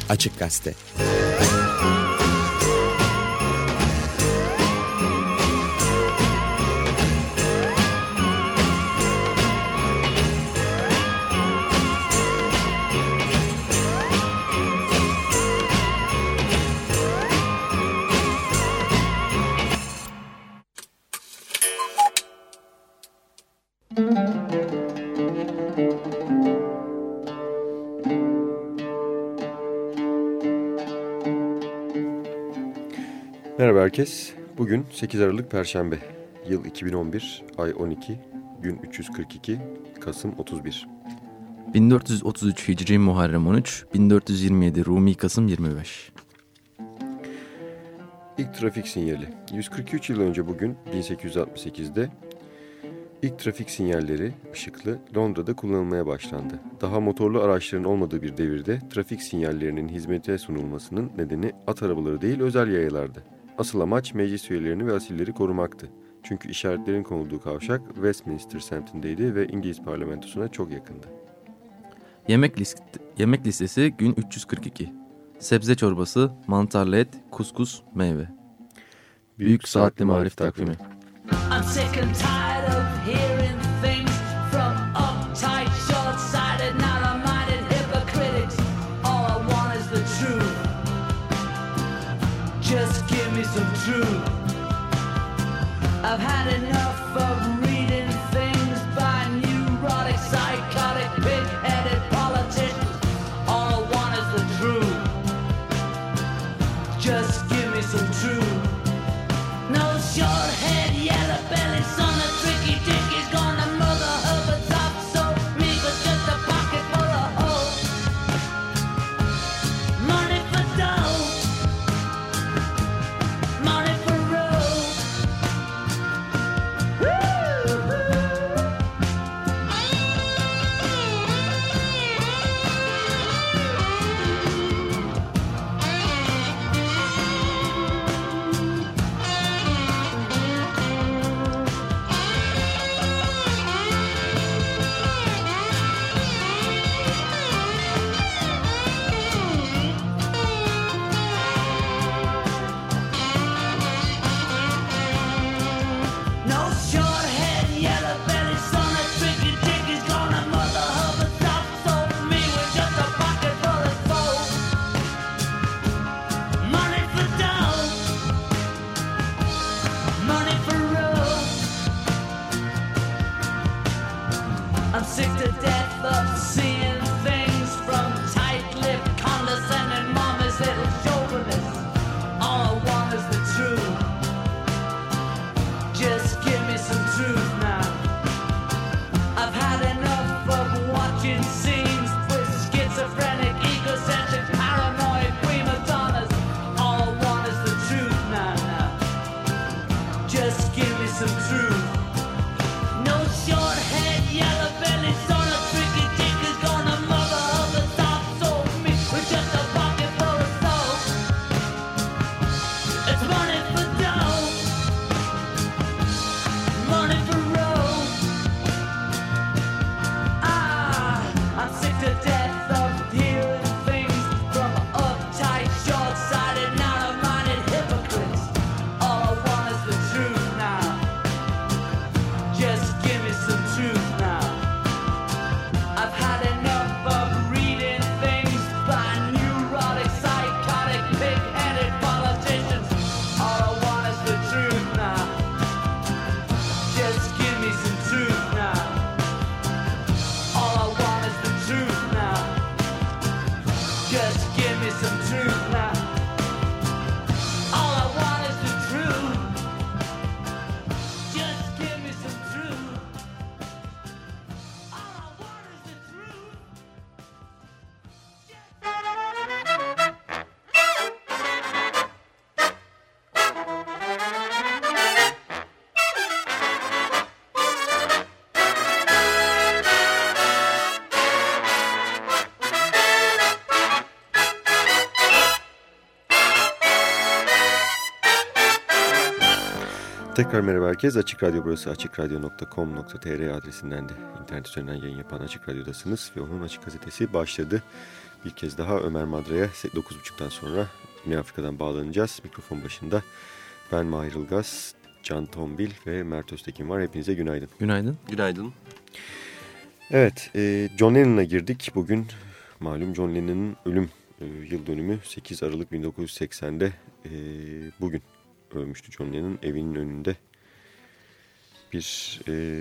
Açık Gazete. Merhaba herkes. Bugün 8 Aralık Perşembe. Yıl 2011, ay 12, gün 342, Kasım 31. 1433 Hicri Muharrem 13, 1427 Rumi Kasım 25. İlk trafik sinyali. 143 yıl önce bugün 1868'de ilk trafik sinyalleri ışıklı Londra'da kullanılmaya başlandı. Daha motorlu araçların olmadığı bir devirde trafik sinyallerinin hizmete sunulmasının nedeni at arabaları değil özel yayalardı. Asıl amaç meclis üyelerini ve asilleri korumaktı. Çünkü işaretlerin konulduğu kavşak Westminster semtindeydi ve İngiliz parlamentosuna çok yakındı. Yemek listesi gün 342. Sebze çorbası, mantarlı et, kuskus, meyve. Büyük Saatli Marif Takvimi. I'm sick and tired of hearing things from uptight, short-sighted, narrow-minded hypocrites. All I want is the truth. Just give me some truth. I've had enough of reading things by neurotic, psychotic, pig-headed politicians. All I want is the truth. Just give me some truth. No short-head, yellow-belly son of tricky dick is gonna mother her but top so me but just a pocket full of hope. Money for dough, money for road. No short-head, yellow-belly son of tricky dick is gonna mother her but top so me with just a pocket full of soul. Money for dough, money for road. I'm sick to death of seeing things from tight-lipped, condescending mama's little chauvinists. All I want is the truth. Just give me some truth now. I've had enough of watching scenes with schizophrenic, egocentric, paranoid prima donnas. All I want is the truth now. Just give me some truth. No short-head, yellow-belly son of tricky dick is gonna mother her the top soul me with just a pocket full of soul. It's money for dough, money for road. I'm sick to death of hearing things from uptight, short-sighted, narrow-minded hypocrites. All I want is the truth now. Just give me some truth now. I've had enough of reading things by neurotic, psychotic, pig-headed politicians. All I want is the truth now. Just give me some truth now. All I want is the truth now. Just give me some truth now. All I want is the truth. Just give me some truth. All I want is the truth. Tekrar merhaba herkes. Açık Radyo burası. açıkradyo.com.tr adresinden de internet üzerinden yayın yapan Açık Radyo'dasınız. Ve onun Açık Gazetesi başladı. Bir kez daha Ömer Madra'ya 9.30'dan sonra Güney Afrika'dan bağlanacağız. Mikrofon başında ben Mahir Ilgaz, Can Tombil ve Mert Öztekin var. Hepinize günaydın. Günaydın. Günaydın. Evet, John Lennon'a girdik. Bugün malum John Lennon'ın ölüm yıl dönümü 8 Aralık 1980'de bugün ölmüştü John Lennon. Evinin önünde bir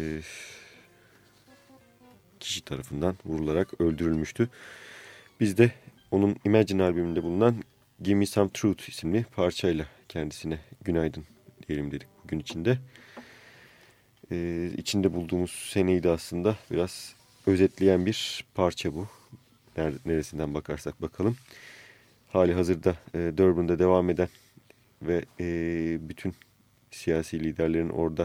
kişi tarafından vurularak öldürülmüştü. Biz de onun Imagine albümünde bulunan Give Me Some Truth isimli parçayla kendisine günaydın diyelim dedik bugün içinde. İçinde bulduğumuz seneyi de aslında biraz özetleyen bir parça bu. Neresinden bakarsak bakalım. Hali hazırda Durban'da devam eden ve bütün siyasi liderlerin orada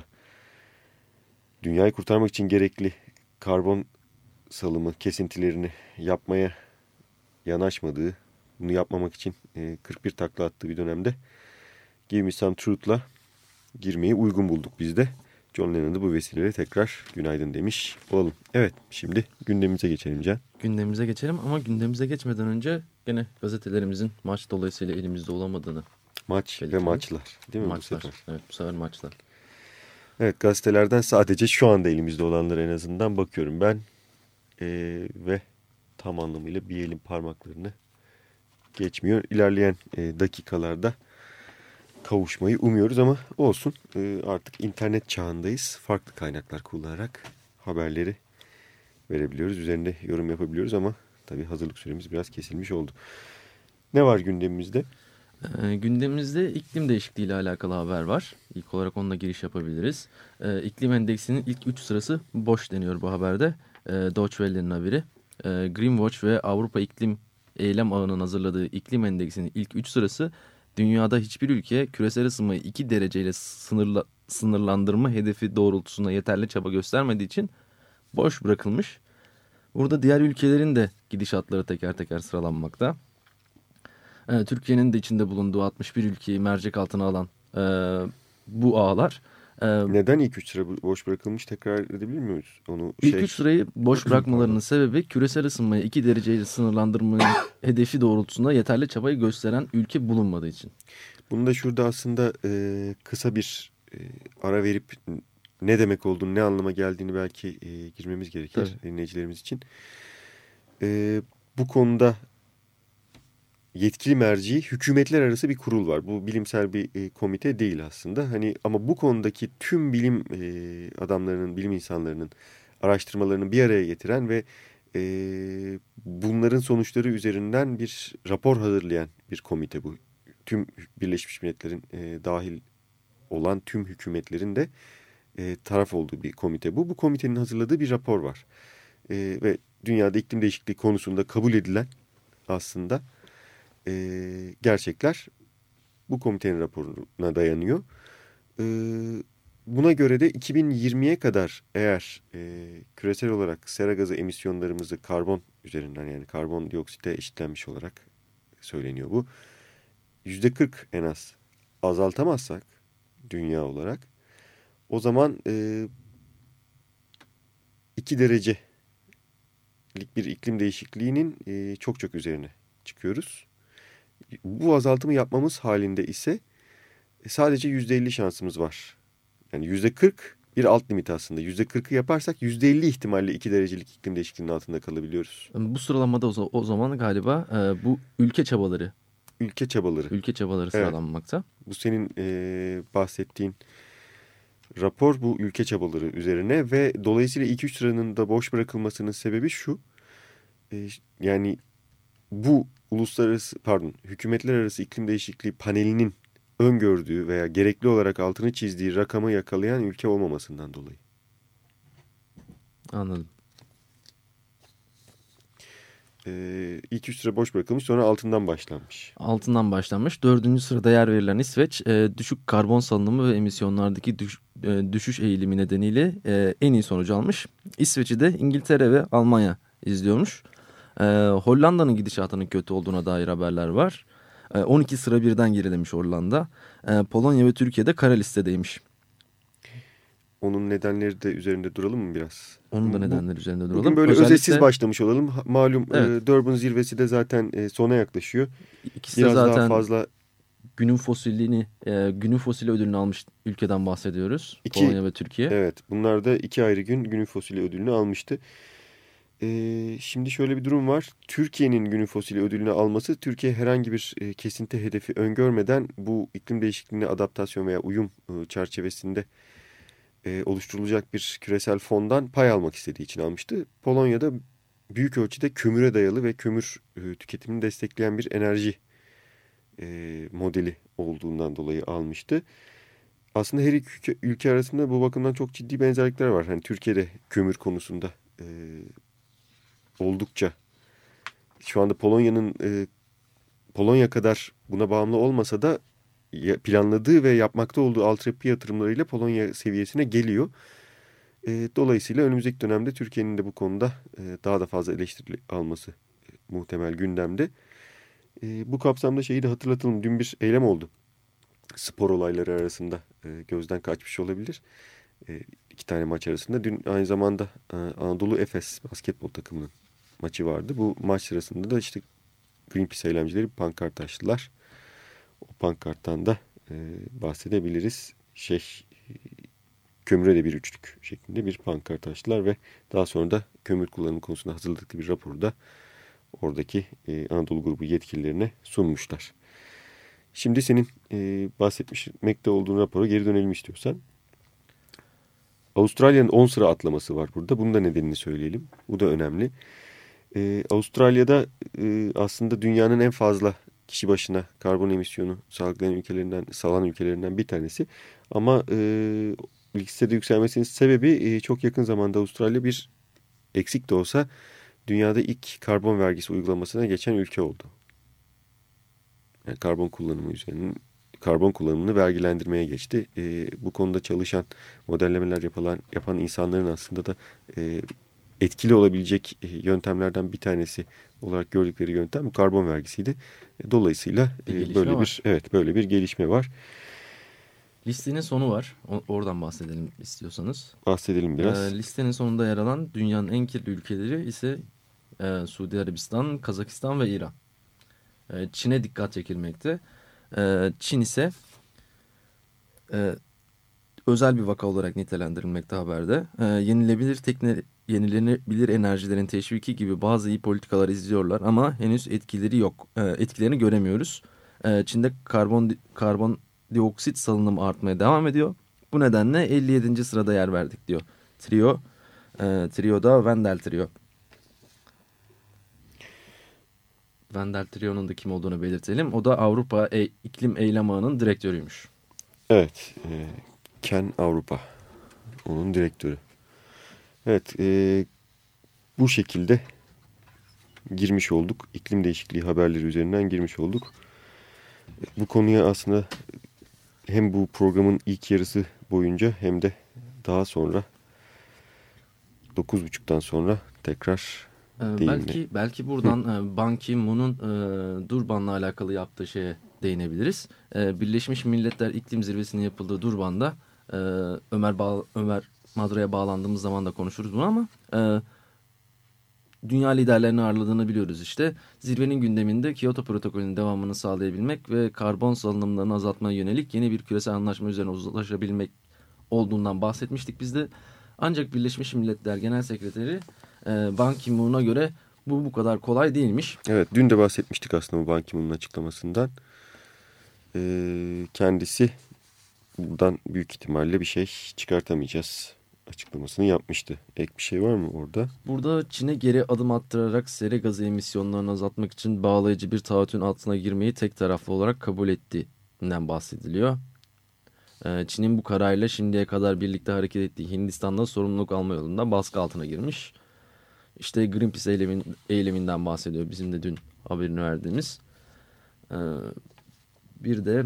dünyayı kurtarmak için gerekli karbon salımı kesintilerini yapmaya yanaşmadığı, bunu yapmamak için 41 takla attığı bir dönemde Give Me Some Truth'la girmeyi uygun bulduk biz de. John Lennon'da bu vesileyle tekrar günaydın demiş olalım. Evet, şimdi gündemimize geçelim Can. Gündemimize geçelim ama gündemimize geçmeden önce gene gazetelerimizin maç dolayısıyla elimizde olamadığını. Maç ve maçlar değil mi maçlar, bu sefer? evet, bu sefer maçlar. Evet, gazetelerden sadece şu anda elimizde olanlara en azından bakıyorum ben. Ve tam anlamıyla bir elin parmaklarını geçmiyor. İlerleyen dakikalarda kavuşmayı umuyoruz ama olsun. Artık internet çağındayız. Farklı kaynaklar kullanarak haberleri verebiliyoruz. Üzerinde yorum yapabiliyoruz ama tabii hazırlık süremiz biraz kesilmiş oldu. Ne var gündemimizde? Gündemimizde iklim değişikliği ile alakalı haber var. İlk olarak onunla giriş yapabiliriz. İklim endeksinin ilk 3 sırası boş deniyor bu haberde. Deutsche Welle'nin haberi. Greenwatch ve Avrupa İklim Eylem Ağı'nın hazırladığı iklim endeksinin ilk 3 sırası dünyada hiçbir ülke küresel ısınmayı 2 dereceyle sınırlandırma hedefi doğrultusunda yeterli çaba göstermediği için boş bırakılmış. Burada diğer ülkelerin de gidişatları teker teker sıralanmakta. Türkiye'nin de içinde bulunduğu 61 ülkeyi mercek altına alan bu ağlar. Neden ilk 3 sıra boş bırakılmış, tekrar edebilir miyiz onu? İlk 3 sırayı boş bırakmalarının sebebi küresel ısınmayı 2 dereceyle sınırlandırmanın hedefi doğrultusunda yeterli çabayı gösteren ülke bulunmadığı için. Bunu da şurada aslında kısa bir ara verip ne demek olduğunu, ne anlama geldiğini belki girmemiz gerekir dinleyicilerimiz için. Bu konuda yetkili merci hükümetler arası bir kurul var. Bu bilimsel bir komite değil aslında. Hani ama bu konudaki tüm bilim adamlarının, bilim insanlarının araştırmalarını bir araya getiren ve bunların sonuçları üzerinden bir rapor hazırlayan bir komite bu. Tüm Birleşmiş Milletler'in dahil olan tüm hükümetlerin de taraf olduğu bir komite bu. Bu komitenin hazırladığı bir rapor var. Ve dünyada iklim değişikliği konusunda kabul edilen aslında gerçekler bu komitenin raporuna dayanıyor. Buna göre de 2020'ye kadar eğer küresel olarak sera gazı emisyonlarımızı karbon üzerinden, yani karbondioksite eşitlenmiş olarak söyleniyor bu, %40 en az azaltamazsak dünya olarak, o zaman 2 derecelik bir iklim değişikliğinin çok çok üzerine çıkıyoruz. Bu azaltımı yapmamız halinde ise sadece %50 şansımız var. Yani %40 bir alt limit aslında. %40'ı yaparsak %50 ihtimalle 2 derecelik iklim değişikliğinin altında kalabiliyoruz. Bu sıralamada o zaman galiba bu ülke çabaları. Ülke çabaları sıralanmakta. Bu senin bahsettiğin rapor bu ülke çabaları üzerine ve dolayısıyla 2-3 sıranın da boş bırakılmasının sebebi şu. Yani bu hükümetler arası iklim değişikliği panelinin öngördüğü veya gerekli olarak altını çizdiği rakamı yakalayan ülke olmamasından dolayı. Anladım. İlk 3 sıra boş bırakılmış, sonra altından başlanmış. 4. sırada yer verilen İsveç düşük karbon salınımı ve emisyonlardaki düşüş eğilimi nedeniyle en iyi sonucu almış. İsveç'i de İngiltere ve Almanya izliyormuş. Hollanda'nın gidişatının kötü olduğuna dair haberler var. 12 sıra birden gerilemiş Hollanda. Polonya ve Türkiye de kara listedeymiş. Onun nedenleri de üzerinde duralım mı biraz? Onun da nedenleri üzerinde duralım. Bugün böyle Özellikle, özetsiz başlamış olalım. Malum evet, Durban zirvesi de zaten sona yaklaşıyor. ikisi de Biraz daha zaten fazla günün fosili ödülünü almış ülkeden bahsediyoruz. İki, Polonya ve Türkiye. evet, bunlar da 2 ayrı gün günün fosili ödülünü almıştı. Şimdi şöyle bir durum var. Türkiye'nin günün fosili ödülünü alması, Türkiye herhangi bir kesinti hedefi öngörmeden bu iklim değişikliğine adaptasyon veya uyum çerçevesinde oluşturulacak bir küresel fondan pay almak istediği için almıştı. Polonya'da büyük ölçüde kömüre dayalı ve kömür tüketimini destekleyen bir enerji modeli olduğundan dolayı almıştı. Aslında her iki ülke arasında bu bakımdan çok ciddi benzerlikler var. Hani Türkiye'de kömür konusunda oldukça, şu anda Polonya kadar buna bağımlı olmasa da planladığı ve yapmakta olduğu altyapı yatırımlarıyla Polonya seviyesine geliyor. Dolayısıyla önümüzdeki dönemde Türkiye'nin de bu konuda daha da fazla eleştiri alması muhtemel gündemde. Bu kapsamda şeyi de hatırlatalım. Dün bir eylem oldu. Spor olayları arasında gözden kaçmış olabilir. 2 tane maç arasında. Dün aynı zamanda Anadolu Efes basketbol takımının maçı vardı. Bu maç sırasında da işte Greenpeace eylemcileri pankart açtılar. O pankarttan da bahsedebiliriz. Kömüre de bir üçlük şeklinde bir pankart açtılar ve daha sonra da kömür kullanımı konusunda hazırladıkları bir raporu da oradaki Anadolu grubu yetkililerine sunmuşlar. Şimdi senin bahsetmekte olduğun rapora geri dönelim istiyorsan. Avustralya'nın 10 sıra atlaması var burada. Bunun da nedenini söyleyelim. Bu da önemli. Avustralya'da aslında dünyanın en fazla kişi başına karbon emisyonu sağlayan ülkelerinden bir tanesi. Ama listede yükselmesinin sebebi çok yakın zamanda Avustralya bir eksik de olsa dünyada ilk karbon vergisi uygulamasına geçen ülke oldu. Yani karbon kullanımını vergilendirmeye geçti. Bu konuda çalışan, modellemeler yapan insanların aslında da etkili olabilecek yöntemlerden bir tanesi olarak gördükleri yöntem bu karbon vergisiydi. Dolayısıyla böyle bir gelişme var. Listenin sonu var. Oradan bahsedelim istiyorsanız. Bahsedelim biraz. Listenin sonunda yer alan dünyanın en kirli ülkeleri ise Suudi Arabistan, Kazakistan ve İran. Çin'e dikkat çekilmekte. Çin ise özel bir vaka olarak nitelendirilmekte haberde. Yenilenebilir enerjilerin teşviki gibi bazı iyi politikalar izliyorlar ama henüz etkileri yok. Etkilerini göremiyoruz. Çin'de karbondioksit salınımı artmaya devam ediyor. Bu nedenle 57. sırada yer verdik diyor. Trio'da Wendel Trio. Wendel Trio'nun da kim olduğunu belirtelim. O da Avrupa İklim Eylem Ağı'nın direktörüymüş. Evet. Ken Avrupa. Onun direktörü. Evet. Bu şekilde girmiş olduk. İklim değişikliği haberleri üzerinden girmiş olduk. Bu konuya aslında hem bu programın ilk yarısı boyunca hem de daha sonra 9.30'dan sonra tekrar belki buradan Ban Ki-moon'un Durban'la alakalı yaptığı şeye değinebiliriz. Birleşmiş Milletler İklim Zirvesi'nin yapıldığı Durban'da Ömer Madra'ya bağlandığımız zaman da konuşuruz bunu ama dünya liderlerini ağırladığını biliyoruz işte. Zirvenin gündeminde Kyoto protokolünün devamını sağlayabilmek ve karbon salınımlarını azaltmaya yönelik yeni bir küresel anlaşma üzerine uzlaşabilmek olduğundan bahsetmiştik biz de. Ancak Birleşmiş Milletler Genel Sekreteri Ban Ki-moon'a göre bu kadar kolay değilmiş. Evet, dün de bahsetmiştik aslında bu Ban Ki-moon'un açıklamasından. Kendisi buradan büyük ihtimalle bir şey çıkartamayacağız açıklamasını yapmıştı. Ek bir şey var mı orada? Burada Çin'e geri adım attırarak sera gazı emisyonlarını azaltmak için bağlayıcı bir taahhütün altına girmeyi tek taraflı olarak kabul ettiğinden bahsediliyor. Çin'in bu kararıyla şimdiye kadar birlikte hareket ettiği Hindistan'da sorumluluk alma yolunda baskı altına girmiş. İşte Greenpeace eyleminden bahsediyor. Bizim de dün haberini verdiğimiz. Bir de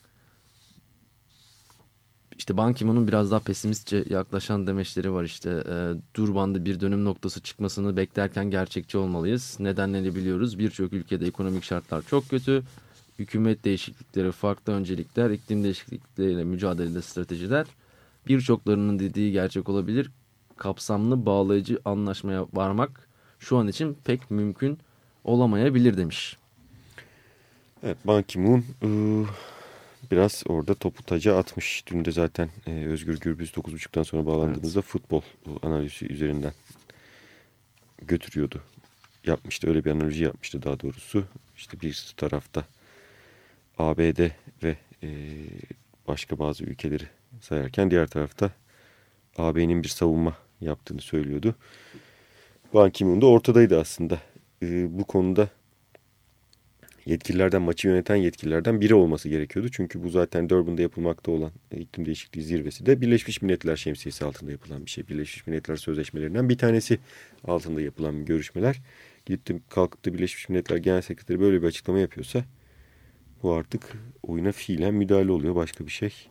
işte Ban Ki-moon'un biraz daha pesimistçe yaklaşan demeçleri var işte. Durban'da bir dönüm noktası çıkmasını beklerken gerçekçi olmalıyız. Nedenlerini biliyoruz. Birçok ülkede ekonomik şartlar çok kötü. Hükümet değişiklikleri, farklı öncelikler, iklim değişiklikleriyle mücadelede stratejiler birçoklarının dediği gerçek olabilir. Kapsamlı, bağlayıcı anlaşmaya varmak şu an için pek mümkün olamayabilir demiş. Evet, Ban Ki-moon biraz orada topu taca atmış. Dün de zaten Özgür Gürbüz 9.30'dan sonra bağlandığımızda futbol analizi üzerinden götürüyordu. Yapmıştı, öyle bir analoji yapmıştı daha doğrusu. İşte bir tarafta ABD ve başka bazı ülkeleri sayarken diğer tarafta AB'nin bir savunma yaptığını söylüyordu. Ban Ki-moon da ortadaydı aslında. Bu konuda yetkililerden, maçı yöneten yetkililerden biri olması gerekiyordu. Çünkü bu zaten Durban'da yapılmakta olan iklim değişikliği zirvesi de Birleşmiş Milletler şemsiyesi altında yapılan bir şey. Birleşmiş Milletler sözleşmelerinden bir tanesi altında yapılan bir görüşmeler. Gidip de kalkıp da Birleşmiş Milletler Genel Sekreteri böyle bir açıklama yapıyorsa bu artık oyuna fiilen müdahale oluyor. Başka bir şey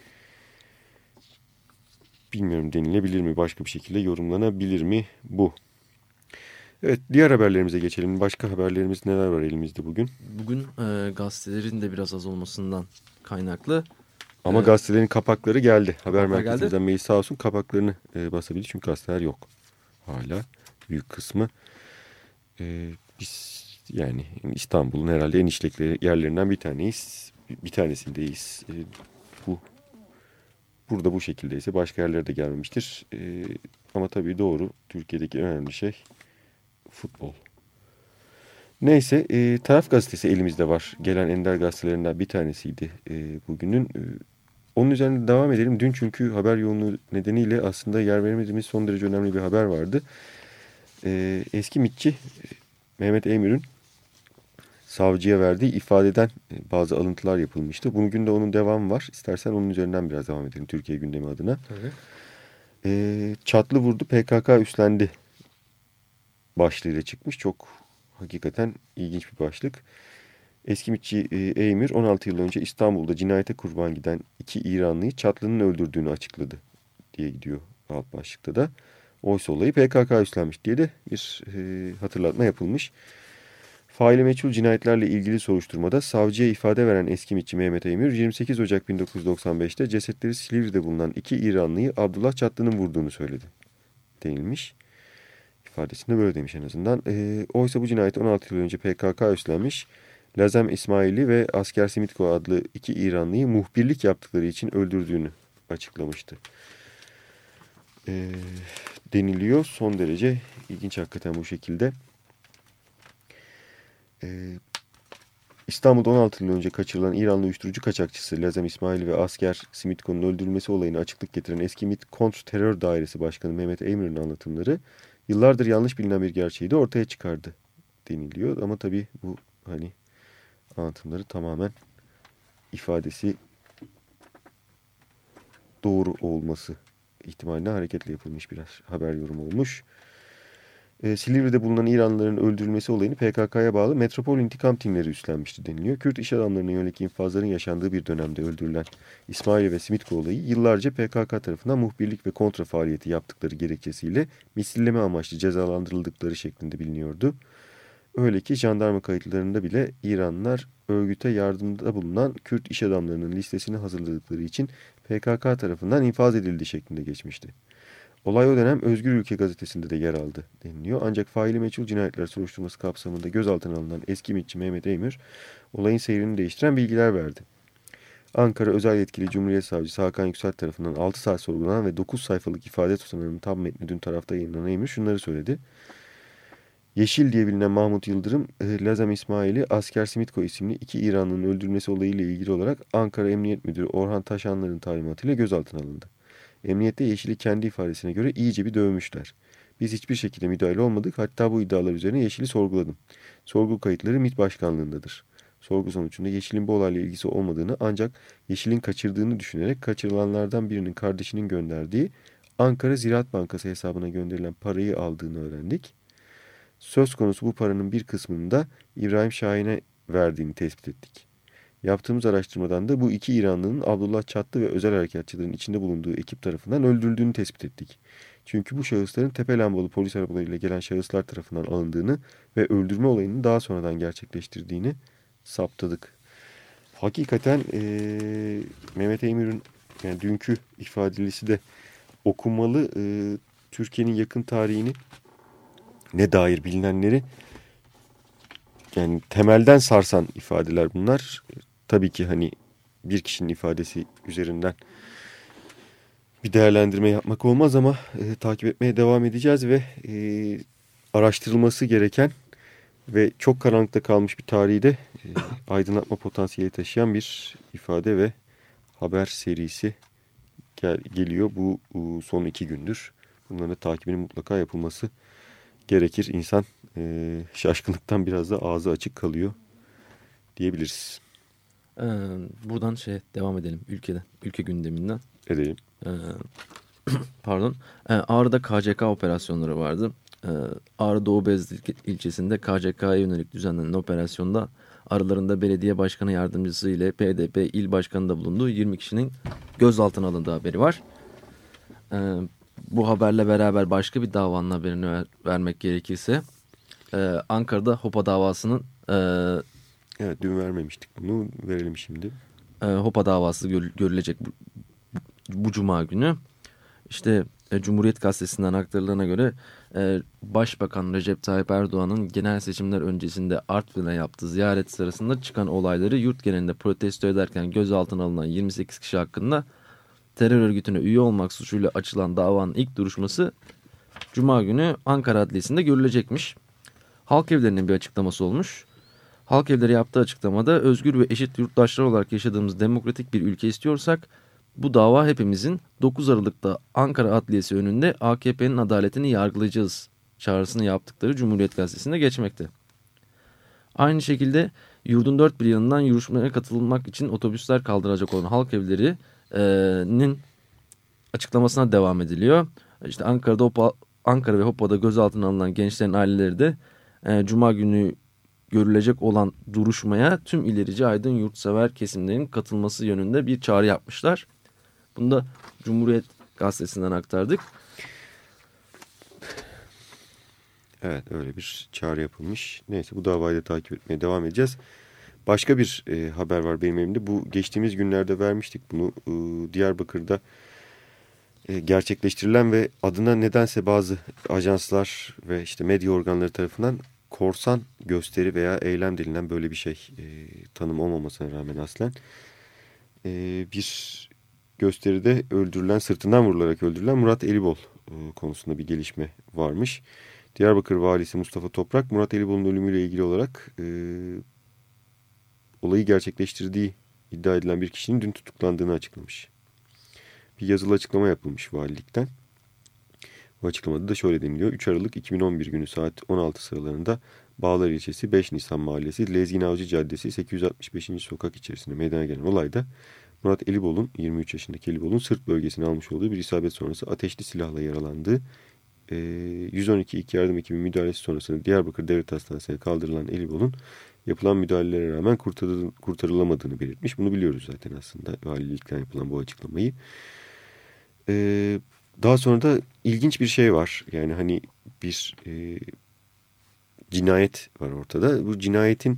bilmiyorum, denilebilir mi? Başka bir şekilde yorumlanabilir mi bu? Evet, diğer haberlerimize geçelim. Başka haberlerimiz neler var elimizde bugün? Bugün gazetelerin de biraz az olmasından kaynaklı. Ama gazetelerin kapakları geldi. Haber Kapaklar merkezimizden mail sağ olsun kapaklarını basabildi. Çünkü gazeteler yok hala. Büyük kısmı. Biz yani İstanbul'un herhalde en işlek yerlerinden bir taneyiz. Bir tanesindeyiz. Burada bu şekildeyse başka yerlere de gelmemiştir. Ama tabii doğru. Türkiye'deki en önemli şey futbol. Neyse, Taraf Gazetesi elimizde var. Gelen ender gazetelerinden bir tanesiydi bugünün. Onun üzerine devam edelim. Dün çünkü haber yoğunluğu nedeniyle aslında yer veremediğimiz son derece önemli bir haber vardı. Eski MİT'çi Mehmet Eymür'ün savcıya verdiği ifadeden bazı alıntılar yapılmıştı. Bugün de onun devamı var. İstersen onun üzerinden biraz devam edelim Türkiye gündemi adına. Tabii. Çatlı vurdu, PKK üstlendi başlığıyla çıkmış. Çok hakikaten ilginç bir başlık. Eski MİT'çi Eymür 16 yıl önce İstanbul'da cinayete kurban giden 2 İranlıyı Çatlı'nın öldürdüğünü açıkladı diye gidiyor alt başlıkta da. Oysa olayı PKK üstlenmiş diye de bir hatırlatma yapılmış. Faili meçhul cinayetlerle ilgili soruşturmada savcıya ifade veren eski MİT'çi Mehmet Eymür 28 Ocak 1995'te cesetleri Silivri'de bulunan 2 İranlıyı Abdullah Çatlı'nın vurduğunu söyledi denilmiş. İfadesinde böyle demiş en azından. Oysa bu cinayeti 16 yıl önce PKK üstlenmiş. Lazem İsmaili ve Asker Simitko adlı 2 İranlıyı muhbirlik yaptıkları için öldürdüğünü açıklamıştı. Deniliyor. Son derece ilginç hakikaten bu şekilde. İstanbul'da 16 yıl önce kaçırılan İranlı uyuşturucu kaçakçısı Lazem İsmail ve Asker Simitko'nun öldürülmesi olayına açıklık getiren eski MİT Kontrterör Dairesi Başkanı Mehmet Eymür'ün anlatımları yıllardır yanlış bilinen bir gerçeği de ortaya çıkardı deniliyor. Ama tabii bu hani anlatımları tamamen ifadesi doğru olması ihtimaline hareketle yapılmış biraz haber yorumu olmuş. Silivri'de bulunan İranlıların öldürülmesi olayını PKK'ya bağlı Metropol İntikam Timleri üstlenmişti deniliyor. Kürt iş adamlarının yönelik infazların yaşandığı bir dönemde öldürülen İsmail ve Simitko olayı yıllarca PKK tarafından muhbirlik ve kontra faaliyeti yaptıkları gerekçesiyle misilleme amaçlı cezalandırıldıkları şeklinde biliniyordu. Öyle ki jandarma kayıtlarında bile İranlılar örgüte yardımda bulunan Kürt iş adamlarının listesini hazırladıkları için PKK tarafından infaz edildiği şeklinde geçmişti. Olay o dönem Özgür Ülke gazetesinde de yer aldı deniliyor. Ancak faili meçhul cinayetler soruşturması kapsamında gözaltına alınan eski MİT'çi Mehmet Eymür olayın seyrini değiştiren bilgiler verdi. Ankara Özel Yetkili Cumhuriyet Savcısı Hakan Yüksel tarafından 6 saat sorgulanan ve 9 sayfalık ifade tutanağının tam metni dün tarafta yayınlanan Eymür şunları söyledi. Yeşil diye bilinen Mahmut Yıldırım, Lazem İsmail'i Asker Simitko isimli 2 İranlı'nın öldürülmesi olayıyla ilgili olarak Ankara Emniyet Müdürü Orhan Taşanlar'ın talimatıyla gözaltına alındı. Emniyette Yeşil'i kendi ifadesine göre iyice bir dövmüşler. Biz hiçbir şekilde müdahale olmadık. Hatta bu iddialar üzerine Yeşil'i sorguladım. Sorgu kayıtları MİT başkanlığındadır. Sorgu sonucunda Yeşil'in bu olayla ilgisi olmadığını ancak Yeşil'in kaçırdığını düşünerek kaçırılanlardan birinin kardeşinin gönderdiği Ankara Ziraat Bankası hesabına gönderilen parayı aldığını öğrendik. Söz konusu bu paranın bir kısmını da İbrahim Şahin'e verdiğini tespit ettik. Yaptığımız araştırmadan da bu 2 İranlının Abdullah Çatlı ve özel harekatçıların içinde bulunduğu ekip tarafından öldürüldüğünü tespit ettik. Çünkü bu şahısların tepe lambalı polis arabalarıyla gelen şahıslar tarafından alındığını ve öldürme olayını daha sonradan gerçekleştirdiğini saptadık. Hakikaten Mehmet Eymür'ün yani dünkü ifadelisi de okunmalı. Türkiye'nin yakın tarihini ne dair bilinenleri yani temelden sarsan ifadeler bunlar. Tabii ki hani bir kişinin ifadesi üzerinden bir değerlendirme yapmak olmaz ama takip etmeye devam edeceğiz ve araştırılması gereken ve çok karanlıkta kalmış bir tarihi de aydınlatma potansiyeli taşıyan bir ifade ve haber serisi geliyor. Bu son 2 gündür. Bunların da takibinin mutlaka yapılması gerekir. İnsan şaşkınlıktan biraz da ağzı açık kalıyor diyebiliriz. Buradan devam edelim ülke gündeminden. Edelim. Pardon. Ağrı'da KCK operasyonları vardı. Ağrı Doğu Beyazıt ilçesinde KCK'ya yönelik düzenlenen operasyonda aralarında belediye başkanı yardımcısı ile PDP il başkanı da bulunduğu 20 kişinin gözaltına alındığı haberi var. Bu haberle beraber başka bir davanın haberini vermek gerekirse Ankara'da Hopa davasının evet, dün vermemiştik bunu, verelim şimdi. Hopa davası görülecek bu cuma günü. İşte Cumhuriyet Gazetesi'nden aktarılana göre Başbakan Recep Tayyip Erdoğan'ın genel seçimler öncesinde Artvin'e yaptığı ziyaret sırasında çıkan olayları yurt genelinde protesto ederken gözaltına alınan 28 kişi hakkında terör örgütüne üye olmak suçuyla açılan davanın ilk duruşması cuma günü Ankara Adliyesi'nde görülecekmiş. Halk Evleri'nin bir açıklaması olmuş. Halk Evleri yaptığı açıklamada özgür ve eşit yurttaşlar olarak yaşadığımız demokratik bir ülke istiyorsak bu dava hepimizin 9 Aralık'ta Ankara Adliyesi önünde AKP'nin adaletini yargılayacağız çağrısını yaptıkları Cumhuriyet Gazetesi'nde geçmekte. Aynı şekilde yurdun dört bir yanından yürüyüşmeye katılmak için otobüsler kaldıracak olan Halk Evleri'nin açıklamasına devam ediliyor. İşte Ankara ve Hopa'da gözaltına alınan gençlerin aileleri de cuma günü görülecek olan duruşmaya tüm ilerici aydın yurtsever kesimlerin katılması yönünde bir çağrı yapmışlar. Bunu da Cumhuriyet Gazetesi'nden aktardık. Evet, öyle bir çağrı yapılmış. Neyse, bu davayı da takip etmeye devam edeceğiz. Başka bir haber var benim elimde. Bu geçtiğimiz günlerde vermiştik bunu. Diyarbakır'da gerçekleştirilen ve adına nedense bazı ajanslar ve işte medya organları tarafından korsan gösteri veya eylem denilen böyle bir şey tanım olmamasına rağmen aslen bir gösteride sırtından vurularak öldürülen Murat Elibol konusunda bir gelişme varmış. Diyarbakır Valisi Mustafa Toprak, Murat Elibol'un ölümüyle ilgili olarak olayı gerçekleştirdiği iddia edilen bir kişinin dün tutuklandığını açıklamış. Bir yazılı açıklama yapılmış valilikten. Bu açıklamada da şöyle deniliyor. 3 Aralık 2011 günü saat 16 sıralarında Bağlar ilçesi 5 Nisan Mahallesi Lezgin Avcı Caddesi 865. sokak içerisinde meydana gelen olayda Murat Elibol'un, 23 yaşındaki Elibol'un sırt bölgesine almış olduğu bir isabet sonrası ateşli silahla yaralandığı, 112 ilk yardım ekibi müdahalesi sonrasında Diyarbakır Devlet Hastanesi'ne kaldırılan Elibol'un yapılan müdahalelere rağmen kurtarılamadığını belirtmiş. Bunu biliyoruz zaten aslında, valilikten yapılan bu açıklamayı. Daha sonra da ilginç bir şey var. Yani hani bir cinayet var ortada. Bu cinayetin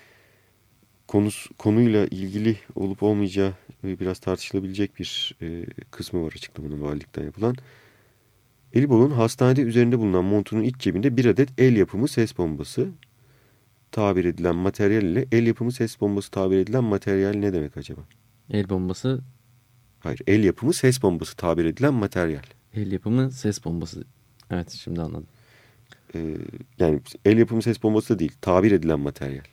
konuyla ilgili olup olmayacağı biraz tartışılabilecek bir kısmı var açıklamanın valilikten yapılan. Elibol'un hastanede üzerinde bulunan montunun iç cebinde bir adet el yapımı ses bombası tabir edilen materyal ile el yapımı ses bombası tabir edilen materyal ne demek acaba? El bombası. Hayır, el yapımı ses bombası tabir edilen materyal. El yapımı ses bombası. Evet, şimdi anladım. Yani el yapımı ses bombası da değil, tabir edilen materyal.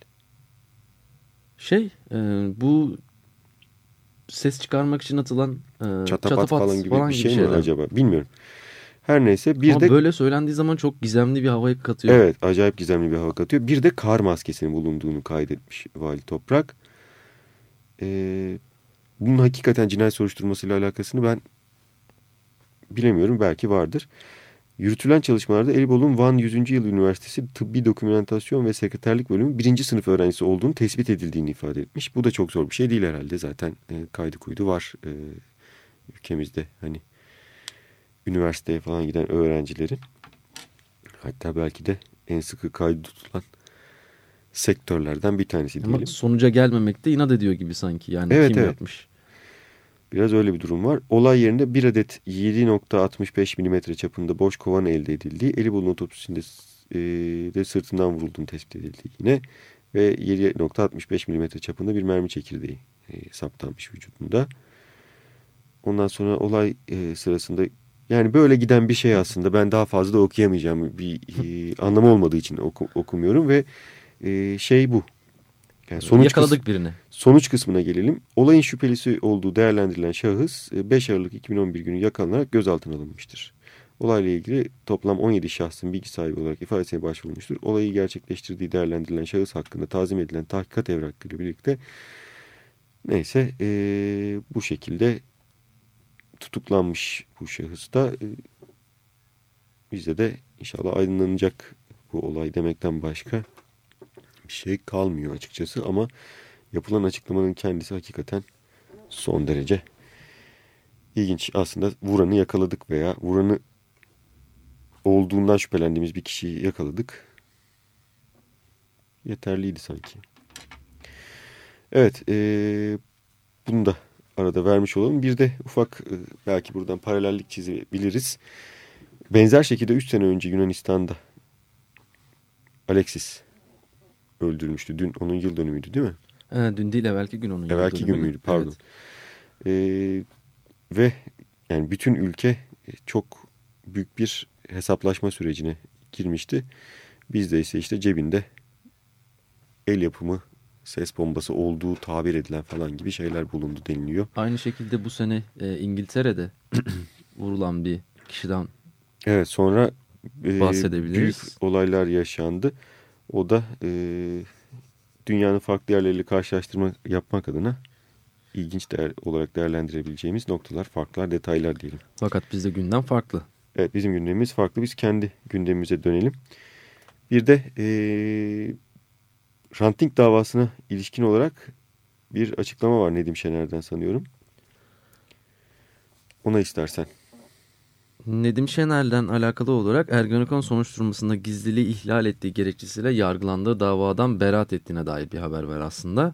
Bu ses çıkarmak için atılan çatapat falan gibi bir şey mi acaba? Bilmiyorum. Her neyse Ama böyle söylendiği zaman çok gizemli bir hava katıyor. Evet, acayip gizemli bir hava katıyor. Bir de kar maskesinin bulunduğunu kaydetmiş Vali Toprak. Bunun hakikaten cinayet soruşturmasıyla alakasını ben bilemiyorum. Belki vardır. Yürütülen çalışmalarda Elibol'un Van 100. Yıl Üniversitesi Tıbbi Dokümentasyon ve Sekreterlik Bölümü 1. sınıf öğrencisi olduğunu tespit edildiğini ifade etmiş. Bu da çok zor bir şey değil herhalde. Zaten kaydı kuydu var ülkemizde. Hani üniversiteye falan giden öğrencilerin, hatta belki de en sıkı kaydı tutulan sektörlerden bir tanesi diyelim. Ama sonuca gelmemekte inat ediyor gibi sanki. Yani evet, kim evet. yapmış? Biraz öyle bir durum var. Olay yerinde bir adet 7.65 mm çapında boş kovan elde edildiği, Elibol'un otopsisinde de sırtından vurulduğunu tespit edildiği yine ve 7.65 mm çapında bir mermi çekirdeği saptanmış vücudunda. Ondan sonra olay sırasında, yani böyle giden bir şey aslında, ben daha fazla da okuyamayacağım, bir anlamı olmadığı için okumuyorum ve şey bu. Yani yakaladık birini. Sonuç kısmına gelelim. Olayın şüphelisi olduğu değerlendirilen şahıs 5 Aralık 2011 günü yakalanarak gözaltına alınmıştır. Olayla ilgili toplam 17 şahsın bilgi sahibi olarak ifadesine başvurulmuştur. Olayı gerçekleştirdiği değerlendirilen şahıs hakkında tazim edilen tahkikat evrakıyla birlikte neyse bu şekilde tutuklanmış bu şahıs da. Bizde de inşallah aydınlanacak bu olay demekten başka bir şey kalmıyor açıkçası, ama yapılan açıklamanın kendisi hakikaten son derece ilginç. Aslında vuranı yakaladık veya vuranı olduğundan şüphelendiğimiz bir kişiyi yakaladık. Yeterliydi sanki. Evet, bunu da arada vermiş olalım. Bir de ufak belki buradan paralellik çizebiliriz. Benzer şekilde 3 sene önce Yunanistan'da Alexis öldürülmüştü. Dün onun yıl dönümüydü değil mi? Dün değil, evvelki gün onun yıl dönümü. Evvelki gün müydü? Pardon. Evet. Ve yani bütün ülke çok büyük bir hesaplaşma sürecine girmişti. Bizde ise işte cebinde el yapımı ses bombası olduğu tabir edilen falan gibi şeyler bulundu deniliyor. Aynı şekilde bu sene İngiltere'de vurulan bir kişiden sonra bahsedebiliriz. Büyük olaylar yaşandı. O da dünyanın farklı yerleriyle karşılaştırma yapmak adına ilginç olarak değerlendirebileceğimiz noktalar, farklar, detaylar diyelim. Fakat bizde gündem farklı. Evet, bizim gündemimiz farklı. Biz kendi gündemimize dönelim. Bir de Hrant Dink davasına ilişkin olarak bir açıklama var Nedim Şener'den sanıyorum. Ona istersen. Nedim Şener'den alakalı olarak Ergenekon soruşturmasında gizliliği ihlal ettiği gerekçesiyle yargılandığı davadan beraat ettiğine dair bir haber var aslında.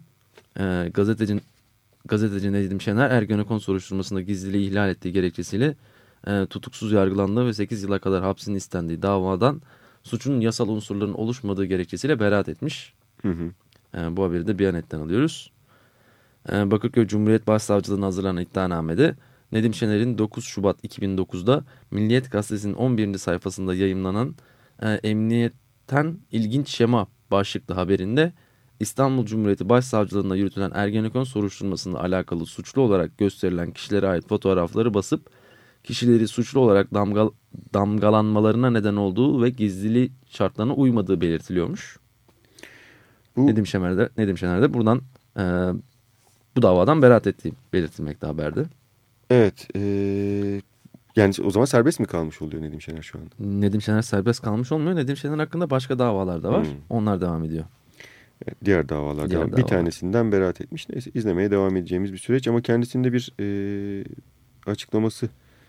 Gazeteci Nedim Şener Ergenekon soruşturmasında gizliliği ihlal ettiği gerekçesiyle tutuksuz yargılandığı ve 8 yıla kadar hapsin istendiği davadan suçun yasal unsurların oluşmadığı gerekçesiyle beraat etmiş. Bu haberi de Biyanet'ten alıyoruz. Bakırköy Cumhuriyet Başsavcılığı'na hazırlanan iddianamede Nedim Şener'in 9 Şubat 2009'da Milliyet Gazetesi'nin 11. sayfasında yayımlanan Emniyetten İlginç Şema başlıklı haberinde İstanbul Cumhuriyeti Başsavcılığı'nda yürütülen Ergenekon soruşturmasında alakalı suçlu olarak gösterilen kişilere ait fotoğrafları basıp kişileri suçlu olarak damgalanmalarına neden olduğu ve gizliliği şartlarına uymadığı belirtiliyormuş. Nedim Şener de buradan bu davadan beraat ettiği belirtilmekte haberde. Evet. Yani o zaman serbest mi kalmış oluyor Nedim Şener şu anda? Nedim Şener serbest kalmış olmuyor. Nedim Şener hakkında başka davalar da var. Onlar devam ediyor. Evet, diğer davalardan bir tanesinden beraat etmiş. Neyse, izlemeye devam edeceğimiz bir süreç, ama kendisinde bir açıklaması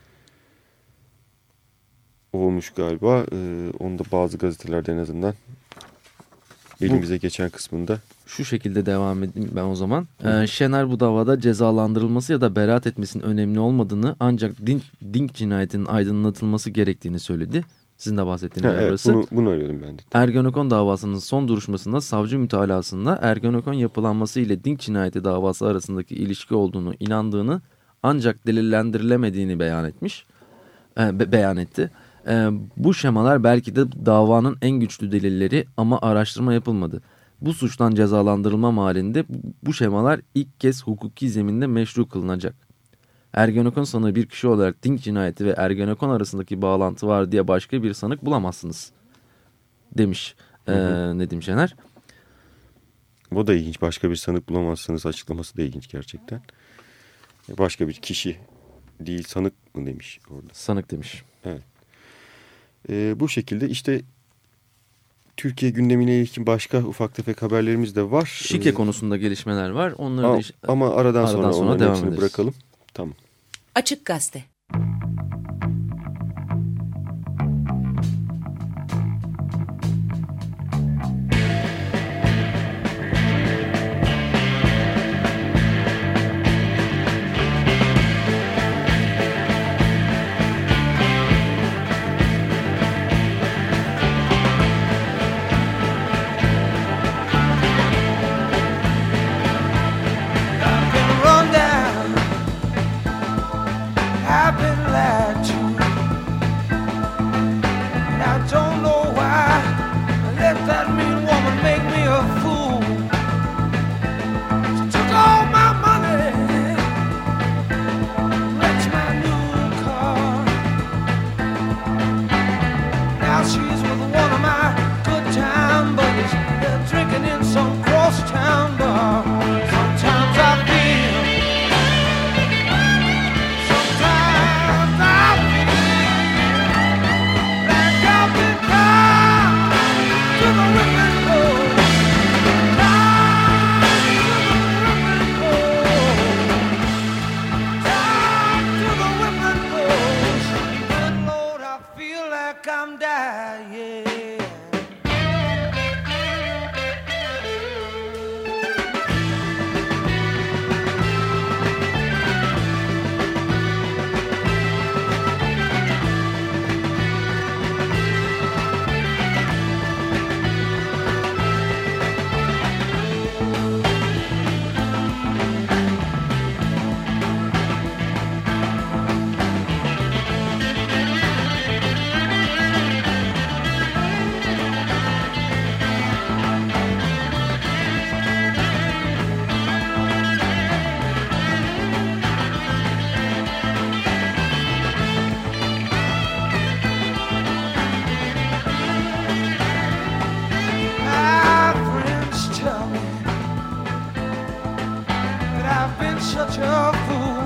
olmuş galiba. Onu da bazı gazetelerde en azından elimize geçen kısmında. Şu şekilde devam edeyim ben o zaman. Şener bu davada cezalandırılması ya da beraat etmesinin önemli olmadığını, ancak Dink cinayetinin aydınlatılması gerektiğini söyledi. Sizin de bahsettiğiniz yer burası. Bunu arıyordum ben de. Ergenekon davasının son duruşmasında savcı mütalasında Ergenekon yapılanması ile Dink cinayeti davası arasındaki ilişki olduğunu inandığını, ancak delillendirilemediğini beyan etti. Bu şemalar belki de davanın en güçlü delilleri, ama araştırma yapılmadı. Bu suçtan cezalandırılma halinde bu şemalar ilk kez hukuki zeminde meşru kılınacak. Ergenekon sanığı bir kişi olarak Dink cinayeti ve Ergenekon arasındaki bağlantı var diye başka bir sanık bulamazsınız demiş Nedim Şener. Bu da ilginç. Başka bir sanık bulamazsınız açıklaması da ilginç gerçekten. Başka bir kişi değil, sanık mı demiş orada? Sanık demiş. Evet. Bu şekilde işte Türkiye gündemine ilişkin başka ufak tefek haberlerimiz de var. Şike konusunda gelişmeler var. Onları ama aradan sonra onların hepsini ederiz. Bırakalım. Tamam. Açık Gazete. such a fool.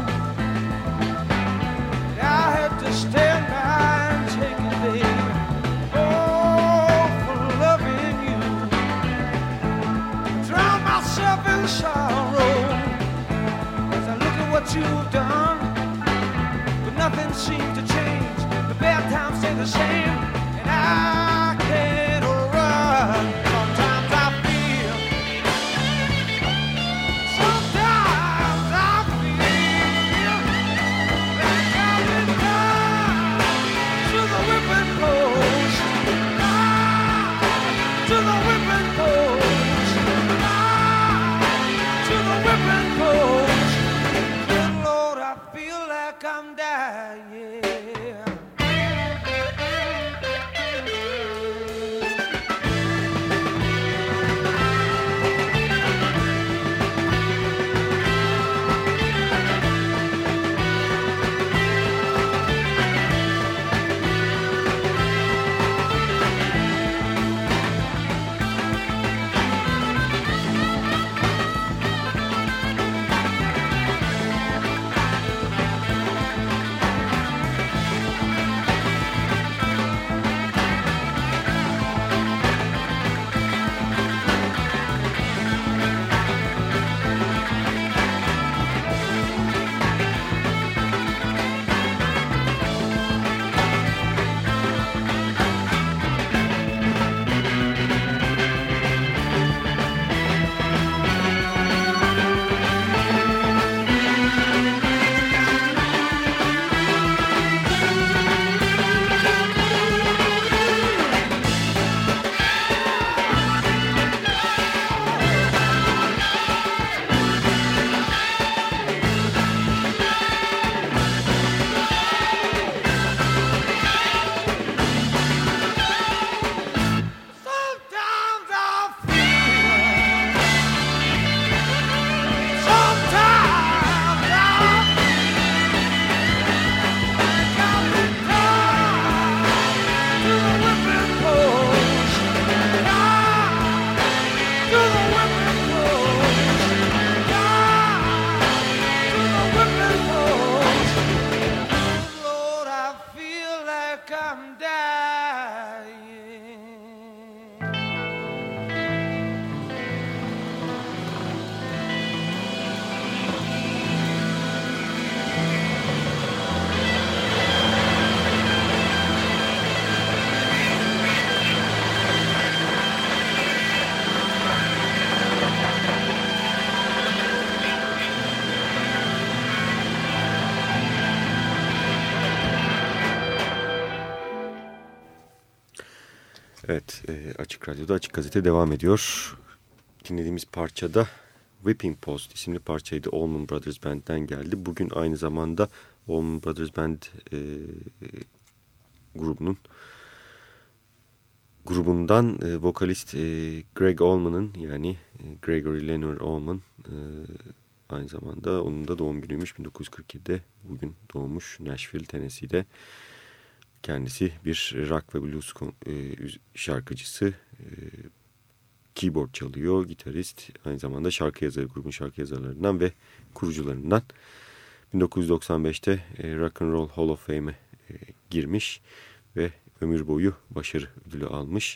I had to stand by and take it, baby. Oh, for loving you. Drown myself in sorrow as I look at what you've done. But nothing seems to change. The bad times stay the same, and I can't run. Sometimes I feel. Sometimes I feel like I've been tied to the whipping post. Tied to the whipping post. Tied to the whipping post. Good Lord, I feel like I'm dying. Evet, Açık Radyo'da Açık Gazete devam ediyor. Dinlediğimiz parçada Whipping Post isimli parçaydı. Allman Brothers Band'den geldi. Bugün aynı zamanda Allman Brothers Band grubundan vokalist Greg Allman'ın, yani Gregory Leonard Allman, aynı zamanda onun da doğum günüymüş. 1947'de bugün doğmuş Nashville, Tennessee'de. Kendisi bir rock ve blues şarkıcısı, keyboard çalıyor, gitarist, aynı zamanda şarkı yazarı, grubun şarkı yazarlarından ve kurucularından. 1995'te Rock and Roll Hall of Fame'e girmiş ve ömür boyu başarı ödülü almış.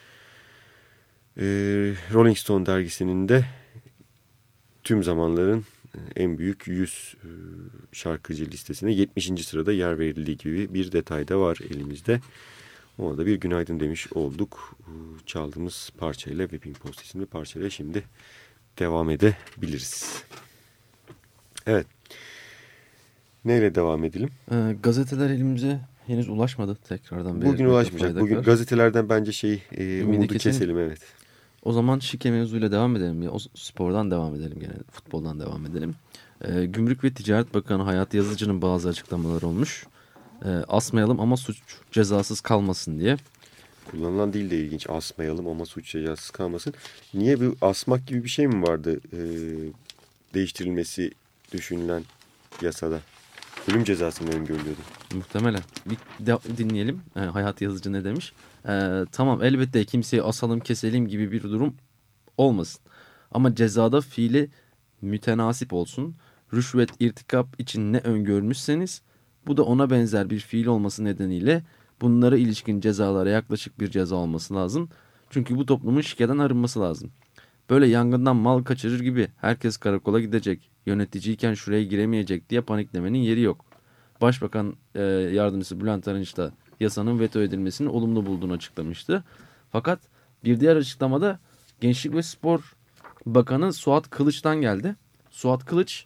Rolling Stone dergisinin de tüm zamanların en büyük 100 şarkıcı listesine 70. sırada yer verildiği gibi bir detay da var elimizde. Ona da bir günaydın demiş olduk. Çaldığımız parçayla, Whipping Post isimli parçayla şimdi devam edebiliriz. Evet. Neyle devam edelim? Gazeteler elimize henüz ulaşmadı tekrardan. Bugün ulaşmayacak. Bugün gazetelerden bence umudu keselim, evet. O zaman şike mevzuyla devam edelim. O spordan devam edelim, yani futboldan devam edelim. Gümrük ve Ticaret Bakanı Hayati Yazıcı'nın bazı açıklamaları olmuş. Asmayalım ama suç cezasız kalmasın diye. Kullanılan dil de ilginç. Asmayalım ama suç cezasız kalmasın. Niye, bu asmak gibi bir şey mi vardı değiştirilmesi düşünülen yasada? Ölüm cezası mı öngörülüyordu? Muhtemelen. Bir dinleyelim. Hayati Yazıcı ne demiş? Tamam, elbette kimseyi asalım keselim gibi bir durum olmasın. Ama cezada fiili mütenasip olsun. rüşvet, irtikap için ne öngörmüşseniz bu da ona benzer bir fiil olması nedeniyle bunlara ilişkin cezalara yaklaşık bir ceza olması lazım. Çünkü bu toplumun şikeden arınması lazım. Böyle yangından mal kaçırır gibi herkes karakola gidecek, yöneticiyken şuraya giremeyecek diye paniklemenin yeri yok. Başbakan yardımcısı Bülent Arınç da yasanın veto edilmesini olumlu bulduğunu açıklamıştı. Fakat bir diğer açıklamada Gençlik ve Spor Bakanı Suat Kılıç'tan geldi. Suat Kılıç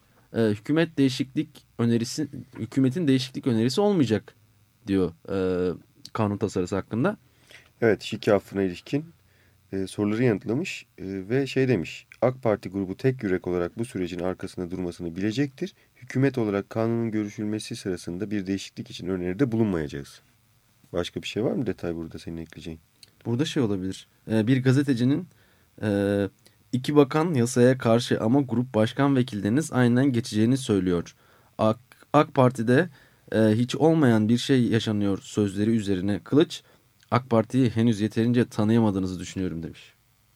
hükümetin değişiklik önerisi olmayacak diyor kanun tasarısı hakkında. Evet, şike affına ilişkin soruları yanıtlamış ve şey demiş. AK Parti grubu tek yürek olarak bu sürecin arkasında durmasını bilecektir. Hükümet olarak kanunun görüşülmesi sırasında bir değişiklik için öneride bulunmayacağız. Başka bir şey var mı detay burada senin ekleyeceğin? Burada şey olabilir. Bir gazetecinin iki bakan yasaya karşı ama grup başkan vekilleriniz aynen geçeceğini söylüyor. AK Parti'de hiç olmayan bir şey yaşanıyor sözleri üzerine Kılıç, AK Parti'yi henüz yeterince tanıyamadığınızı düşünüyorum demiş.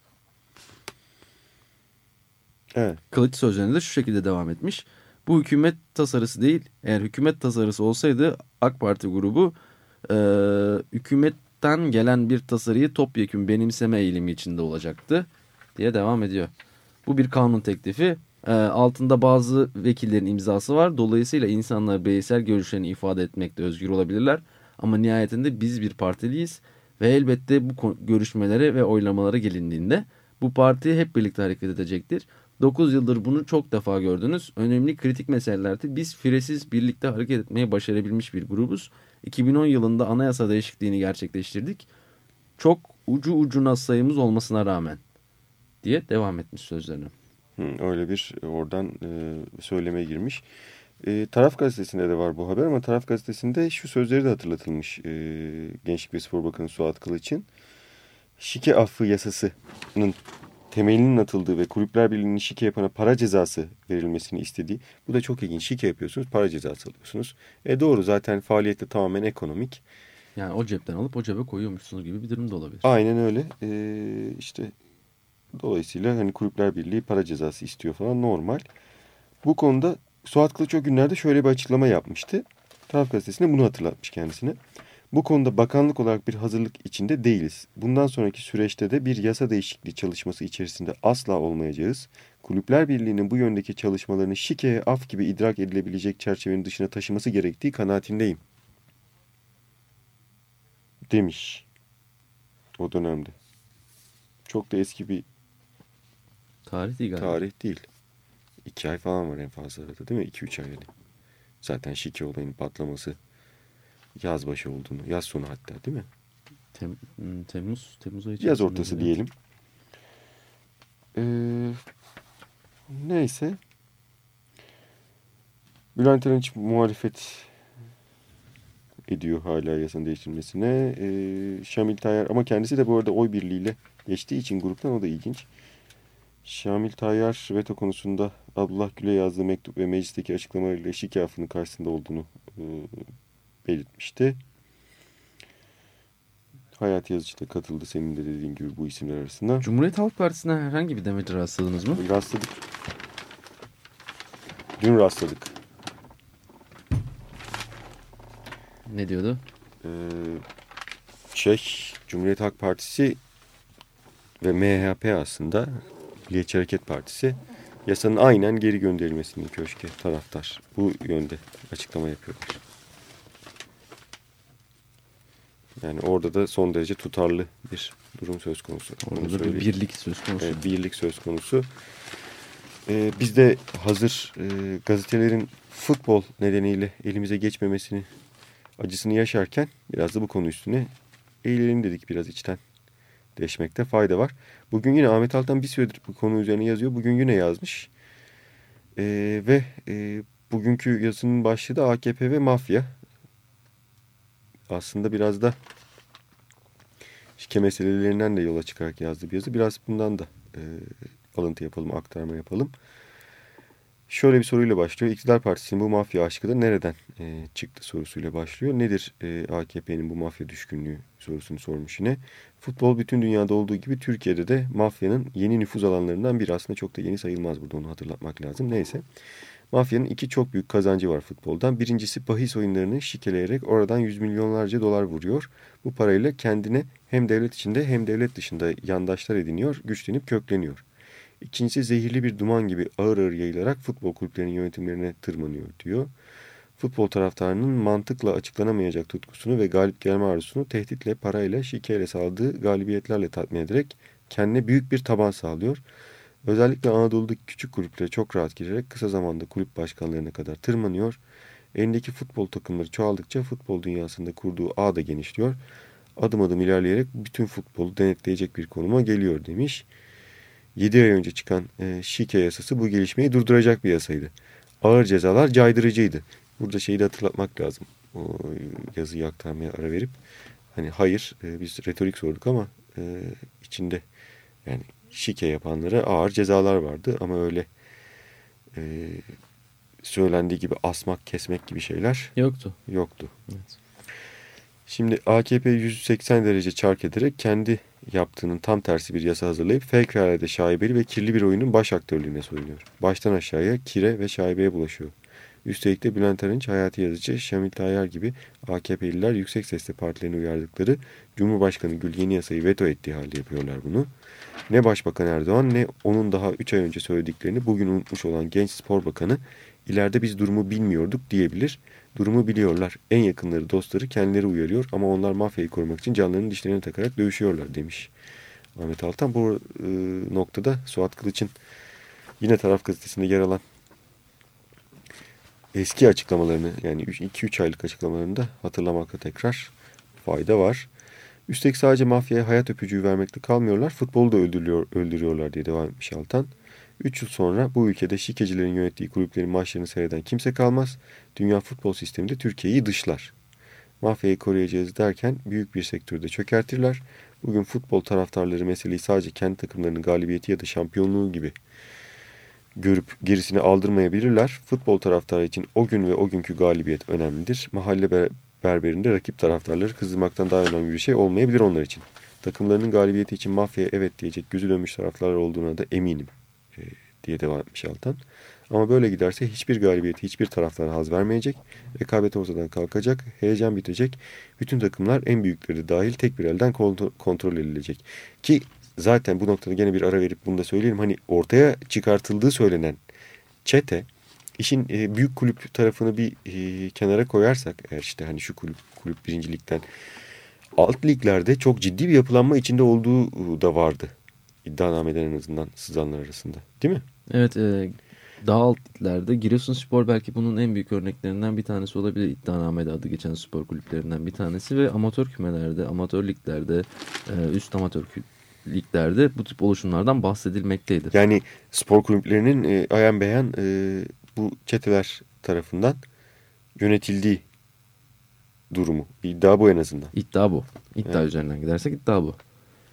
Evet. Kılıç sözlerine de şu şekilde devam etmiş. Bu hükümet tasarısı değil. Eğer hükümet tasarısı olsaydı AK Parti grubu hükümetten gelen bir tasarıyı topyekün benimseme eğilimi içinde olacaktı diye devam ediyor. Bu bir kanun teklifi. Altında bazı vekillerin imzası var. Dolayısıyla insanlar bireysel görüşlerini ifade etmekte özgür olabilirler. Ama nihayetinde biz bir partiliyiz ve elbette bu görüşmelere ve oylamalara gelindiğinde bu parti hep birlikte hareket edecektir. 9 yıldır bunu çok defa gördünüz. Önemli kritik meselelerde biz firesiz birlikte hareket etmeyi başarabilmiş bir grubuz. 2010 yılında anayasa değişikliğini gerçekleştirdik. Çok ucu ucuna sayımız olmasına rağmen diye devam etmiş sözlerine. Öyle bir oradan söyleme girmiş. Taraf gazetesinde de var bu haber ama Taraf gazetesinde şu sözleri de hatırlatılmış Gençlik ve Spor Bakanı Suat Kılıç'ın. Şike affı yasasının temelinin atıldığı ve Kulüpler Birliği'nin şike yapana para cezası verilmesini istediği. Bu da çok ilginç. Şike yapıyorsunuz, para cezası alıyorsunuz. Doğru, zaten faaliyette tamamen ekonomik. Yani o cepten alıp o cebe koyuyormuşsunuz gibi bir durum da olabilir. Aynen öyle. İşte dolayısıyla hani Kulüpler Birliği para cezası istiyor falan, normal. Bu konuda Suat Kılıç o günlerde şöyle bir açıklama yapmıştı. Taraf gazetesinde bunu hatırlatmış kendisine. Bu konuda bakanlık olarak bir hazırlık içinde değiliz. Bundan sonraki süreçte de bir yasa değişikliği çalışması içerisinde asla olmayacağız. Kulüpler Birliği'nin bu yöndeki çalışmalarını şike, af gibi idrak edilebilecek çerçevenin dışına taşıması gerektiği kanaatindeyim. Demiş o dönemde. Çok da eski bir Tarih değil galiba. tarih değil. 2 ay falan var en fazla arada, değil mi? 2-3 ay yani. Zaten şike olayının patlaması yaz başı olduğunu, yaz sonu hatta, değil mi? Temmuz ayı. Yaz ortası diyelim. Neyse. Bülent Arınç muhalefet ediyor hala yasanın değiştirilmesine. Şamil Tayyar, ama kendisi de bu arada oy birliğiyle geçtiği için gruptan, o da ilginç. Şamil Tayyar veto konusunda Abdullah Gül'e yazdığı mektup ve meclisteki açıklamalarıyla şike affının karşısında olduğunu belirtmişti. Hayati Yazıcı da katıldı senin de dediğin gibi bu isimler arasında. Cumhuriyet Halk Partisi'ne herhangi bir demeci rastladınız mı? Rastladık. Dün rastladık. Ne diyordu? Cumhuriyet Halk Partisi ve MHP aslında, Milliyetçi Hareket Partisi, yasanın aynen geri gönderilmesini köşke taraftar. Bu yönde açıklama yapıyorlar. Yani orada da son derece tutarlı bir durum söz konusu. Orada da bir birlik söz konusu. Birlik söz konusu. Biz de hazır gazetelerin futbol nedeniyle elimize geçmemesini, acısını yaşarken biraz da bu konu üstüne eğilelim dedik, biraz içten deşmekte fayda var. Bugün yine Ahmet Altan bir süredir bu konu üzerine yazıyor. Bugün yine yazmış. Ve bugünkü yazının başlığı da AKP ve mafya. Aslında biraz da şike meselelerinden de yola çıkarak yazdığı bir yazı. Biraz bundan da alıntı yapalım, aktarma yapalım. Şöyle bir soruyla başlıyor. İktidar Partisi'nin bu mafya aşkı da nereden çıktı sorusuyla başlıyor. Nedir AKP'nin bu mafya düşkünlüğü sorusunu sormuş yine. Futbol bütün dünyada olduğu gibi Türkiye'de de mafyanın yeni nüfuz alanlarından biri. Aslında çok da yeni sayılmaz, burada onu hatırlatmak lazım. Neyse. Mafyanın iki çok büyük kazancı var futboldan. Birincisi bahis oyunlarını şikeleyerek oradan yüz milyonlarca dolar vuruyor. Bu parayla kendine hem devlet içinde hem devlet dışında yandaşlar ediniyor, güçlenip kökleniyor. İkincisi zehirli bir duman gibi ağır ağır yayılarak futbol kulüplerinin yönetimlerine tırmanıyor diyor. Futbol taraftarının mantıkla açıklanamayacak tutkusunu ve galip gelme arzusunu tehditle, parayla, şikeyle sağladığı galibiyetlerle tatmin ederek kendine büyük bir taban sağlıyor. Özellikle Anadolu'daki küçük kulüplere çok rahat girerek kısa zamanda kulüp başkanlarına kadar tırmanıyor. Elindeki futbol takımları çoğaldıkça futbol dünyasında kurduğu ağ da genişliyor. Adım adım ilerleyerek bütün futbolu denetleyecek bir konuma geliyor demiş. 7 ay önce çıkan şike yasası bu gelişmeyi durduracak bir yasaydı. Ağır cezalar caydırıcıydı. Burada şeyi de hatırlatmak lazım. O yazıyı aktarmaya ara verip. Hani hayır biz retorik sorduk ama içinde yani şike yapanlara ağır cezalar vardı. Ama öyle söylendiği gibi asmak, kesmek gibi şeyler yoktu. Evet. Şimdi AKP 180 derece çark ederek kendi yaptığının tam tersi bir yasa hazırlayıp fevkalade şaibeli ve kirli bir oyunun baş aktörlüğüne soyunuyor. Baştan aşağıya kire ve şaibeye bulaşıyor. Üstelik de Bülent Arınç, Hayati Yazıcı, Şamil Tayyar gibi AKP'liler yüksek sesle partilerini uyardıkları Cumhurbaşkanı Gül yeni yasayı veto ettiği halde yapıyorlar bunu. Ne Başbakan Erdoğan ne onun daha 3 ay önce söylediklerini bugün unutmuş olan Genç Spor Bakanı ileride biz durumu bilmiyorduk diyebilir. Durumu biliyorlar. En yakınları, dostları kendileri uyarıyor ama onlar mafyayı korumak için canlarını dişlerine takarak dövüşüyorlar demiş Ahmet Altan. Bu noktada Suat Kılıç'ın yine Taraf Gazetesi'nde yer alan eski açıklamalarını yani 2-3 aylık açıklamalarını da hatırlamakta tekrar fayda var. Üstelik sadece mafyaya hayat öpücüğü vermekle kalmıyorlar, futbolu da öldürüyorlar diye devam etmiş Altan. 3 yıl sonra bu ülkede şikecilerin yönettiği kulüplerin maçlarını seyreden kimse kalmaz. Dünya futbol sistemi de Türkiye'yi dışlar. Mafyayı koruyacağız derken büyük bir sektörde çökertirler. Bugün futbol taraftarları meseleyi sadece kendi takımlarının galibiyeti ya da şampiyonluğu gibi görüp gerisini aldırmayabilirler. Futbol taraftarı için o gün ve o günkü galibiyet önemlidir. Mahalle berberinde rakip taraftarları kızdırmaktan daha önemli bir şey olmayabilir onlar için. Takımlarının galibiyeti için mafyaya evet diyecek gözü dönmüş taraftarlar olduğuna da eminim diye devam etmiş Altan. Ama böyle giderse hiçbir galibiyeti hiçbir taraftara haz vermeyecek. Rekabet ortadan kalkacak. Heyecan bitecek. Bütün takımlar en büyükleri de dahil tek bir elden kontrol edilecek. Ki zaten bu noktada gene bir ara verip bunu da söyleyelim. Hani ortaya çıkartıldığı söylenen çete işin büyük kulüp tarafını bir kenara koyarsak eğer işte hani şu kulüp birincilikten alt liglerde çok ciddi bir yapılanma içinde olduğu da vardı. İddianameden en azından sızanlar arasında. Değil mi? Evet, daha alt liglerde Giresunspor belki bunun en büyük örneklerinden bir tanesi olabilir. İddianamede adı geçen spor kulüplerinden bir tanesi ve amatör kümelerde, amatör liglerde, üst amatör liglerde bu tip oluşumlardan bahsedilmekteydi. Yani spor kulüplerinin ayan beyan bu çeteler tarafından yönetildiği durumu. İddia bu en azından. İddia bu. İddia üzerinden gidersek iddia bu.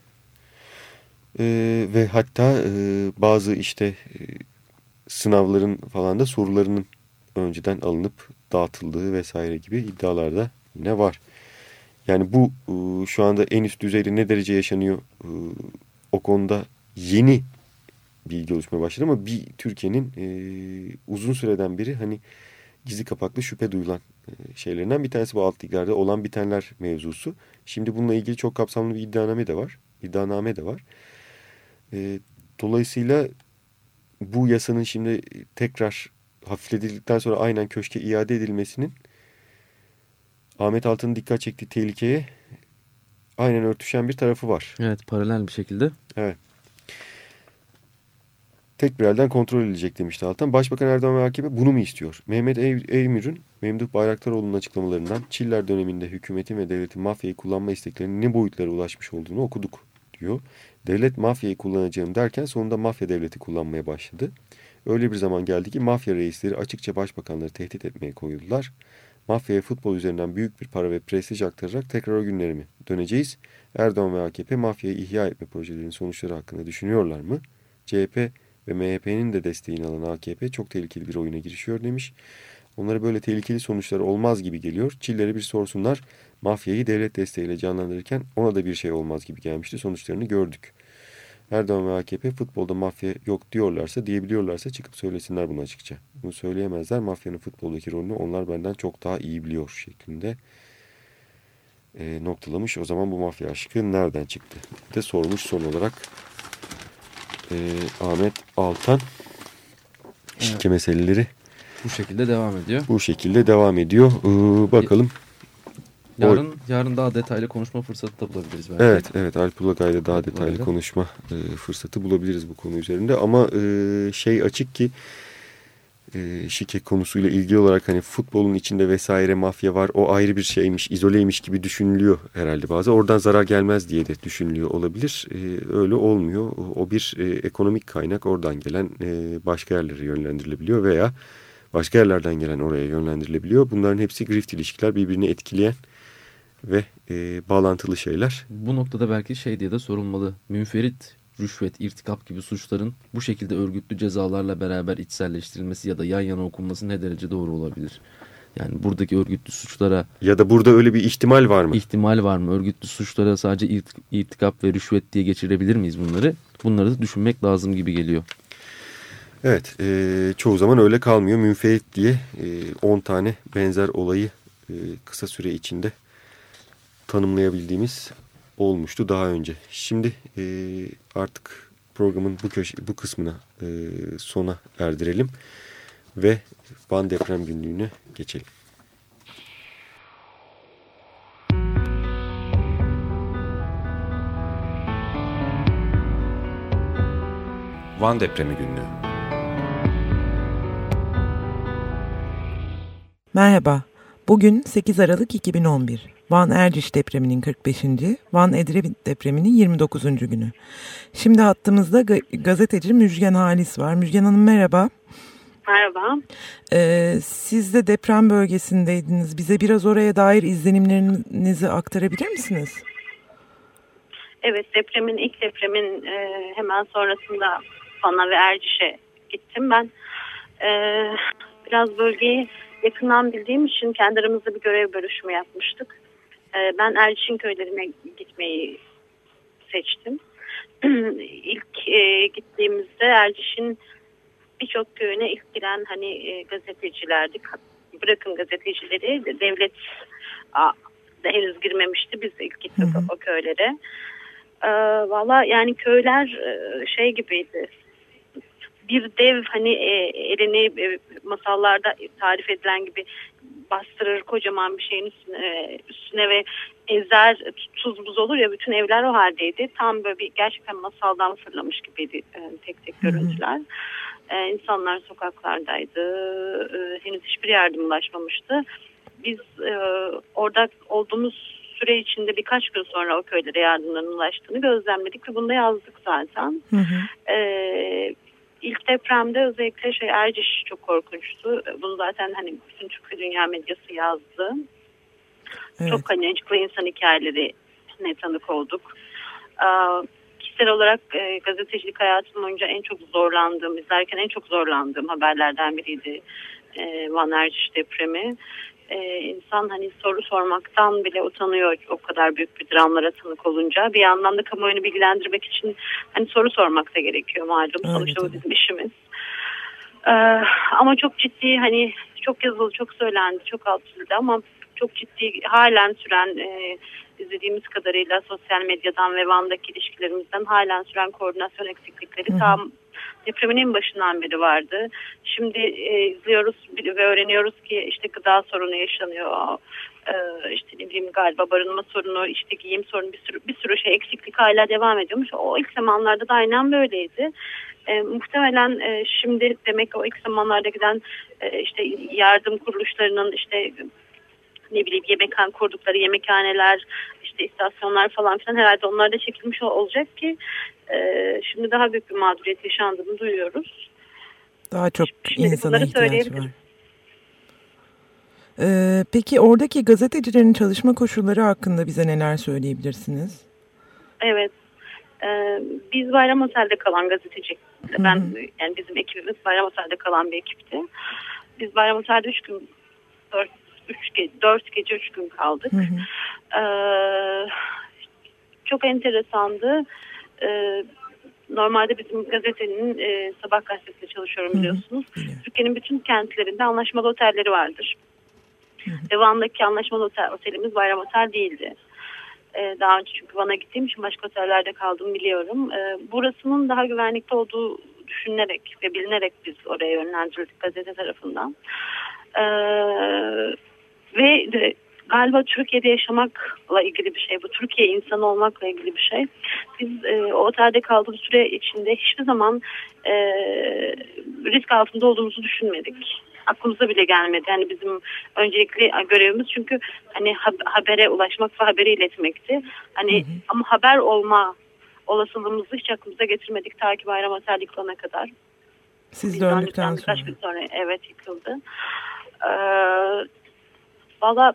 Ve hatta bazı işte sınavların falan da sorularının önceden alınıp dağıtıldığı vesaire gibi iddialar da yine var. Yani bu şu anda en üst düzeyde ne derece yaşanıyor o konuda yeni bilgi oluşmaya başladı ama bir Türkiye'nin uzun süreden beri hani gizli kapaklı şüphe duyulan şeylerinden bir tanesi bu alt liglerde olan bitenler mevzusu. Şimdi bununla ilgili çok kapsamlı bir iddianame de var. Dolayısıyla bu yasanın şimdi tekrar hafifletildikten sonra aynen köşke iade edilmesinin Ahmet Altan'ın dikkat çektiği tehlikeye aynen örtüşen bir tarafı var. Evet, paralel bir şekilde. Evet. Tek bir elden kontrol edilecek demişti Altan. Başbakan Erdoğan ve AKP bunu mu istiyor? Mehmet Eymür'ün Memduh Bayraktaroğlu'nun açıklamalarından Çiller döneminde hükümetin ve devletin mafyayı kullanma isteklerinin ne boyutlara ulaşmış olduğunu okuduk diyor. Devlet mafyayı kullanacağım derken sonunda mafya devleti kullanmaya başladı. Öyle bir zaman geldi ki mafya reisleri açıkça başbakanları tehdit etmeye koyuldular. Mafyaya futbol üzerinden büyük bir para ve prestij aktararak tekrar o günlere mi döneceğiz? Erdoğan ve AKP mafyayı ihya etme projelerinin sonuçları hakkında düşünüyorlar mı? CHP ve MHP'nin de desteğini alan AKP çok tehlikeli bir oyuna girişiyor demiş. Onlara böyle tehlikeli sonuçlar olmaz gibi geliyor. Çiller'e bir sorsunlar. Mafyayı devlet desteğiyle canlandırırken ona da bir şey olmaz gibi gelmişti. Sonuçlarını gördük Erdoğan ve AKP futbolda mafya yok diyorlarsa, diyebiliyorlarsa çıkıp söylesinler bunu açıkça. Bunu söyleyemezler. Mafyanın futboldaki rolünü onlar benden çok daha iyi biliyor şeklinde noktalamış. O zaman bu mafya aşkı nereden çıktı de sormuş son olarak Ahmet Altan. Şike meseleleri Bu şekilde devam ediyor. bu şekilde devam ediyor. Bakalım. Yarın daha detaylı konuşma fırsatı da bulabiliriz belki. Evet Alp Ulagay'la daha detaylı konuşma fırsatı bulabiliriz bu konu üzerinde. Ama açık ki şike konusuyla ilgili olarak hani futbolun içinde vesaire mafya var, o ayrı bir şeymiş, izoleymiş gibi düşünülüyor herhalde bazı. Oradan zarar gelmez diye de düşünülüyor olabilir. Öyle olmuyor. O bir ekonomik kaynak, oradan gelen başka yerlere yönlendirilebiliyor veya başka yerlerden gelen oraya yönlendirilebiliyor. Bunların hepsi grift ilişkiler, birbirini etkileyen ve bağlantılı şeyler. Bu noktada belki şey diye de sorulmalı. Münferit rüşvet, irtikap gibi suçların bu şekilde örgütlü cezalarla beraber içselleştirilmesi ya da yan yana okunması ne derece doğru olabilir? Yani buradaki örgütlü suçlara... Ya da burada öyle bir ihtimal var mı? İhtimal var mı? Örgütlü suçlara sadece irtikap ve rüşvet diye geçirebilir miyiz bunları? Bunları da düşünmek lazım gibi geliyor. Evet, çoğu zaman öyle kalmıyor. Münferit diye 10 tane benzer olayı kısa süre içinde tanımlayabildiğimiz olmuştu daha önce. Şimdi artık programın bu kısmına sona erdirelim ve Van deprem günlüğüne geçelim. Van depremi günlüğü. Merhaba, bugün 8 Aralık 2011. Van Erciş depreminin 45. Van Edremit depreminin 29. günü. Şimdi hattımızda gazeteci Müjgan Halis var. Müjgan Hanım merhaba. Merhaba. Siz de deprem bölgesindeydiniz. Bize biraz oraya dair izlenimlerinizi aktarabilir misiniz? Evet, ilk depremin hemen sonrasında Van'a ve Erciş'e gittim. Ben biraz bölgeyi yakından bildiğim için kendi aramızda bir görev bölüşümü yapmıştık. Ben Erciş'in köylerine gitmeyi seçtim. İlk gittiğimizde Erciş'in birçok köyüne ilk giren gazetecilerdi. Bırakın gazetecileri, devlet de henüz girmemişti. Biz ilk gittik o köylere. Valla yani köyler şey gibiydi. Bir dev elini masallarda tarif edilen gibi bastırır kocaman bir şeyin üstüne ve ezer, tuz buz olur ya, bütün evler o haldeydi. Tam böyle bir gerçekten masaldan fırlamış gibiydi tek tek görüntüler. İnsanlar sokaklardaydı. Henüz hiçbir yardım ulaşmamıştı. Biz orada olduğumuz süre içinde birkaç gün sonra o köylere yardımların ulaştığını gözlemledik ve bunu da yazdık zaten. İlk depremde özellikle Erciş çok korkunçtu. Bunu zaten bütün Türk ve dünya medyası yazdı. Evet. Çok acıklı insan hikayelerine tanık olduk. Kişisel olarak gazetecilik hayatım boyunca izlerken en çok zorlandığım haberlerden biriydi Van Erciş depremi. İnsan soru sormaktan bile utanıyor o kadar büyük bir dramlara tanık olunca. Bir yandan da kamuoyunu bilgilendirmek için soru sormak da gerekiyor malum. Sonuçta bu bizim işimiz. Ama çok ciddi çok yazılı, çok söylendi, çok alt çizildi ama çok ciddi halen süren izlediğimiz kadarıyla sosyal medyadan ve Van'daki ilişkilerimizden halen süren koordinasyon eksiklikleri tam depremin en başından beri vardı. Şimdi izliyoruz ve öğreniyoruz ki gıda sorunu yaşanıyor. Galiba barınma sorunu, giyim sorunu, bir sürü eksiklik hala devam ediyormuş. O ilk zamanlarda da aynen böyleydi. Muhtemelen şimdi demek ki o ilk zamanlarda giden yardım kuruluşlarının kurdukları yemekhaneler, istasyonlar falan filan herhalde onlar da çekilmiş olacak ki şimdi daha büyük bir mağduriyet yaşandığını duyuyoruz. Daha çok insana ihtiyaç var. Peki oradaki gazetecilerin çalışma koşulları hakkında bize neler söyleyebilirsiniz? Evet. Biz Bayramotel'de kalan gazeteci. Bizim ekibimiz Bayramotel'de kalan bir ekipti. Biz Bayramotel'de 4 gece 3 gün kaldık. Çok enteresandı. normalde bizim gazetenin Sabah gazetesinde çalışıyorum biliyorsunuz. Türkiye'nin bütün kentlerinde anlaşmalı otelleri vardır. Ve Van'daki anlaşmalı otelimiz Bayram Otel değildi. Daha önce çünkü Van'a gittiğim için başka otellerde kaldım biliyorum. Burasının daha güvenlikli olduğu düşünülerek ve bilinerek biz oraya yönlendirildik gazete tarafından. Ve galiba Türkiye'de yaşamakla ilgili bir şey bu. Türkiye insanı olmakla ilgili bir şey. Biz o otelde kaldığımız süre içinde hiçbir zaman risk altında olduğumuzu düşünmedik. Aklımıza bile gelmedi. Yani bizim öncelikli görevimiz çünkü hani habere ulaşmak ve haberi iletmekti. Hani ama haber olma olasılığımızı hiç aklımıza getirmedik ta ki Bayram Otel yıkılana kadar. Siz döndükten sonra. Birkaç gün sonra evet yıkıldı. Valla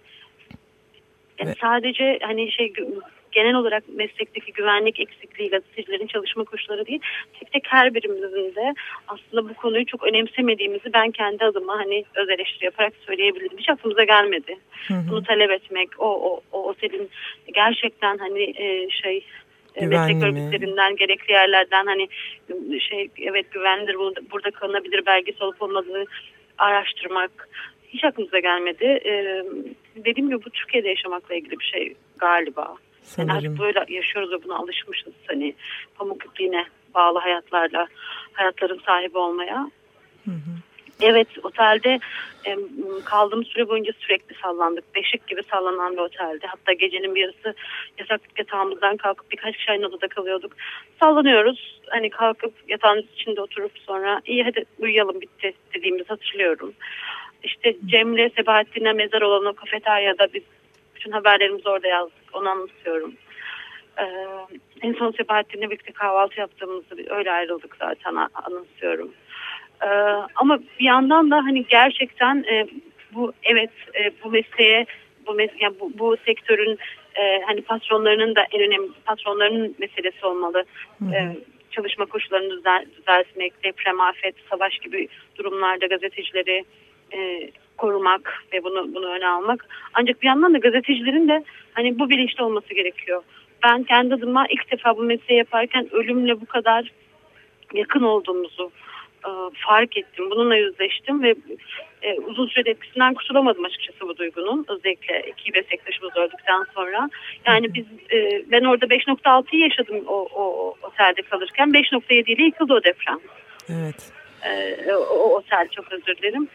yani sadece hani genel olarak meslekteki güvenlik eksikliği, gazetecilerin çalışma koşulları değil, tek tek her birimizin de aslında bu konuyu çok önemsemediğimizi ben kendi adıma hani öz eleştiri yaparak söyleyebilirim. Hiç aklımıza gelmedi. Bunu talep etmek, o otelin gerçekten hani meslek örgütlerinden, gerekli yerlerden hani evet güvenlidir, burada kalınabilir belgesi olup olmadığını araştırmak hiç aklımıza gelmedi. Dediğim gibi bu Türkiye'de yaşamakla ilgili bir şey galiba. Yani artık böyle yaşıyoruz ve buna alışmışız. Hani pamuk ipliğine bağlı hayatların sahibi olmaya. Evet, otelde kaldığımız süre boyunca sürekli sallandık. Beşik gibi sallanan bir oteldi. Hatta gecenin bir yarısı yataklık yatağımızdan kalkıp birkaç kişi aynı odada kalıyorduk. Sallanıyoruz. Hani kalkıp yatağın içinde oturup sonra iyi hadi uyuyalım bitti dediğimizi hatırlıyorum. İşte Cemre Sebahattin'e mezar olan o kafeteryada biz bütün haberlerimizi orada yazdık. Onu anlatıyorum. En son Sebahattin'le birlikte kahvaltı yaptığımızda öyle ayrıldık zaten anlatıyorum. Ama bir yandan da hani gerçekten bu mesleğe bu sektörün hani patronlarının da en önemli patronlarının meselesi olmalı. Çalışma koşullarını düzeltmek, deprem, afet, savaş gibi durumlarda gazetecileri korumak ve bunu öne almak. Ancak bir yandan da gazetecilerin de hani bu bilinçli olması gerekiyor. Ben kendi adıma ilk defa bu mesleği yaparken ölümle bu kadar yakın olduğumuzu fark ettim. Bununla yüzleştim ve uzun sürede etkisinden kurtulamadım açıkçası bu duygunun. Özellikle iki meslektaşımız öldükten sonra. Yani ben orada 5.6'yı yaşadım o otelde kalırken. 5.7 ile yıkıldı o deprem. Evet. O otel, çok özür dilerim.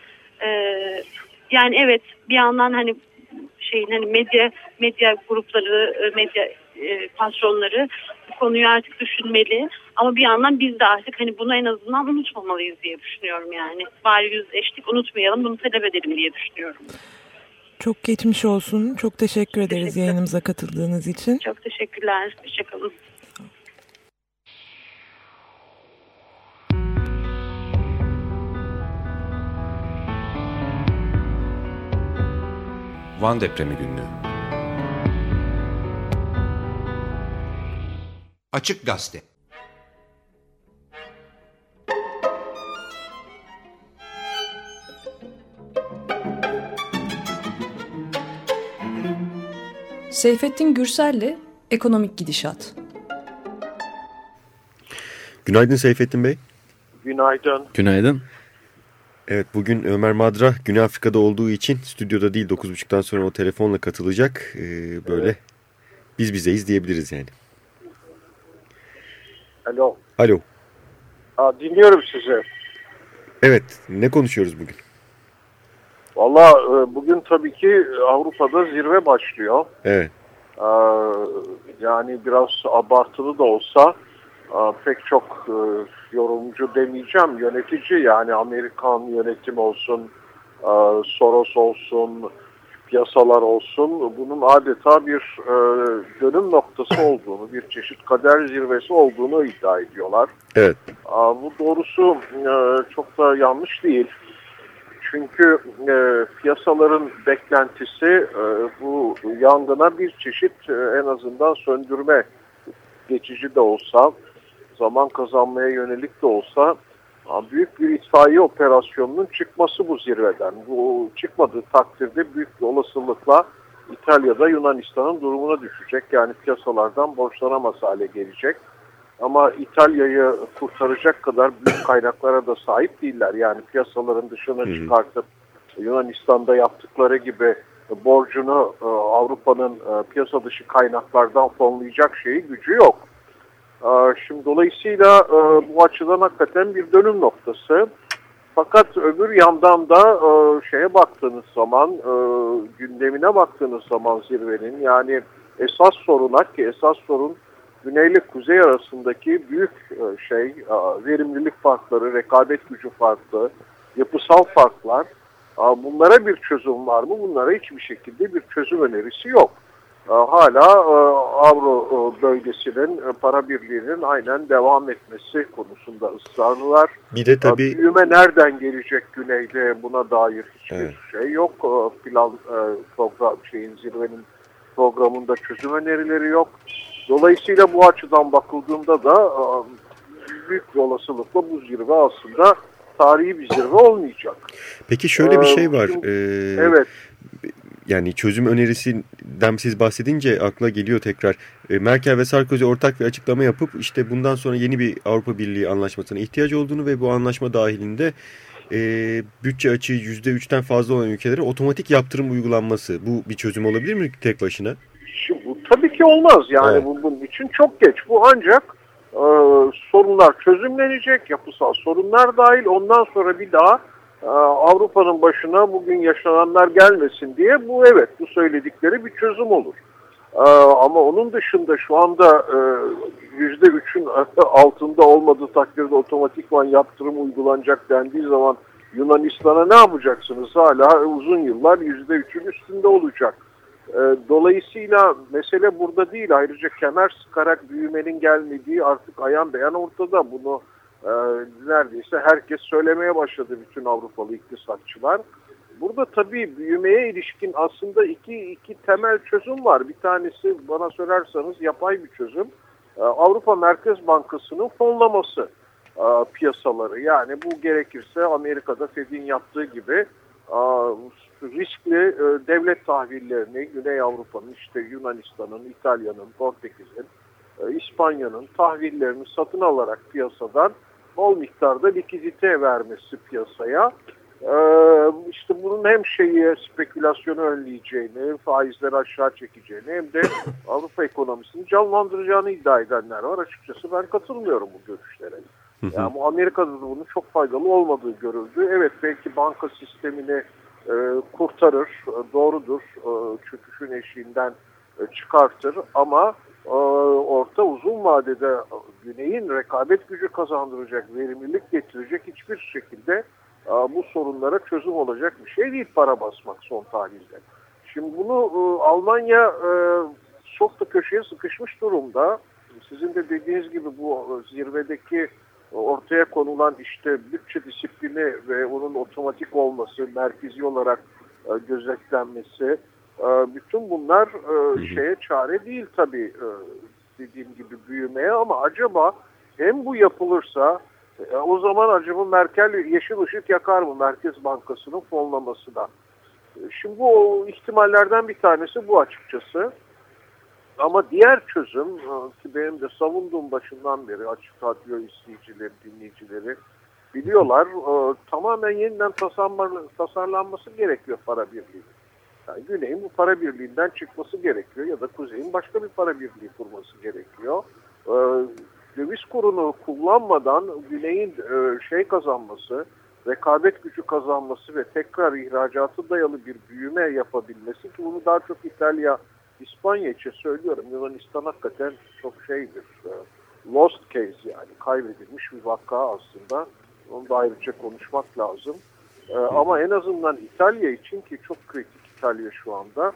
Yani evet, bir yandan hani hani medya grupları, medya patronları bu konuyu artık düşünmeli. Ama bir yandan biz de artık hani bunu en azından unutmamalıyız diye düşünüyorum yani. Bari yüzleştik, unutmayalım, bunu talep edelim diye düşünüyorum. Çok geçmiş olsun. Çok teşekkür ederiz yayınımıza katıldığınız için. Çok teşekkürler. Hoşçakalın. Van Depremi Günlüğü. Açık Gazete. Seyfettin Gürsel'le Ekonomik Gidişat. Günaydın Seyfettin Bey. Günaydın. Günaydın. Evet, bugün Ömer Madra Güney Afrika'da olduğu için stüdyoda değil, 9.30'dan sonra o telefonla katılacak. Böyle biz bizeyiz diyebiliriz yani. Alo. Alo. Dinliyorum sizi. Evet, ne konuşuyoruz bugün? Valla bugün tabii ki Avrupa'da zirve başlıyor. Evet. Yani biraz abartılı da olsa pek çok yorumcu demeyeceğim, yönetici, yani Amerikan yönetim olsun, Soros olsun, piyasalar olsun, bunun adeta bir dönüm noktası olduğunu, bir çeşit kader zirvesi olduğunu iddia ediyorlar. Evet. Bu doğrusu çok da yanlış değil. Çünkü piyasaların beklentisi bu yangına bir çeşit en azından söndürme, geçici de olsa, zaman kazanmaya yönelik de olsa büyük bir itfaiye operasyonunun çıkması bu zirveden. Bu çıkmadığı takdirde büyük bir olasılıkla İtalya'da Yunanistan'ın durumuna düşecek. Yani piyasalardan borçlanamaz hale gelecek. Ama İtalya'yı kurtaracak kadar büyük kaynaklara da sahip değiller. Yani piyasaların dışına çıkartıp Yunanistan'da yaptıkları gibi borcunu Avrupa'nın piyasa dışı kaynaklardan fonlayacak gücü yok. Şimdi dolayısıyla bu açıdan hakikaten bir dönüm noktası. Fakat öbür yandan da şeye baktığınız zaman, gündemine baktığınız zaman zirvenin, yani esas sorun Güney ile Kuzey arasındaki büyük verimlilik farkları, rekabet gücü farklı, yapısal farklar. Bunlara bir çözüm var mı? Bunlara hiçbir şekilde bir çözüm önerisi yok. Hala Avro bölgesinin para birliğinin aynen devam etmesi konusunda ısrarlılar. Bir de tabii büyüme nereden gelecek güneyde, buna dair hiçbir şey yok. Plan zirvenin programında çözüm önerileri yok. Dolayısıyla bu açıdan bakıldığında da büyük bir olasılıkla bu zirve aslında tarihi bir zirve olmayacak. Peki şöyle bir şey var. Evet. Yani çözüm önerisinden siz bahsedince akla geliyor tekrar. Merkel ve Sarkozy ortak bir açıklama yapıp işte bundan sonra yeni bir Avrupa Birliği anlaşmasına ihtiyaç olduğunu ve bu anlaşma dahilinde bütçe açığı %3'ten fazla olan ülkelere otomatik yaptırım uygulanması. Bu bir çözüm olabilir mi tek başına? Şimdi bu tabii ki olmaz. Yani evet. Bunun için çok geç. Bu ancak sorunlar çözümlenecek, yapısal sorunlar dahil. Ondan sonra bir daha Avrupa'nın başına bugün yaşananlar gelmesin diye bu söyledikleri bir çözüm olur. Ama onun dışında şu anda %3'ün altında olmadığı takdirde otomatikman yaptırım uygulanacak dendiği zaman Yunanistan'a ne yapacaksınız? Hala uzun yıllar %3'ün üstünde olacak. Dolayısıyla mesele burada değil. Ayrıca kemer sıkarak büyümenin gelmediği artık ayan beyan ortada. Bunu neredeyse herkes söylemeye başladı, bütün Avrupalı iktisatçılar. Burada tabii büyümeye ilişkin aslında iki temel çözüm var. Bir tanesi bana sorarsanız yapay bir çözüm. Avrupa Merkez Bankası'nın fonlaması piyasaları. Yani bu gerekirse Amerika'da Fed'in yaptığı gibi riskli devlet tahvillerini Güney Avrupa'nın, işte Yunanistan'ın, İtalya'nın, Portekiz'in, İspanya'nın tahvillerini satın alarak piyasadan bol miktarda likidite vermesi piyasaya. İşte bunun hem spekülasyonu önleyeceğini, faizleri aşağı çekeceğini hem de Avrupa ekonomisini canlandıracağını iddia edenler var. Açıkçası ben katılmıyorum bu görüşlere. Yani bu Amerika'da da bunun çok faydalı olmadığı görüldü. Evet, belki banka sistemini kurtarır, doğrudur, çöküşün eşiğinden çıkartır ama orta uzun vadede Güney'in rekabet gücü kazandıracak, verimlilik getirecek hiçbir şekilde bu sorunlara çözüm olacak bir şey değil para basmak son tahlilde. Şimdi bunu Almanya çok da köşeye sıkışmış durumda. Sizin de dediğiniz gibi bu zirvedeki ortaya konulan işte bütçe disiplini ve onun otomatik olması, merkezi olarak gözetlenmesi, bütün bunlar çare değil tabii, dediğim gibi büyümeye. Ama acaba hem bu yapılırsa o zaman acaba Merkel yeşil ışık yakar mı Merkez Bankası'nın fonlamasına? Şimdi bu ihtimallerden bir tanesi bu açıkçası. Ama diğer çözüm ki benim de savunduğum başından beri Açık Radyo izleyicileri, dinleyicileri biliyorlar, tamamen yeniden tasarlanması gerekiyor para birliği. Yani Güney'in bu para birliğinden çıkması gerekiyor ya da Kuzey'in başka bir para birliği kurması gerekiyor. Döviz kurunu kullanmadan Güney'in kazanması, rekabet gücü kazanması ve tekrar ihracatı dayalı bir büyüme yapabilmesi, ki bunu daha çok İtalya, İspanya için söylüyorum. Yunanistan hakikaten çok lost case, yani kaybedilmiş bir vaka aslında. Onu da ayrıca konuşmak lazım. Ama en azından İtalya için, ki çok kritik İtalya şu anda,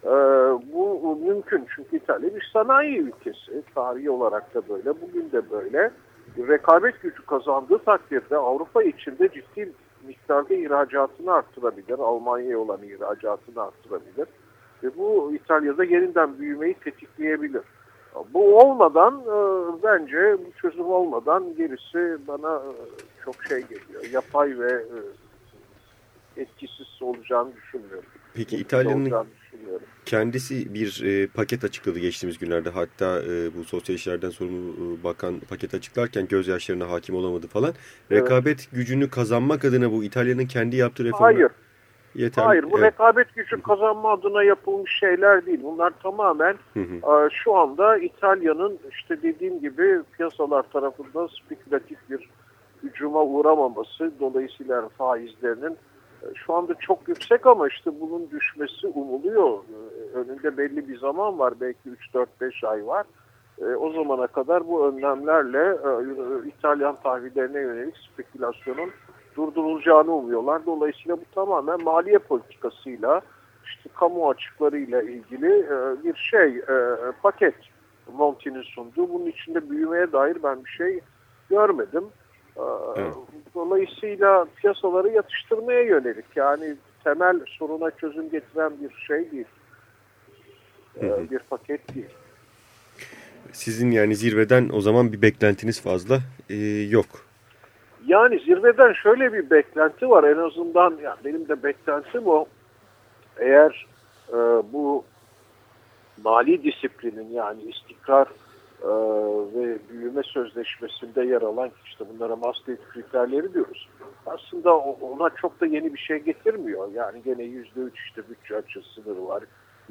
bu mümkün. Çünkü İtalya bir sanayi ülkesi. Tarihi olarak da böyle, bugün de böyle. Rekabet gücü kazandığı takdirde Avrupa içinde ciddi miktarda ihracatını arttırabilir. Almanya'ya olan ihracatını arttırabilir. Ve bu İtalya'da yeniden büyümeyi tetikleyebilir. Bu olmadan, bence bu çözüm olmadan gerisi bana çok geliyor. Yapay ve etkisiz olacağını düşünmüyorum. Peki düşünüyorum. Kendisi bir paket açıkladı geçtiğimiz günlerde. Hatta bu sosyal işlerden sorumlu bakan paket açıklarken gözyaşlarına hakim olamadı falan. Evet. Rekabet gücünü kazanmak adına bu İtalya'nın kendi yaptığı reformlar yeterli. Hayır, bu rekabet gücü kazanma adına yapılmış şeyler değil. Bunlar tamamen şu anda İtalya'nın işte dediğim gibi piyasalar tarafından spekülatif bir hücuma uğramaması, dolayısıyla faizlerinin şu anda çok yüksek ama işte bunun düşmesi umuluyor. Önünde belli bir zaman var, belki 3-4-5 ay var. O zamana kadar bu önlemlerle İtalyan tahvillerine yönelik spekülasyonun durdurulacağını umuyorlar. Dolayısıyla bu tamamen maliye politikasıyla, işte kamu açıklarıyla ilgili bir paket Monti'nin sunduğu. Bunun içinde büyümeye dair ben bir şey görmedim. Evet. Dolayısıyla piyasaları yatıştırmaya yönelik, yani temel soruna çözüm getiren bir şey değil. Bir paket değil. Sizin yani zirveden o zaman bir beklentiniz fazla yok. Yani zirveden şöyle bir beklenti var, en azından yani benim de beklentim o. Eğer bu mali disiplinin, yani istikrar ve büyüme sözleşmesinde yer alan, işte bunlara Maastricht kriterleri diyoruz. Aslında ona çok da yeni bir şey getirmiyor. Yani gene %3 işte bütçe açığı sınırı var.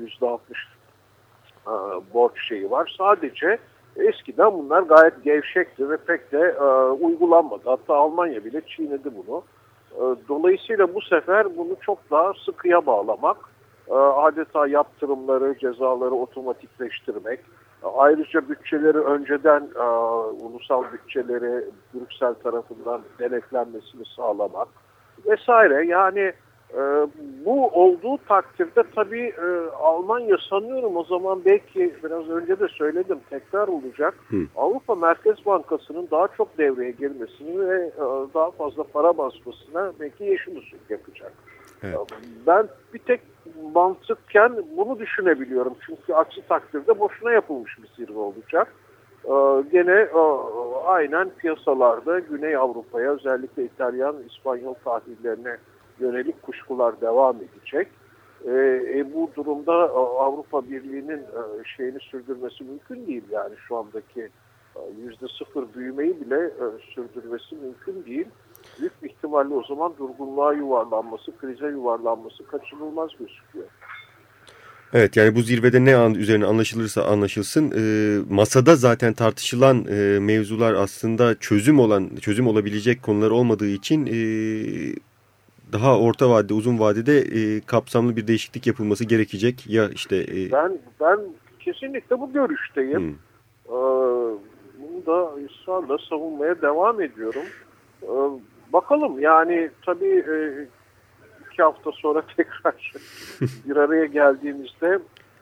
%60 borç şeyi var. Sadece eskiden bunlar gayet gevşekti ve pek de uygulanmadı. Hatta Almanya bile çiğnedi bunu. Dolayısıyla bu sefer bunu çok daha sıkıya bağlamak, adeta yaptırımları, cezaları otomatikleştirmek, ayrıca bütçeleri önceden ulusal bütçeleri Brüksel tarafından denetlenmesini sağlamak vesaire. Yani bu olduğu takdirde tabii Almanya, sanıyorum o zaman belki biraz önce de söyledim, tekrar olacak. Avrupa Merkez Bankası'nın daha çok devreye girmesini ve daha fazla para basmasına belki yeşil ışık yakacak. Evet. Ben bir tek mantıkken bunu düşünebiliyorum. Çünkü aksi takdirde boşuna yapılmış bir zirve olacak. Gene aynen piyasalarda Güney Avrupa'ya, özellikle İtalyan, İspanyol tahvillerine yönelik kuşkular devam edecek. Bu durumda Avrupa Birliği'nin şeyini sürdürmesi mümkün değil. Yani şu andaki %0 büyümeyi bile sürdürmesi mümkün değil. Büyük bir ihtimalle o zaman durgunluğa yuvarlanması, krize yuvarlanması kaçınılmaz gözüküyor. Evet, yani bu zirvede ne üzerine anlaşılırsa anlaşılsın masada zaten tartışılan mevzular aslında çözüm olabilecek konular olmadığı için daha orta vadede, uzun vadede kapsamlı bir değişiklik yapılması gerekecek. Ya işte ben kesinlikle bu görüşteyim. Bunu da ısrarla savunmaya devam ediyorum. Bakalım, yani tabii 2 hafta sonra tekrar bir araya geldiğimizde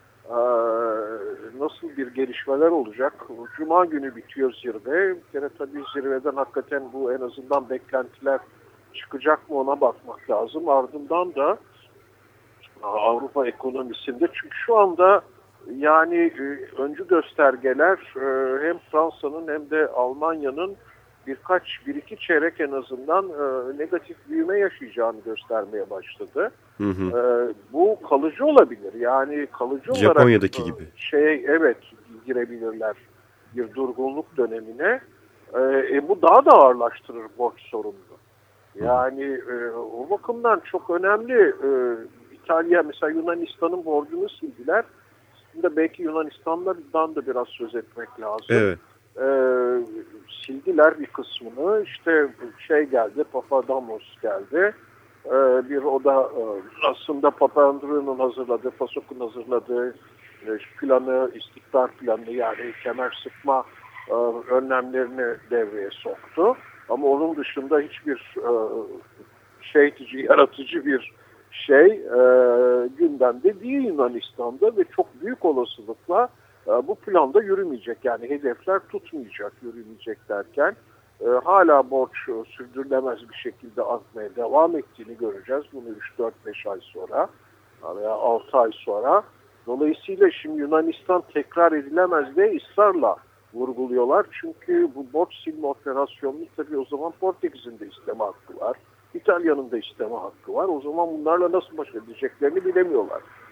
nasıl bir gelişmeler olacak? Cuma günü bitiyor zirve. Bir kere tabii zirveden hakikaten bu en azından beklentiler çıkacak mı ona bakmak lazım. Ardından da Avrupa ekonomisinde, çünkü şu anda yani öncü göstergeler hem Fransa'nın hem de Almanya'nın bir iki çeyrek en azından negatif büyüme yaşayacağını göstermeye başladı. Bu kalıcı olabilir. Yani kalıcı olarak Japonya'daki gibi girebilirler bir durgunluk dönemine. Bu daha da ağırlaştırır borç sorununu. Yani o bakımdan çok önemli. İtalya mesela Yunanistan'ın borcunu sildiler. Şimdi belki Yunanistan'dan da biraz söz etmek lazım. Evet. Sildiler bir kısmını. İşte geldi, Papadamos geldi. O da aslında Papandreou'nun hazırladığı, PASOK'un hazırladığı planı, istikrar planı, yani kemer sıkma önlemlerini devreye soktu. Ama onun dışında hiçbir yaratıcı bir gündemde değil Yunanistan'da ve çok büyük olasılıkla bu planda yürümeyecek. Yani hedefler tutmayacak, yürümeyecek derken hala borç sürdürülemez bir şekilde artmaya devam ettiğini göreceğiz. Bunu 3-4-5 ay sonra veya 6 ay sonra. Dolayısıyla şimdi Yunanistan tekrar edilemez diye ısrarla vurguluyorlar. Çünkü bu borç silme operasyonunu tabii o zaman Portekiz'in de isteme hakkı var. İtalya'nın da isteme hakkı var. O zaman bunlarla nasıl baş edeceklerini bilemiyorlar.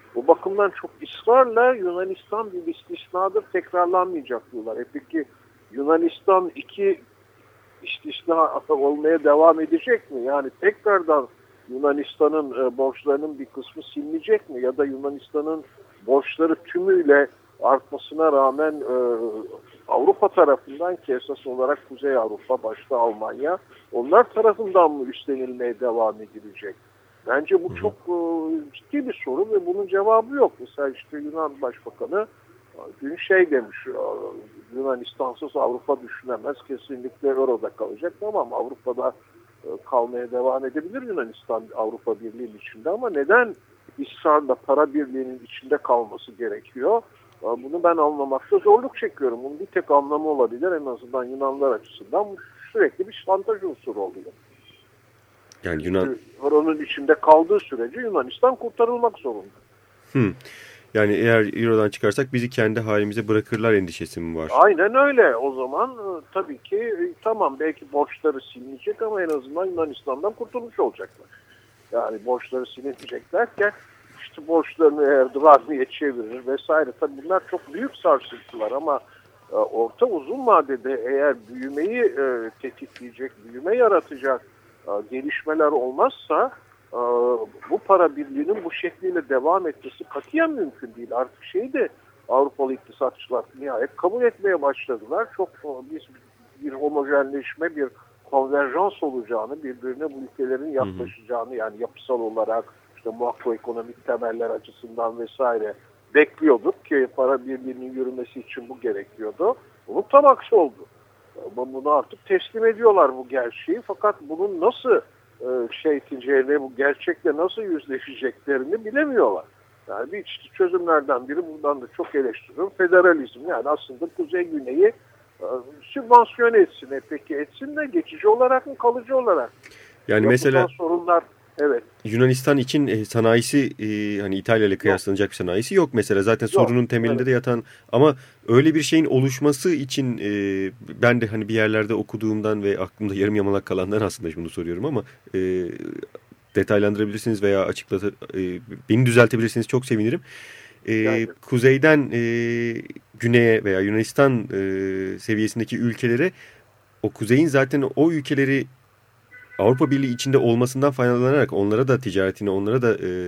Bu bakımdan çok ısrarla Yunanistan bir istisnadır, tekrarlanmayacak diyorlar. Peki Yunanistan iki istisna olmaya devam edecek mi? Yani tekrardan Yunanistan'ın borçlarının bir kısmı silinecek mi? Ya da Yunanistan'ın borçları tümüyle artmasına rağmen Avrupa tarafından, ki esas olarak Kuzey Avrupa, başta Almanya, onlar tarafından mı üstlenilmeye devam edilecek? Bence bu çok ciddi bir soru ve bunun cevabı yok. Mesela işte Yunan Başbakanı dün demiş, Yunanistansız Avrupa düşünemez, kesinlikle Euro'da kalacak. Tamam, Avrupa'da kalmaya devam edebilir Yunanistan Avrupa Birliği'nin içinde, ama neden ısrarla para birliğinin içinde kalması gerekiyor? Bunu ben anlamakta zorluk çekiyorum. Bunun bir tek anlamı olabilir, en azından Yunanlar açısından sürekli bir şantaj unsuru oluyor. Yani Yunan... Euro'nun içinde kaldığı sürece Yunanistan kurtarılmak zorunda. Yani eğer Euro'dan çıkarsak bizi kendi halimize bırakırlar endişesi mi var? Aynen öyle. O zaman tabii ki tamam, belki borçları silinecek ama en azından Yunanistan'dan kurtulmuş olacaklar. Yani borçları silinecek derken işte borçlarını Erdoğan'ı çevirir vesaire. Tabii bunlar çok büyük sarsıntılar ama orta uzun vadede eğer büyümeyi tetikleyecek, büyüme yaratacak gelişmeler olmazsa bu para birliğinin bu şekliyle devam etmesi katiyen mümkün değil. Artık de Avrupalı iktisatçılar nihayet kabul etmeye başladılar. Çok bir homojenleşme, bir konverjans olacağını, birbirine bu ülkelerin yaklaşacağını, yani yapısal olarak işte makroekonomik temeller açısından vesaire bekliyorduk ki para birliğinin yürümesi için bu gerekiyordu. Bunun tam aksi oldu. Bunu artık teslim ediyorlar, bu gerçeği. Fakat bunun nasıl bu gerçekle nasıl yüzleşeceklerini bilemiyorlar. Yani bir çözümlerden biri, buradan da çok eleştiriyorum, federalizm. Yani aslında Kuzey Güney'i sübvansiyon etsin. Peki etsin de geçici olarak mı, kalıcı olarak? Yani mesela sorunlar, evet. Yunanistan için sanayisi hani İtalya ile kıyaslanacak bir sanayisi yok mesela. Zaten sorunun temelinde de yatan, ama öyle bir şeyin oluşması için ben de hani bir yerlerde okuduğumdan ve aklımda yarım yamalak kalandan aslında bunu soruyorum ama detaylandırabilirsiniz veya beni düzeltebilirsiniz, çok sevinirim. Kuzeyden güneye veya Yunanistan seviyesindeki ülkelere, o kuzeyin zaten o ülkeleri Avrupa Birliği içinde olmasından faydalanarak onlara da ticaretini, onlara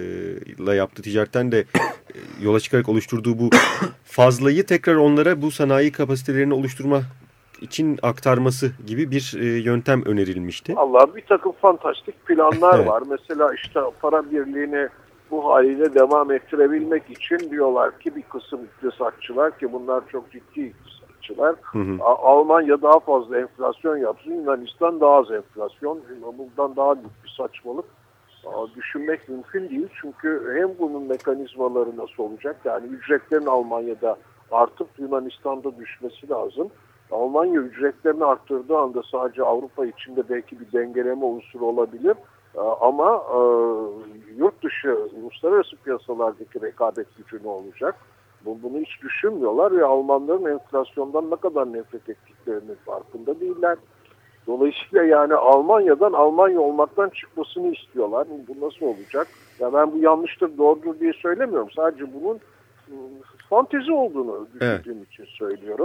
da yaptığı ticaretten de yola çıkarak oluşturduğu bu fazlayı tekrar onlara bu sanayi kapasitelerini oluşturma için aktarması gibi bir yöntem önerilmişti. Allah, bir takım fantastik planlar var. Mesela işte para birliğini bu haliyle devam ettirebilmek için diyorlar ki bir kısım iktisatçılar, ki bunlar çok ciddi iktisatçılar, Almanya daha fazla enflasyon yapsın, Yunanistan daha az enflasyon. Bundan daha büyük bir saçmalık düşünmek mümkün değil. Çünkü hem bunun mekanizmaları nasıl olacak? Yani ücretlerin Almanya'da artıp Yunanistan'da düşmesi lazım. Almanya ücretlerini arttırdığı anda sadece Avrupa içinde belki bir dengeleme unsuru olabilir. Ama yurt dışı, uluslararası piyasalardaki rekabet gücü ne olacak? Bunu hiç düşünmüyorlar ve Almanların enflasyondan ne kadar nefret ettiklerinin farkında değiller. Dolayısıyla yani Almanya'dan Almanya olmaktan çıkmasını istiyorlar. Bu nasıl olacak? Ya ben bu yanlıştır, doğrudur diye söylemiyorum. Sadece bunun fantezi olduğunu düşündüğüm için söylüyorum.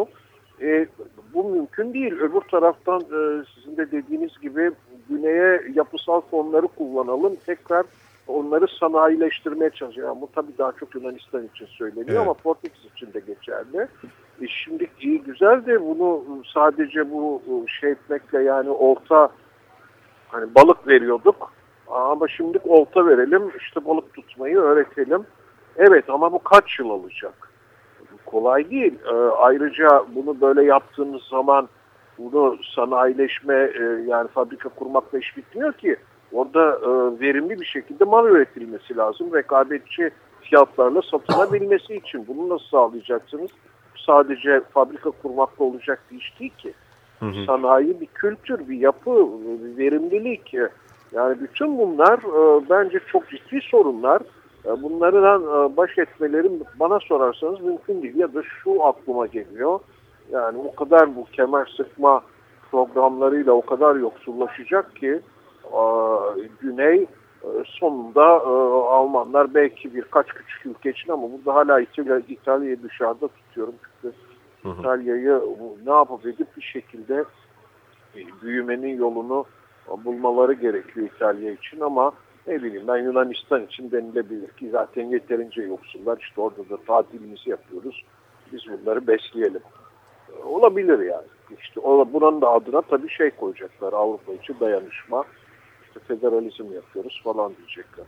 Bu mümkün değil. Öbür taraftan sizin de dediğiniz gibi güneye yapısal fonları kullanalım. Tekrar onları sanayileştirmeye çalışıyor. Yani bu tabii daha çok Yunanistan için söyleniyor ama Portekiz için de geçerli. Şimdi iyi güzel de bunu sadece bu etmekle, yani olta, hani balık veriyorduk ama şimdi olta verelim, işte balık tutmayı öğretelim. Evet, ama bu kaç yıl alacak? Kolay değil. Ayrıca bunu böyle yaptığımız zaman bunu sanayileşme, yani fabrika kurmakla iş bitmiyor ki. Orada verimli bir şekilde mal üretilmesi lazım. Rekabetçi fiyatlarla satılabilmesi için. Bunu nasıl sağlayacaksınız? Sadece fabrika kurmakla olacak bir iş değil ki. Sanayi bir kültür, bir yapı, bir verimlilik. Yani bütün bunlar bence çok ciddi sorunlar. Bunlardan baş etmelerim bana sorarsanız mümkün değil. Ya da şu aklıma geliyor. Yani o kadar bu kemer sıkma programlarıyla o kadar yoksullaşacak ki Güney sonunda Almanlar belki birkaç küçük ülke için ama burada hala İtalya'yı dışarıda tutuyorum. Çünkü İtalya'yı ne yapıp edip bir şekilde büyümenin yolunu bulmaları gerekiyor İtalya için ama ne bileyim ben Yunanistan için denilebilir ki zaten yeterince yoksullar. İşte orada da tatilimizi yapıyoruz. Biz bunları besleyelim. Olabilir yani. İşte buranın da adına tabii şey koyacaklar. Avrupa için dayanışma. İşte federalizm yapıyoruz falan diyecekler.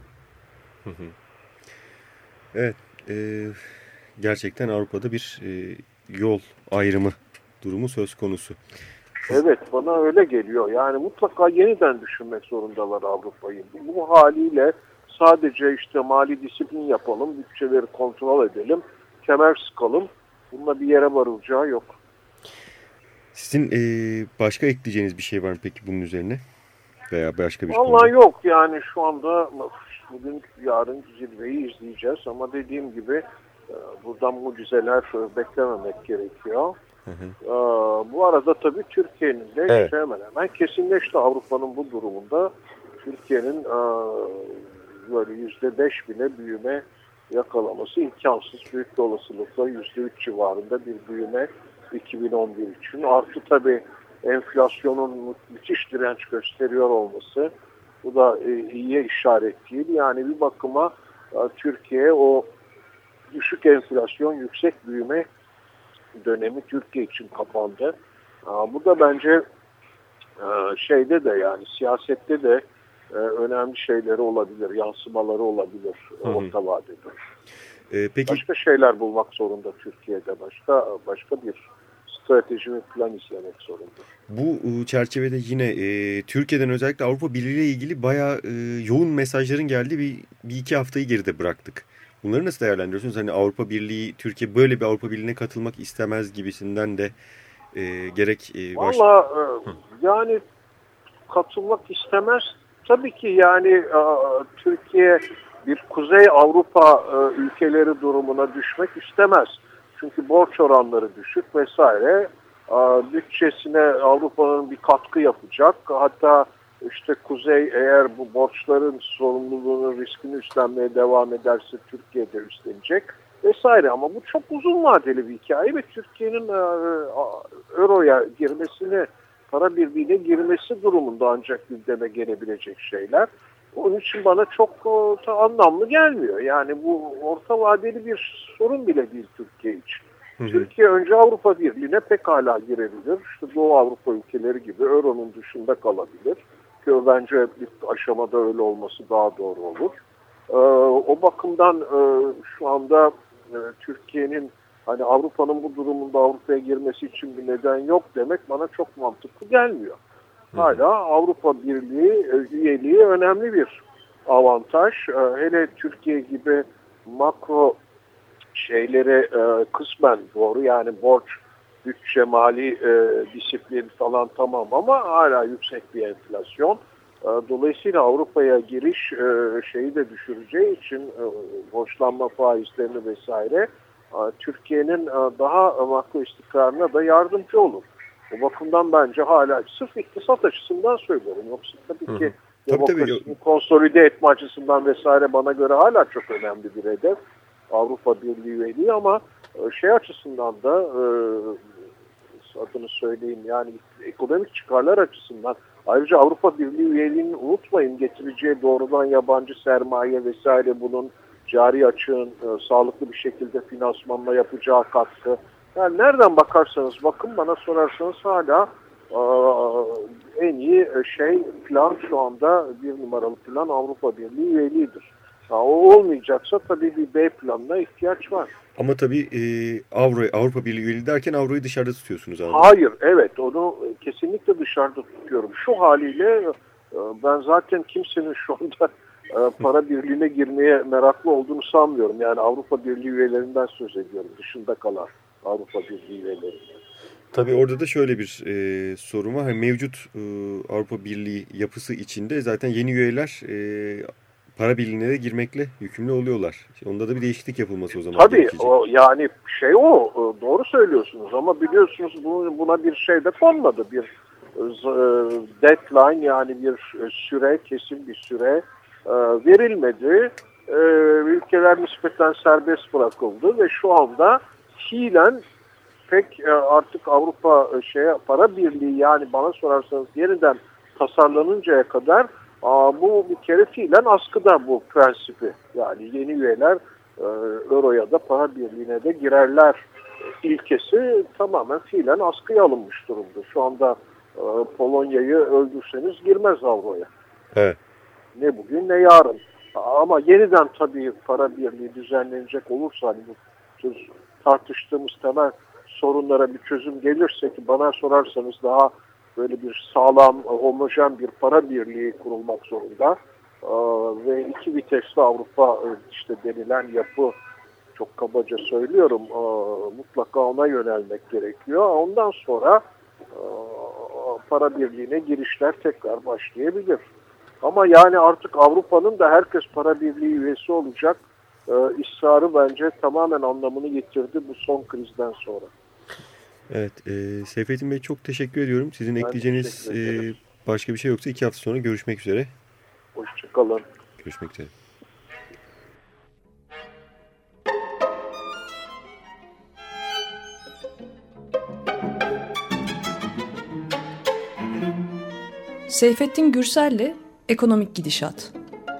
Evet. Gerçekten Avrupa'da bir yol ayrımı durumu söz konusu. Evet, bana öyle geliyor. Yani mutlaka yeniden düşünmek zorundalar Avrupa'yı. Bu haliyle sadece işte mali disiplin yapalım, bütçeleri kontrol edelim, kemer sıkalım. Bununla bir yere varılacağı yok. Sizin başka ekleyeceğiniz bir şey var mı peki bunun üzerine? Veya başka bir Vallahi konu? Yok yani şu anda bugün yarın zirveyi izleyeceğiz ama dediğim gibi buradan mucizeler beklememek gerekiyor. Bu arada tabii Türkiye'nin de evet, hemen hemen kesinleşti Avrupa'nın bu durumunda. Türkiye'nin böyle %5 bile büyüme yakalaması imkansız. Büyük bir olasılıkla %3 civarında bir büyüme 2011 için. Artı tabii enflasyonun müthiş direnç gösteriyor olması. Bu da iyiye işaret değil. Yani bir bakıma Türkiye o düşük enflasyon, yüksek büyüme dönemi Türkiye için kapandı. Bu da bence şeyde de yani siyasette de önemli şeyleri olabilir, yansımaları olabilir orta vadede. Peki, başka şeyler bulmak zorunda Türkiye'de, başka bir strateji ve plan izlemek zorunda. Bu çerçevede yine Türkiye'den özellikle Avrupa Birliği ile ilgili bayağı yoğun mesajların geldiği bir iki haftayı geride bıraktık. Bunları nasıl değerlendiriyorsunuz? Hani Avrupa Birliği, Türkiye böyle bir Avrupa Birliği'ne katılmak istemez gibisinden de gerek... Valla yani katılmak istemez. Tabii ki yani Türkiye bir Kuzey Avrupa ülkeleri durumuna düşmek istemez. Çünkü borç oranları düşük vesaire. Bütçesine Avrupa'nın bir katkı yapacak. Hatta işte Kuzey eğer bu borçların sorumluluğunu, riskini üstlenmeye devam ederse Türkiye de üstlenecek vesaire. Ama bu çok uzun vadeli bir hikaye ve Türkiye'nin Euro'ya girmesini, para birliğine girmesi durumunda ancak gündeme gelebilecek şeyler. Onun için bana çok anlamlı gelmiyor. Yani bu orta vadeli bir sorun bile değil Türkiye için. Türkiye önce Avrupa Birliği'ne pekala girebilir. İşte Doğu Avrupa ülkeleri gibi Euro'nun dışında kalabilir. Ki bence bir aşamada öyle olması daha doğru olur. O bakımdan şu anda Türkiye'nin hani Avrupa'nın bu durumunda Avrupa'ya girmesi için bir neden yok demek bana çok mantıklı gelmiyor. Hala Avrupa Birliği üyeliği önemli bir avantaj. Hele Türkiye gibi makro şeyleri kısmen doğru yani borç, bütçe, mali disiplin falan tamam ama hala yüksek bir enflasyon. Dolayısıyla Avrupa'ya giriş şeyi de düşüreceği için borçlanma faizlerini vesaire Türkiye'nin daha makro istikrarına da yardımcı olur. O bakımdan bence hala sırf iktisat açısından söylüyorum. Yoksa tabii ki demokrasinin konsolide etme açısından vesaire bana göre hala çok önemli bir hedef. Avrupa Birliği üyeliği ama şey açısından da adını söyleyeyim yani ekonomik çıkarlar açısından ayrıca Avrupa Birliği üyeliğini unutmayın getireceği doğrudan yabancı sermaye vesaire bunun cari açığın sağlıklı bir şekilde finansmanla yapacağı katkı. Yani nereden bakarsanız bakın bana sorarsanız hala en iyi plan şu anda bir numaralı plan Avrupa Birliği üyeliğidir. O olmayacaksa tabii bir B planına ihtiyaç var. Ama tabii Avrupa Birliği üyeliği derken Avro'yu dışarıda tutuyorsunuz. Abi. Hayır, evet onu kesinlikle dışarıda tutuyorum. Şu haliyle ben zaten kimsenin şu anda para birliğine girmeye meraklı olduğunu sanmıyorum. Yani Avrupa Birliği üyelerinden söz ediyorum. Dışında kalan Avrupa Birliği üyelerinden. Tabii orada da şöyle bir sorun var. Mevcut Avrupa Birliği yapısı içinde zaten yeni üyeler para birliğine de girmekle yükümlü oluyorlar. Onda da bir değişiklik yapılması o zaman. Tabii o, yani doğru söylüyorsunuz ama biliyorsunuz buna bir şey de konmadı. Bir deadline yani bir süre, kesin bir süre verilmedi. Ülkeler nispeten serbest bırakıldı ve şu anda fiilen pek artık Avrupa para birliği, yani bana sorarsanız yeniden tasarlanıncaya kadar bu bir kere fiilen askıda bu prensibi. Yani yeni üyeler Euro'ya da para birliğine de girerler ilkesi tamamen fiilen askıya alınmış durumda. Şu anda Polonya'yı öldürseniz girmez Avro'ya. Evet. Ne bugün ne yarın. Ama yeniden tabii para birliği düzenlenecek olursa, hani bu tartıştığımız temel sorunlara bir çözüm gelirse, ki bana sorarsanız daha böyle bir sağlam, homojen bir para birliği kurulmak zorunda. Ve iki vitesli Avrupa işte denilen yapı, çok kabaca söylüyorum, mutlaka ona yönelmek gerekiyor. Ondan sonra para birliğine girişler tekrar başlayabilir. Ama yani artık Avrupa'nın da herkes para birliği üyesi olacak ısrarı bence tamamen anlamını yitirdi bu son krizden sonra. Evet, Seyfettin Bey çok teşekkür ediyorum. Sizin ekleyeceğiniz başka bir şey yoksa 2 hafta sonra görüşmek üzere. Hoşçakalın. Görüşmek üzere. Seyfettin Gürsel'le Ekonomik Gidişat.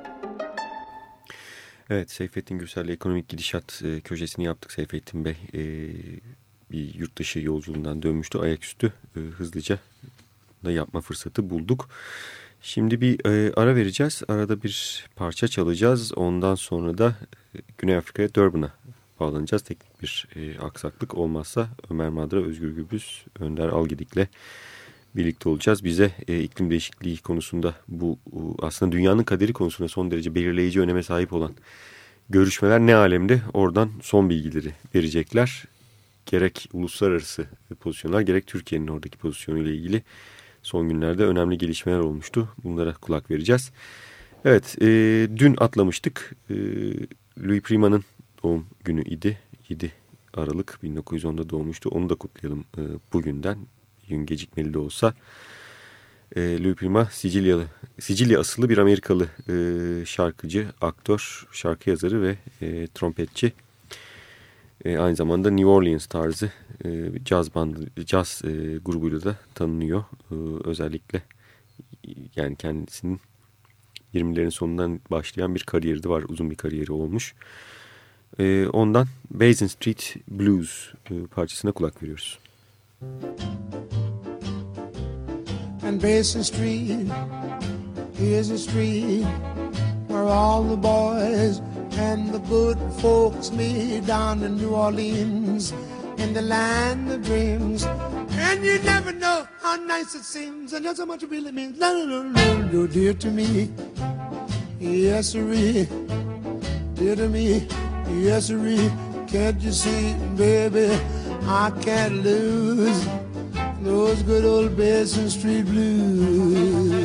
Evet, Seyfettin Gürsel'le Ekonomik Gidişat köşesini yaptık. Seyfettin Bey bir yurt dışı yolculuğundan dönmüştü. Ayaküstü hızlıca da yapma fırsatı bulduk. Şimdi bir ara vereceğiz. Arada bir parça çalacağız. Ondan sonra da Güney Afrika'ya, Durban'a bağlanacağız. Teknik bir aksaklık olmazsa Ömer Madra, Özgür Gürbüz, Önder Algidik'le birlikte olacağız. Bize iklim değişikliği konusunda bu aslında dünyanın kaderi konusunda son derece belirleyici öneme sahip olan görüşmeler ne alemde, oradan son bilgileri verecekler. Gerek uluslararası pozisyonlar, gerek Türkiye'nin oradaki pozisyonuyla ilgili son günlerde önemli gelişmeler olmuştu. Bunlara kulak vereceğiz. Evet, dün atlamıştık. Louis Prima'nın doğum günü idi. 7 Aralık 1910'da doğmuştu. Onu da kutlayalım bugünden. Gün gecikmeli de olsa. Louis Prima Sicilya asıllı bir Amerikalı şarkıcı, aktör, şarkı yazarı ve trompetçi. Aynı zamanda New Orleans tarzı caz grubuyla da tanınıyor. Özellikle yani kendisinin 20'lerin sonundan başlayan bir kariyeri var. Uzun bir kariyeri olmuş. Ondan Basin Street Blues parçasına kulak veriyoruz. And Basin Street is a street where all the boys and the good folks meet down in New Orleans, in the land of dreams. And you never know how nice it seems, and just how much it really means. No, no, no, no, dear to me, yes, sirree, dear to me, yes, sirree. Can't you see, baby, I can't lose those good old Basin Street blues.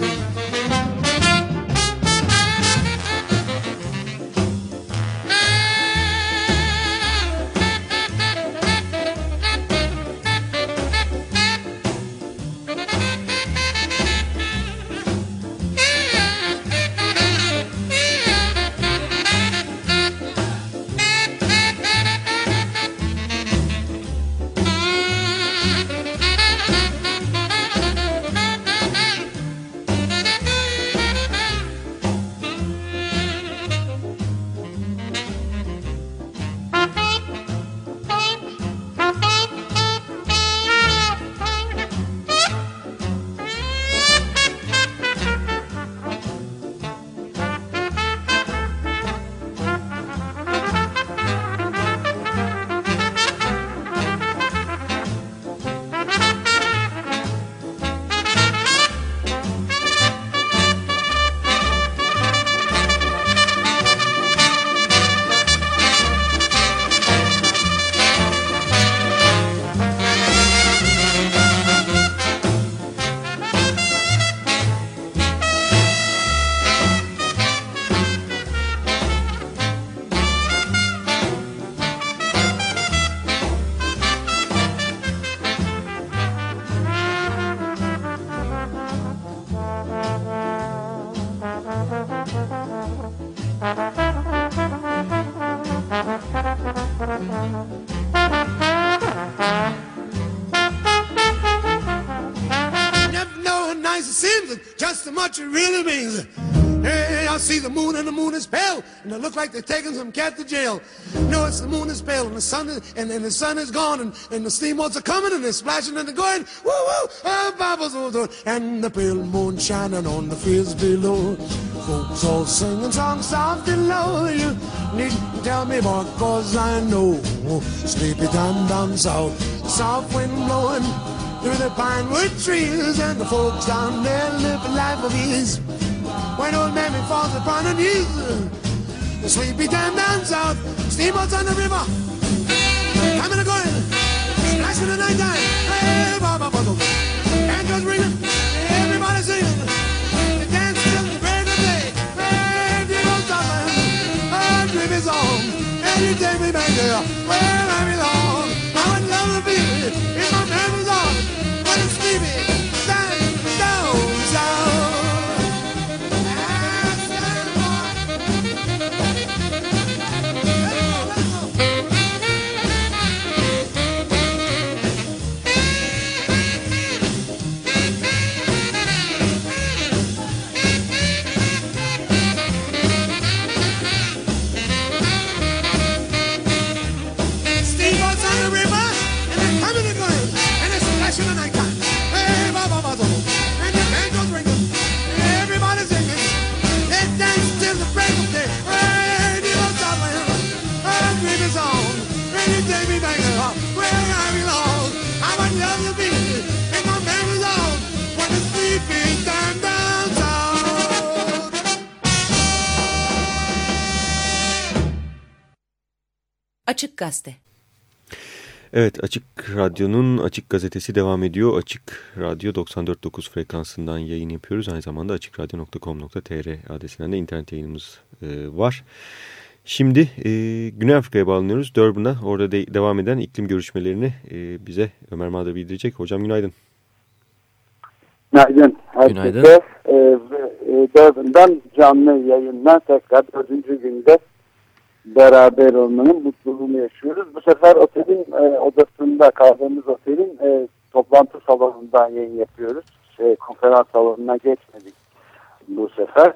Never know how nice it seems, just how much it really means. Hey, I see the moon and the moon is pale, and it looks like they're taking some cat to jail. No, it's the moon is pale, and the sun is, and the sun is gone, and the steamboats are coming, and they're splashing and they're going, woo woo, Bobbles, and the pale moon shining on the fields below. Folks all singing songs soft and low. You needn't tell me, boy, 'cause I know. Sleepy time down south, soft wind blowing through the pine wood trees, and the folks down there live a life of ease. When old Mammy falls upon her knees, the sleepy time down south, steamboats on the river, coming and going, splashing the night time. Hey, Baba Bubble, angels ringing, everybody singing, they dance till the break of day. Hey, steamboats on the river, our dream is on, and you take me back there where I belong. I would love to be in my memories on, but it's sleepy time down south. Açık Gazete. Evet, Açık Radyo'nun Açık Gazetesi devam ediyor. Açık Radyo 94.9 frekansından yayın yapıyoruz. Aynı zamanda açıkradyo.com.tr adresinden de internet yayınımız var. Şimdi Güney Afrika'ya bağlanıyoruz. Durban'a, orada devam eden iklim görüşmelerini bize Ömer Madra bildirecek. Hocam günaydın. Günaydın. Günaydın. Durban'dan canlı yayından tekrar 4. günde beraber olmanın mutluluğunu yaşıyoruz. Bu sefer otelin odasında kaldığımız otelin toplantı salonundan yayın yapıyoruz. Konferans salonuna geçmedik bu sefer.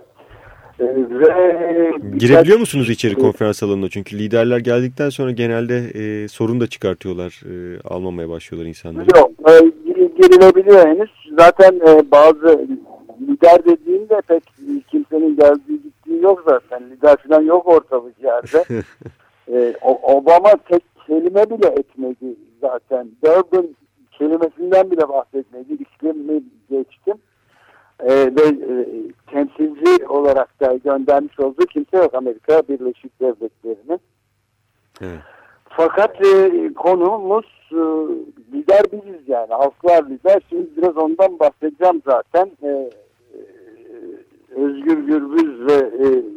Girebiliyor musunuz içeri konferans salonuna? Çünkü liderler geldikten sonra genelde sorun da çıkartıyorlar. Almamaya başlıyorlar insanları. Yok. Girilebiliyor henüz. Zaten bazı lider dediğimde pek kimsenin geldiği gittiği yok zaten. Lider falan yok ortalık yerde. Obama tek kelime bile etmedi zaten. Durban kelimesinden bile bahsetmedi. İklimi geçtim. Ve temsilci olarak da göndermiş olduğu kimse yok Amerika Birleşik Devletleri'nin. Evet. Fakat konumuz lider biziz yani. Halklar lider. Şimdi biraz ondan bahsedeceğim zaten. Özgür Gürbüz ve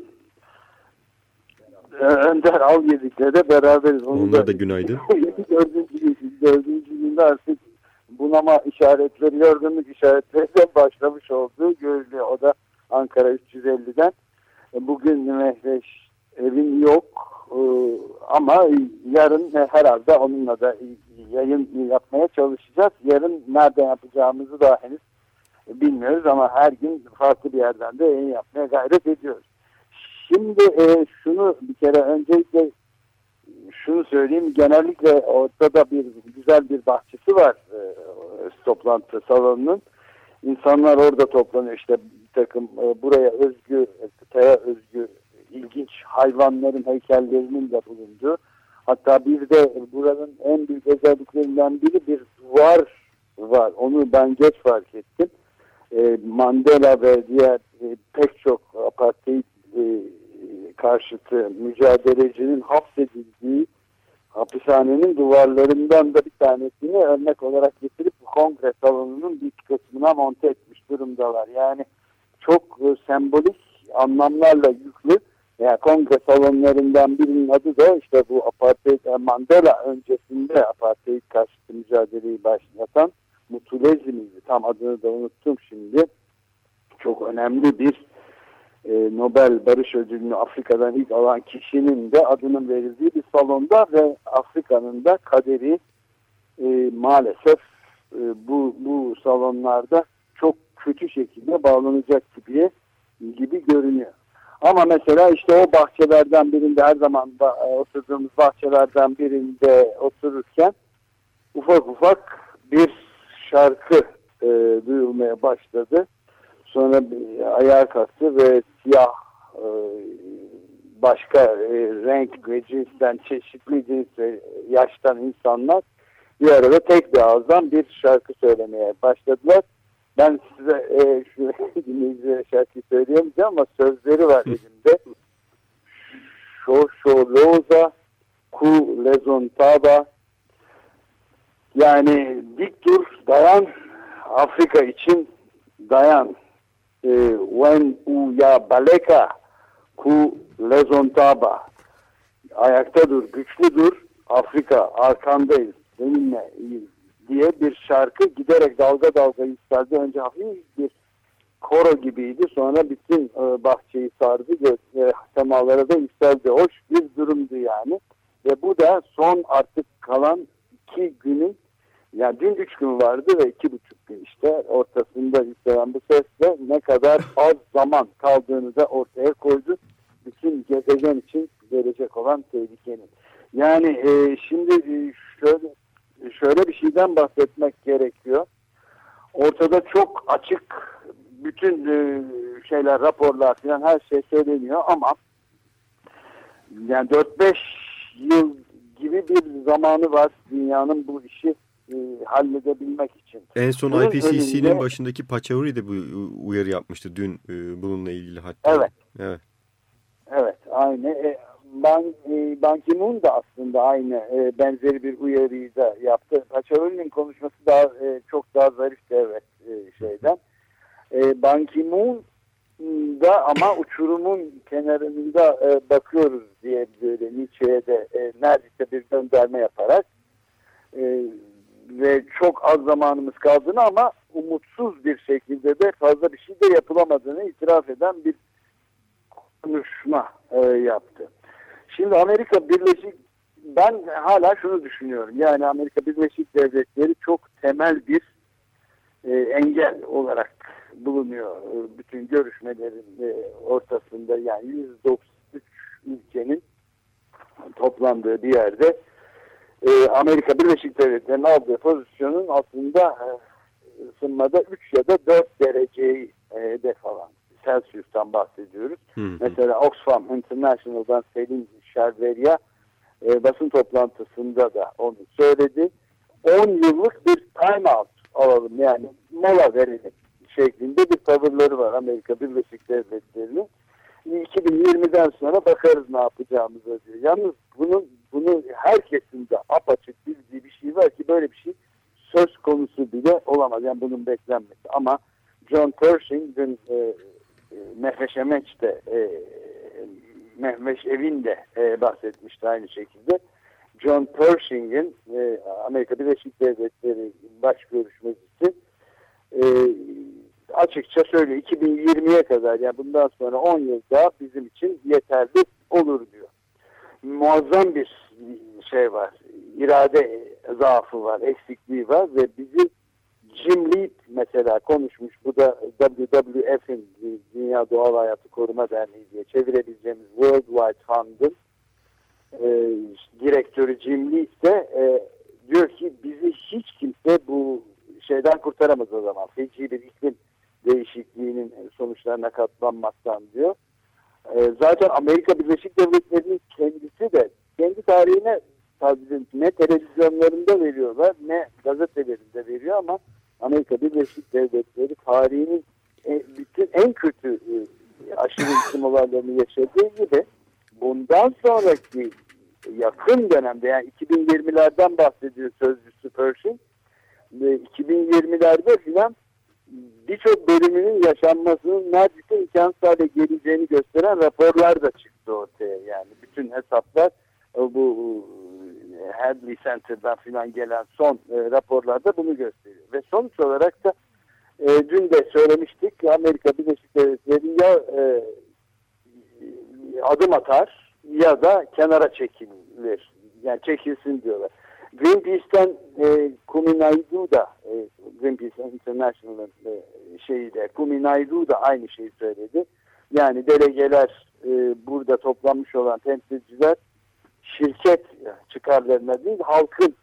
Önder Algedik'le de beraberiz. Onlar da günaydın. Dördüncü günde artık bunama işaretleri, yorgunluk işaretleriyle başlamış olduğu görülüyor. O da Ankara 350'den. Bugün Mehveş evin yok ama yarın herhalde onunla da yayın yapmaya çalışacağız. Yarın nerede yapacağımızı daha henüz bilmiyoruz ama her gün farklı bir yerden de yayın yapmaya gayret ediyoruz. Şimdi şunu bir kere öncelikle şunu söyleyeyim. Genellikle ortada güzel bir bahçesi var toplantı salonunun. İnsanlar orada toplanıyor. İşte bir takım buraya özgü, kıtaya özgü ilginç hayvanların heykellerinin de bulunduğu. Hatta bir de buranın en büyük özelliklerinden biri bir duvar var. Onu ben geç fark ettim. Mandela ve diğer pek çok apartheid karşıtı mücadelecinin hapsedildiği hapishanenin duvarlarından da bir tanesini örnek olarak getirip kongre salonunun bir kısmına monte etmiş durumdalar. Yani çok sembolik anlamlarla yüklü. Yani kongre salonlarından birinin adı da işte bu apartheid, Mandela öncesinde apartheid karşıtı mücadeleyi başlatan Mutulezi miydi? Tam adını da unuttum şimdi. Çok önemli bir Nobel Barış Ödülünü Afrika'dan ilk alan kişinin de adının verildiği bir salonda ve Afrika'nın da kaderi maalesef bu salonlarda çok kötü şekilde bağlanacak gibi görünüyor. Ama mesela işte o bahçelerden birinde, her zaman oturduğumuz bahçelerden birinde otururken ufak ufak bir şarkı duyulmaya başladı. Sonra ayağa kalktı ve siyah başka renk ve cinsten, çeşitli cins ve yaştan insanlar bir arada tek bir ağızdan bir şarkı söylemeye başladılar. Ben size şu dinleyicilere şarkıyı söyleyemeyeceğim ama sözleri var elimde. Shosholoza ku lezontaba, yani dik dur, dayan, Afrika için dayan. When uya baleka ku lezontaba, ayakta dur, güçlü dur, Afrika arkandayız, seninle diye bir şarkı giderek dalga dalga yükseldi. Önce hafif bir koro gibiydi, sonra bütün bahçeyi sardı, semalara da yükseldi. Hoş bir durumdu yani. Ve bu da son artık kalan 2 günün, yani dün 3 gün vardı ve 2,5 gün işte ortasında yükselen bu sesle ne kadar az zaman kaldığını da ortaya koydu. Bütün gezegen için gelecek olan tehlikenin. Yani şimdi şöyle bir şeyden bahsetmek gerekiyor. Ortada çok açık bütün şeyler, raporlar falan, her şey söyleniyor ama yani 4-5 yıl gibi bir zamanı var dünyanın bu işi halledebilmek için. En son bunun IPCC'nin önünde, başındaki Pachauri de bu uyarı yapmıştı dün bununla ilgili hatta. Evet, aynı. Ban Ki-moon da aslında aynı benzeri bir uyarıyı da yaptı. Pachauri'nin konuşması çok daha zarifti, evet, şeyden. Ban Ki-moon da ama uçurumun kenarında bakıyoruz diye böyle Nietzsche'ye de neredeyse bir gönderme yaparak ve çok az zamanımız kaldığını ama umutsuz bir şekilde de fazla bir şey de yapılamadığını itiraf eden bir konuşma yaptı. Şimdi ben hala şunu düşünüyorum. Yani Amerika Birleşik Devletleri çok temel bir engel olarak bulunuyor. Bütün görüşmelerin ortasında, yani 193 ülkenin toplandığı bir yerde Amerika Birleşik Devletleri'nin aldığı pozisyonun aslında ısınmada 3 ya da 4 dereceyi hedef alan. Celsius'tan bahsediyoruz. Mesela Oxfam International'dan Selin Şerverya basın toplantısında da onu söyledi. 10 yıllık bir time out alalım, yani mola verelim şeklinde bir tavırları var Amerika Birleşik Devletleri'nin. 2020'den sonra bakarız ne yapacağımıza diyor. Yalnız bunu herkesin de apaçık bildiği bir şey var ki böyle bir şey söz konusu bile olamaz. Yani bunun beklenmesi. Ama John Pershing dün Mehveş Evin de bahsetmişti aynı şekilde. John Pershing'in Amerika Birleşik Devletleri baş görüşmecisi açıkça söylüyor, 2020'ye kadar, yani bundan sonra 10 yıl daha bizim için yeterli olur diyor. Muazzam bir şey var, irade zaafı var, eksikliği var ve bizi Jim Reed mesela konuşmuş, bu da WWF'in, Dünya Doğal Hayatı Koruma Derneği diye çevirebileceğimiz Worldwide Fund'ın direktörü Jim Reed de diyor ki bizi hiç kimse bu şeyden kurtaramaz o zaman. Feci bir iklim değişikliğinin sonuçlarına katlanmaktan diyor. Zaten Amerika Birleşik Devletleri'nin kendisi de kendi tarihine ne televizyonlarında veriyorlar ne gazetelerinde veriyor ama Amerika Birleşik Devletleri tarihinin bütün en kötü aşırı iklim olaylarını yaşadığı gibi bundan sonraki yakın dönemde, yani 2020'lerden bahsediyor sözcüsü Pershing, 2020'lerde filan birçok bölümünün yaşanmasının neredeyse imkansız hale geleceğini gösteren raporlar da çıktı ortaya. Yani bütün hesaplar bu Hadley Center'dan filan gelen son raporlarda bunu gösteriyor. Ve sonuç olarak da dün de söylemiştik, Amerika Birleşik Devletleri ya adım atar ya da kenara çekilir. Yani çekilsin diyorlar. Greenpeace'ten Kumi Naidoo da Greenpeace International'ın şeyiyle Kumi Naidoo da aynı şeyi söyledi. Yani delegeler burada toplanmış olan temsilciler şirket çıkarlarına değil halkın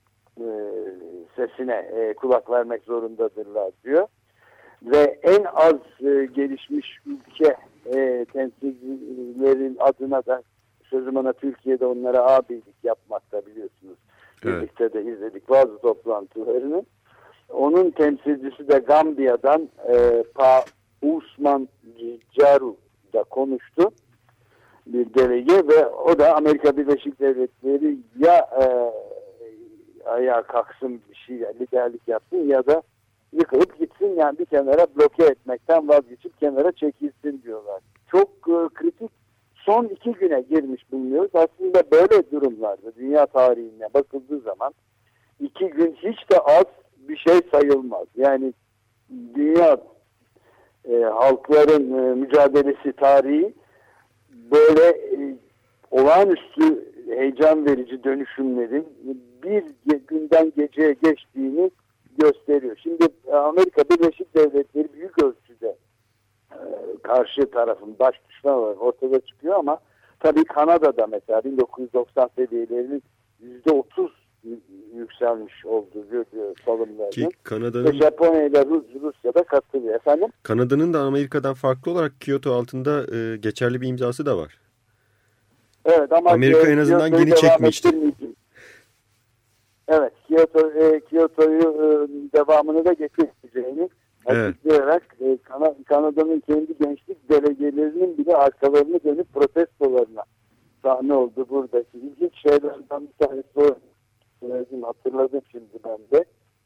sesine kulak vermek zorundadırlar diyor. Ve en az gelişmiş ülke temsilcilerin adına da sözüm ona Türkiye'de onlara abilik yapmakta biliyorsunuz. Evet. Birlikte de izledik bazı toplantılarını. Onun temsilcisi de Gambiya'dan Pa Usman Gijaru da konuştu. Bir delege ve o da Amerika Birleşik Devletleri ya ayağa kalksın bir şey liderlik yapsın ya da yıkılıp gitsin, yani bir kenara bloke etmekten vazgeçip kenara çekilsin diyorlar. Çok kritik son 2 güne girmiş bulunuyoruz. Aslında böyle durumlarda dünya tarihine bakıldığı zaman 2 gün hiç de az bir şey sayılmaz. Yani dünya halkların mücadelesi tarihi böyle olağanüstü heyecan verici dönüşümlerin bir günden geceye geçtiğini gösteriyor. Şimdi Amerika Birleşik Devletleri büyük ölçüde karşı tarafın baş düşmanı olarak ortada çıkıyor ama tabii Kanada'da mesela 1990 seviyelerinin %30 yükselmiş olduğu görülüyor salımlarının. Ki Kanada'nın... Japonya ile Rusya'da katılıyor. Efendim? Kanada'nın da Amerika'dan farklı olarak Kyoto altında geçerli bir imzası da var. Evet ama Amerika en azından geri çekmişti. Evet, Kyoto'yu devamını da getireceğini açıklayarak Kanada'nın kendi gençlik delegelerinin bile arkalarını dönüp protestolarına sahne oldu buradaki. İlginç şeylerden bir tanesi hatırladım şimdi ben de.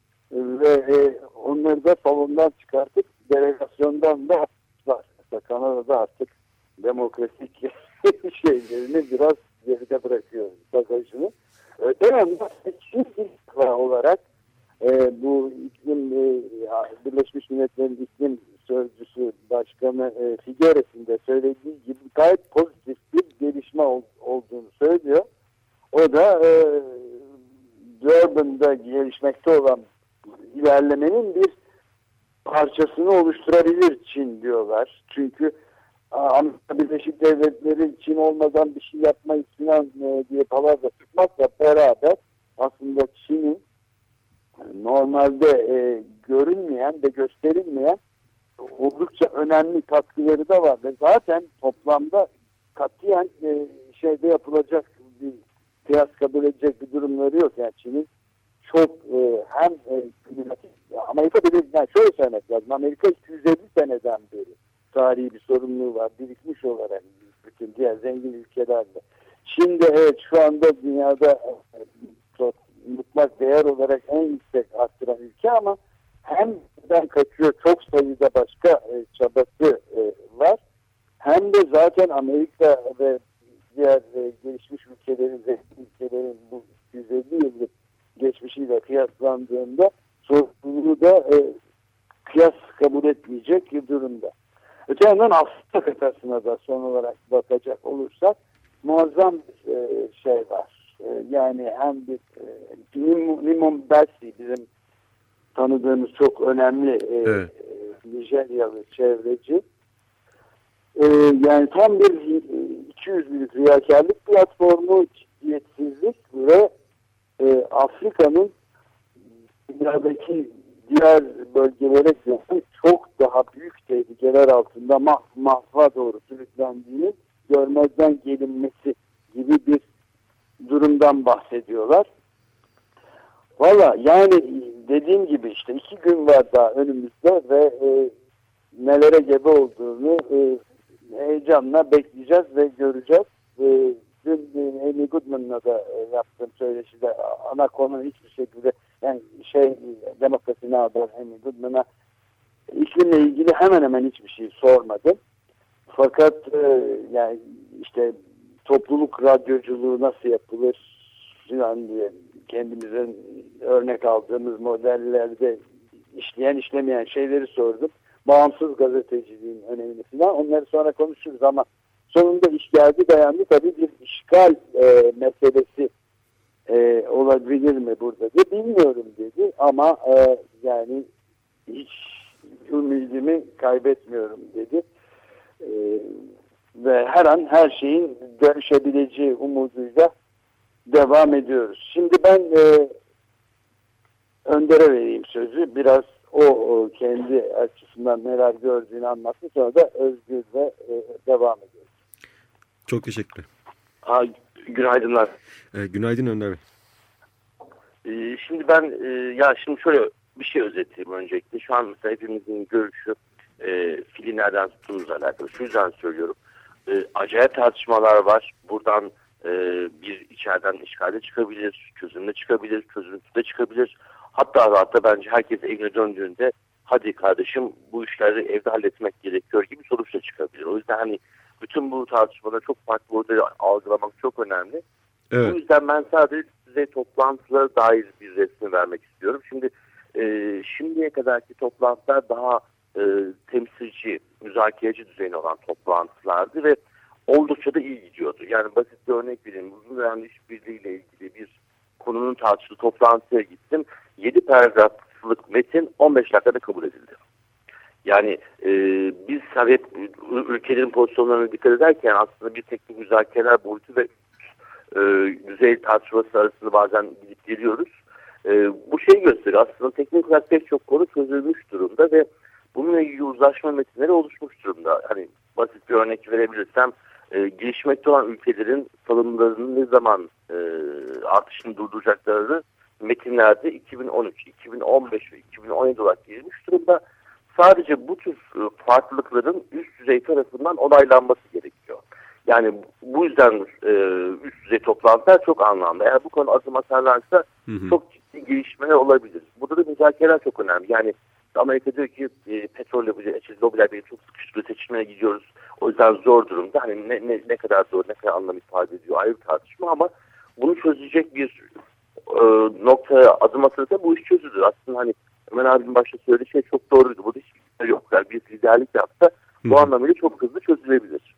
Ve onları da salondan çıkartıp delegasyondan da var. Mesela Kanada'da artık demokratik şeylerini biraz geride bırakıyor bagajını. Öte yandan şimdi olarak bu iklim Birleşmiş Milletler'in iklim sözcüsü başkanı Figueres'in de söylediği gibi gayet pozitif bir gelişme olduğunu söylüyor. O da Durban'da gelişmekte olan ilerlemenin bir parçasını oluşturabilir Çin diyorlar. Çünkü Amerika Birleşik Devletleri Çin olmadan bir şey yapmayı falan diye palavra tutmakla beraber aslında Çin'in normalde görünmeyen ve gösterilmeyen oldukça önemli katkıları da var ve zaten toplamda katiyen şeyde yapılacak bir kıyas kabul edecek bir durumları yok. Yani Çin'in çok hem Amerika Birleşik, yani şöyle söylemek lazım, Amerika 250 seneden beri tarihi bir sorumluluğu var birikmiş olarak bütün diğer zengin ülkelerle. Çin de evet şu anda dünyada mutlak değer olarak en yüksek arttıran ülke ama hem buradan kaçıyor, çok sayıda başka çabası var, hem de zaten Amerika ve diğer gelişmiş ülkelerin, zengin ülkelerin bu 150 yıllık geçmişiyle kıyaslandığında sorumluluğu da kıyas kabul etmeyecek bir durumda. Öte yandan Afrika kıtasına da son olarak bakacak olursak muazzam bir şey var. Yani hem bir Limon Belsi bizim tanıdığımız çok önemli Nijeryalı çevreci. Yani tam bir 200 büyük riyakarlık platformu, ciddiyetsizlik ve Afrika'nın dünyadaki diğer bölgelere göre çok daha büyük tehlikeler altında mahva doğru sürüklendiğini görmezden gelinmesi gibi bir durumdan bahsediyorlar. Valla yani dediğim gibi işte 2 gün var daha önümüzde ve nelere gebe olduğunu heyecanla bekleyeceğiz ve göreceğiz. Dün Amy Goodman'la da yaptığım söyleşide ana konu hiçbir şekilde yani Demokrasi Ne Haber Amy Goodman'a iklimle ilgili hemen hemen hiçbir şey sormadım. Fakat yani işte topluluk radyoculuğu nasıl yapılır falan diye kendimizin örnek aldığımız modellerde işleyen işlemeyen şeyleri sordum. Bağımsız gazeteciliğin önemini falan onları sonra konuşuruz ama Sonunda işgalci dayandı. Tabii bir işgal meselesi olabilir mi burada diye bilmiyorum dedi. Ama yani hiç ümidimi kaybetmiyorum dedi. Ve her an her şeyin dönüşebileceği umuduyla devam ediyoruz. Şimdi ben Önder'e vereyim sözü. Biraz o kendi açısından neler gördüğünü anlattı. Sonra da Özgür'le devam ediyoruz. Çok teşekkürler. Günaydınlar. Günaydın Önder Bey. Şimdi ben şimdi şöyle bir şey özetleyeyim öncelikle. Şu an mesela hepimizin görüşü fili nereden tuttuğumuzla alakalı. Şu yüzden söylüyorum. Acayip tartışmalar var. Buradan bir içeriden işgalde çıkabilir, çözümde çıkabilir, çözümde çıkabilir. Hatta bence herkes evine döndüğünde hadi kardeşim bu işleri evde halletmek gerekiyor gibi sonuçta çıkabilir. O yüzden hani bütün bu tartışmaları çok farklı orada algılamak çok önemli. Evet. Bu yüzden ben sadece size toplantılara dair bir resmi vermek istiyorum. Şimdi şimdiye kadarki toplantılar daha temsilci, müzakereci düzeyinde olan toplantılardı ve oldukça da iyi gidiyordu. Yani basit bir örnek vereyim. Uzun dönemli işbirliğiyle ilgili bir konunun tartıştığı toplantıya gittim. 7 paragraflık metin 15 dakikada kabul edildi. Yani biz hep ülkelerin pozisyonlarına dikkat ederken aslında bir teknik müzakereler boyutu ve düzey tartışması arasında bazen gidip geliyoruz. Bu şeyi gösteriyor. Aslında teknik olarak pek çok konu çözülmüş durumda ve bununla ilgili uzlaşma metinleri oluşmuş durumda. Hani basit bir örnek verebilirsem gelişmekte olan ülkelerin salımlarının ne zaman artışını durduracakları metinlerde 2013, 2015 ve 2017 olarak girilmiş durumda. Sadece bu tür farklılıkların üst düzey tarafından onaylanması gerekiyor. Yani bu yüzden üst düzey toplantılar çok anlamlı. Eğer bu konu adım atarlarsa çok ciddi gelişmeler olabilir. Burada da müzakereler çok önemli. Yani Amerika diyor ki petrol lobiler bir çok sıkıştırıyor, seçilmeye gidiyoruz. O yüzden zor durumda. Hani ne kadar zor, ne kadar anlam ifade ediyor ayrı tartışma ama bunu çözecek bir noktaya adım atılırsa bu iş çözülür. Aslında hani Ömer abinin başta söylediği şey çok doğruydu. Burada hiçbir şey yok. Yani bir liderlik yapsa bu anlamıyla çok hızlı çözülebilir.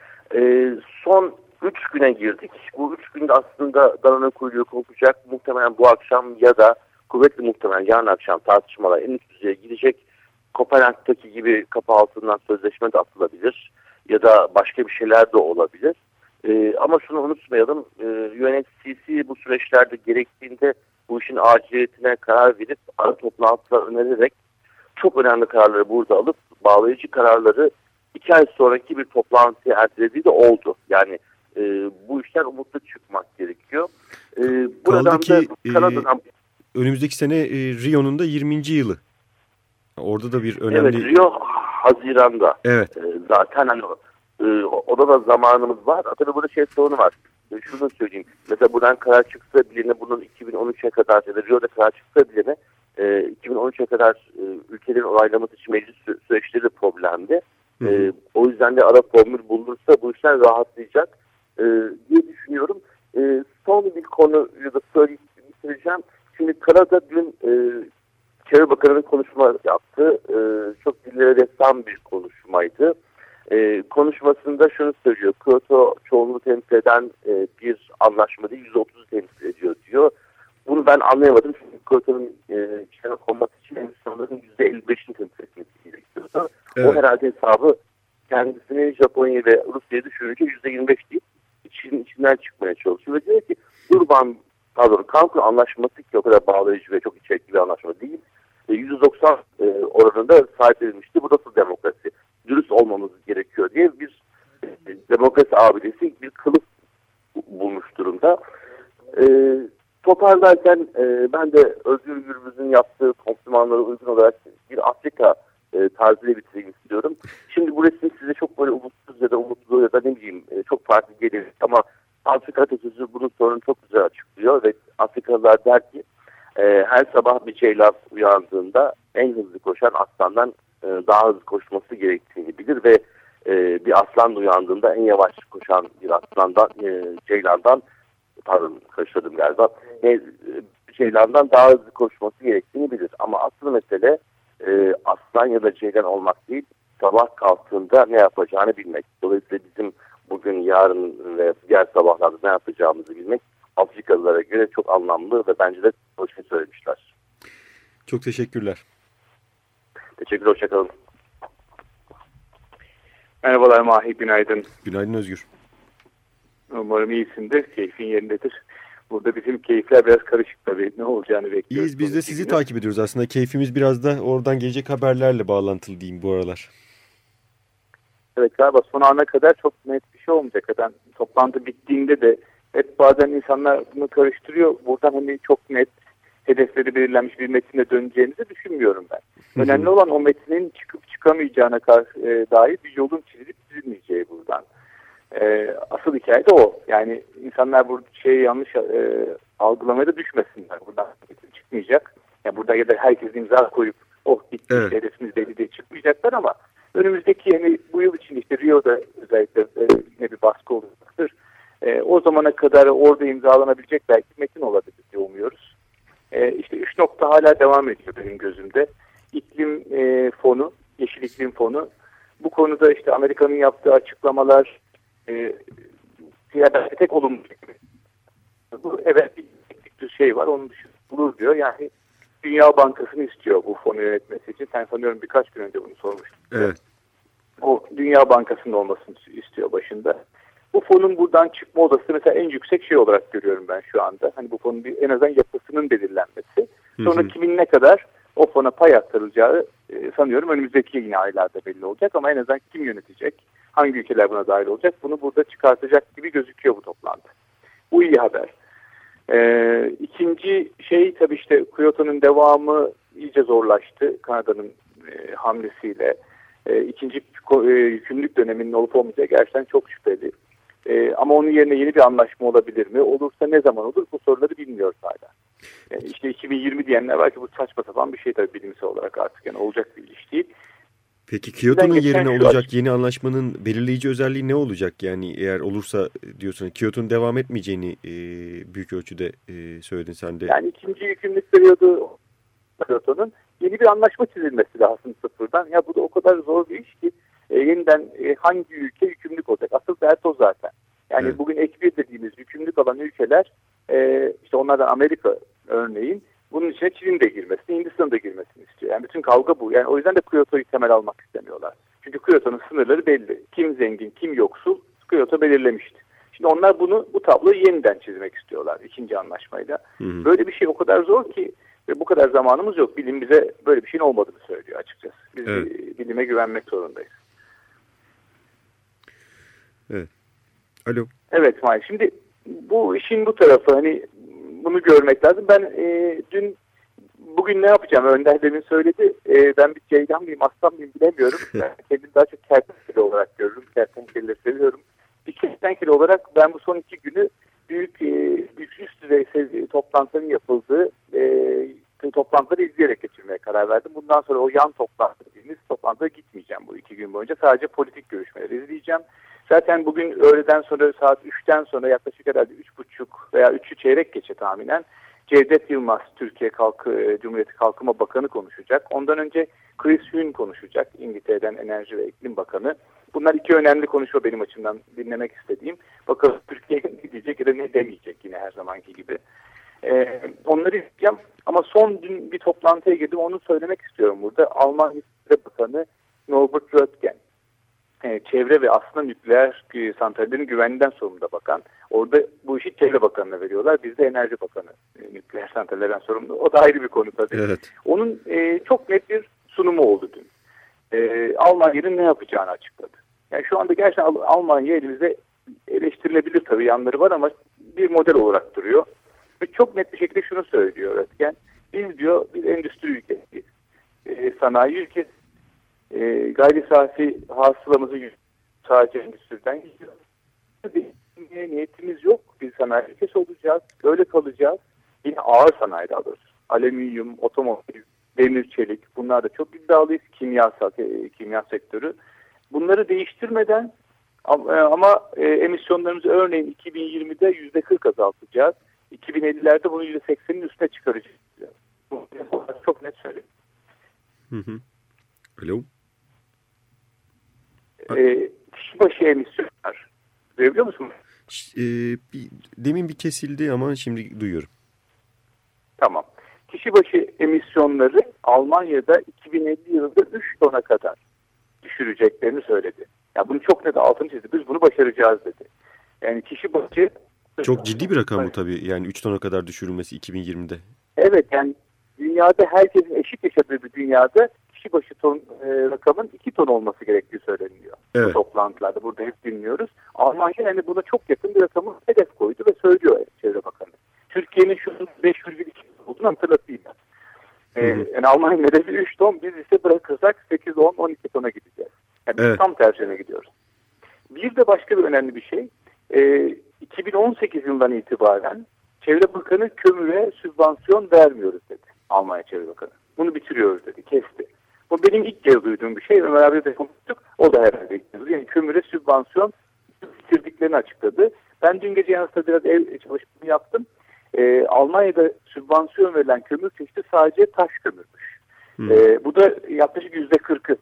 Son 3 güne girdik. Bu 3 günde aslında dananın kuyruğu kopacak. Muhtemelen bu akşam ya da kuvvetli muhtemelen yarın akşam tartışmalar en üst düzeye gidecek. Kopenhag'daki gibi kapı altından sözleşme de atılabilir. Ya da başka bir şeyler de olabilir. Ama şunu unutmayalım. UNFCCC bu süreçlerde gerektiğinde bu işin aciliyetine karar verip ara toplantılar önererek çok önemli kararları burada alıp bağlayıcı kararları 2 ay sonraki bir toplantıya ertelediği de oldu. Yani bu işten umutlu çıkmak gerekiyor. Buradan da Kanada'dan... önümüzdeki sene Rio'nun da 20. yılı. Orada da bir önemli... Evet, Rio Haziran'da. Evet. Zaten hani orada da zamanımız var. Tabii burada sorunu var. Şunu söyleyeyim. Mesela buradan karar çıksa bilene bunun 2013'e kadar ya da Rio'da karar çıksa bilene 2013'e kadar ülkelerin onaylaması için meclis süreçleri de problemdi. O yüzden de ara formül bulunursa bu işler rahatlayacak diye düşünüyorum. Son bir konuyu da söyleyip bitireceğim. Şimdi Kanada dün Çevre Bakanı'nın konuşma yaptı. Çok dillere destan bir konuşmaydı. Konuşmasında şunu söylüyor. Kyoto çoğunluğu temsil eden bir anlaşma değil, 130'u temsil ediyor diyor. Bunu ben anlayamadım. Çünkü Kyoto'nun içine konması için emisyonların %55'ini temsil etmesi gerekiyordu. Evet. O herhalde hesabı kendisini Japonya ve Rusya'ya düşürünce %25 değil. İçinden çıkmaya çalışıyor. Ve diyor ki Cancun anlaşması ki o kadar bağlayıcı ve çok içerikli bir anlaşma değil. %90 oranında sahip edilmişti. Bu nasıl demokrasi? Dürüst olmamız gerekiyor diye bir demokrasi abidesi bir kılıf bulmuş durumda. Toparlarken ben de Özgür Gürbüz'ün yaptığı komplimanlara uygun olarak bir Afrika tarzıyla bitireyim istiyorum. Şimdi bu resim size çok böyle umutsuz ya da umutlu ya da ne bileyim çok farklı gelir ama Afrika atasözü bunun sorunu çok güzel açıklıyor ve Afrikalılar der ki her sabah bir ceylan uyandığında en hızlı koşan aslandan daha hızlı koşması gerektiğini bilir ve bir aslan uyandığında en yavaş koşan bir aslandan ceylandan karıştırdım galiba ceylandan daha hızlı koşması gerektiğini bilir ama asıl mesele aslan ya da ceylan olmak değil sabah kalktığında ne yapacağını bilmek. Dolayısıyla bizim bugün, yarın ve diğer sabahlarda ne yapacağımızı bilmek Afrikalılara göre çok anlamlı ve bence de hoş bir söylemişler. Çok teşekkürler. Teşekkür, hoşçakalın. Merhabalar Mahir, günaydın. Günaydın Özgür. Umarım iyisindir, keyfin yerindedir. Burada bizim keyifler biraz karışık tabii, ne olacağını bekliyoruz. İyiyiz, biz de sizi takip ediyoruz aslında. Keyfimiz biraz da oradan gelecek haberlerle bağlantılı diyeyim bu aralar. Evet, galiba son ana kadar çok net bir şey olmayacak. Zaten toplantı bittiğinde de hep bazen insanlar bunu karıştırıyor. Buradan hani çok net hedefleri belirlenmiş bir metine döneceğinizi düşünmüyorum ben. Önemli olan o metnin çıkıp çıkamayacağına dair bir yolun çizilip çizilmeyeceği buradan. Asıl hikaye de o. Yani insanlar bu şeyi yanlış algılamaya da düşmesinler. Buradan çıkmayacak. Yani burada ya da herkes imza koyup bitti, evet, hedefimiz belli diye çıkmayacaklar ama önümüzdeki yani bu yıl için işte Rio'da özellikle yine bir baskı olacaktır. O zamana kadar orada imzalanabilecek belki metin olabilir diye umuyoruz. İşte 3 nokta hala devam ediyor benim gözümde. İklim fonu, yeşil iklim fonu. Bu konuda işte Amerika'nın yaptığı açıklamalar tek olumlu. Bu evet bir şey var, onun dışında bulur diyor. Yani Dünya Bankası'nı istiyor bu fonu yönetmesi için. Sen sanıyorum birkaç gün önce bunu sormuştun. Evet. O Dünya Bankası'nın olmasını istiyor başında. Bu fonun buradan çıkma odası mesela en yüksek şey olarak görüyorum ben şu anda. Hani bu fonun en azından yapısının belirlenmesi. Sonra kimin ne kadar o fona pay aktarılacağı sanıyorum önümüzdeki yine aylarda belli olacak. Ama en azından kim yönetecek, hangi ülkeler buna dahil olacak, bunu burada çıkartacak gibi gözüküyor bu toplantı. Bu iyi haber. İkinci şey tabii işte Kyoto'nun devamı iyice zorlaştı Kanada'nın hamlesiyle. İkinci yükümlülük döneminin olup olmayacağı gerçekten çok şüpheli. Ama onun yerine yeni bir anlaşma olabilir mi? Olursa ne zaman olur? Bu soruları bilmiyoruz hala. Yani işte 2020 diyenler var ki bu saçma sapan bir şey tabii bilimsel olarak artık yani olacak bir iş değil. Peki Kyoto'nun yerine olacak yeni anlaşmanın belirleyici özelliği ne olacak? Yani eğer olursa diyorsun Kyoto'nun devam etmeyeceğini büyük ölçüde söyledin sen de. Yani ikinci yükümlülük periyodu Kyoto'nun yeni bir anlaşma çizilmesi lazım sıfırdan. Ya bu da o kadar zor bir iş ki yeniden hangi ülke yükümlülük olacak? Asıl dert o zaten. Yani evet, bugün ek bir dediğimiz yükümlülük alan ülkeler işte onlardan Amerika örneğin bunun içine Çin'in de girmesini, Hindistan'ın da girmesini istiyor. Yani bütün kavga bu. Yani o yüzden de Kyoto'yu temel almak istemiyorlar. Çünkü Kyoto'nun sınırları belli. Kim zengin, kim yoksul Kyoto belirlemişti. Şimdi onlar bu tabloyu yeniden çizmek istiyorlar ikinci anlaşmayla. Böyle bir şey o kadar zor ki ve bu kadar zamanımız yok. Bilim bize böyle bir şeyin olmadığını söylüyor açıkçası. Biz bilime güvenmek zorundayız. Evet. Alo. Evet Mahir. Şimdi bu işin bu tarafı hani bunu görmek lazım. Ben bugün ne yapacağım? Önder demin söyledi. Ben bir ceylan mıyım, aslan mıyım bilemiyorum. Ben kendimi daha çok kertenkele olarak görürüm. Kertenkeleleri seviyorum. Bir kertenkele olarak ben bu son 2 günü büyük üst düzey toplantıların yapıldığı toplantıları izleyerek geçirmeye karar verdim. Bundan sonra o yan toplantı dediğimiz toplantıya gitmeyeceğim bu 2 gün boyunca. Sadece politik görüşmeleri izleyeceğim. Zaten bugün öğleden sonra saat 3'ten sonra yaklaşık herhalde 3.30 veya 3'ü çeyrek geçe tahminen Cevdet Yılmaz, Türkiye Cumhuriyeti Kalkınma Bakanı konuşacak. Ondan önce Chris Huhne konuşacak, İngiltere'den Enerji ve İklim Bakanı. Bunlar 2 önemli konuşma benim açımdan dinlemek istediğim. Bakalım Türkiye ne diyecek ya da ne demeyecek yine her zamanki gibi. Onları izleyeceğim ama son dün bir toplantıya girdim, onu söylemek istiyorum burada. Alman İçişleri Bakanı Norbert Röttgen, çevre ve aslında nükleer santrallerin güvenliğinden sorumlu bakan. Orada bu işi Çevre Bakanı'na veriyorlar. Bizde Enerji Bakanı nükleer santrallerden sorumlu. O da ayrı bir konu tabii. Evet. Onun çok net bir sunumu oldu dün. Almanya'nın ne yapacağını açıkladı. Yani şu anda gerçekten Almanya elimizde eleştirilebilir tabii, yanları var ama bir model olarak duruyor. Ve çok net bir şekilde şunu söylüyor Röttgen. Biz diyor bir endüstri ülkesiyiz. Sanayi ülkesi. Gayri safi hasılamızı sadece endüstriden gidiyor. Niyetimiz yok. Biz sanayi ülkesi olacağız. Öyle kalacağız. Yine ağır sanayi daha doğrusu. Alüminyum, otomobil, demir, çelik. Bunlar da çok iddialıyız. Kimya sektörü. Bunları değiştirmeden ama emisyonlarımızı örneğin 2020'de %40 azaltacağız. 2050'lerde bunu %80'in üstüne çıkaracağız. Bu çok net söyleyeyim. Alo. Kişi başı emisyonlar Duyabiliyor musun? Demin bir kesildi ama şimdi duyuyorum. Tamam. Kişi başı emisyonları Almanya'da 2050 yılında 3 tona kadar düşüreceklerini söyledi. Ya bunu çok net altını çizdi. Biz bunu başaracağız dedi. Yani kişi başı... Çok ciddi bir rakam bu tabii. Yani 3 tona kadar düşürülmesi 2020'de. Evet, yani dünyada herkesin eşit yaşadığı bir dünyada kişi başı rakamın 2 ton olması gerektiği söyleniyor. Evet. Bu toplantılarda burada hep dinliyoruz. Almanya yani buna çok yakın bir rakamı hedef koydu ve söylüyor Çevre Bakanı. Türkiye'nin şu 5,2 olduğunu hatırlatayım ben. Yani Almanya'nın hedefi 3 ton, biz ise bırakırsak 8, 10, 12 tona gideceğiz. Yani evet. Tam tersine gidiyoruz. Bir de başka bir önemli bir şey. 2018 yılından itibaren Çevre Bakanı kömüre sübvansiyon vermiyoruz dedi. Almanya Çevre Bakanı. Bunu bitiriyoruz dedi. Kesti. Bu benim ilk kez duyduğum bir şey. Ömer abi de konuştuk. O da herhalde ilk kez duydu. Yani kömüre sübvansiyon bitirdiklerini açıkladı. Ben dün gece yanısında biraz ev çalışması yaptım. Almanya'da sübvansiyon verilen kömür çeşidi sadece taş kömürmüş. Bu da yaklaşık %40'ı.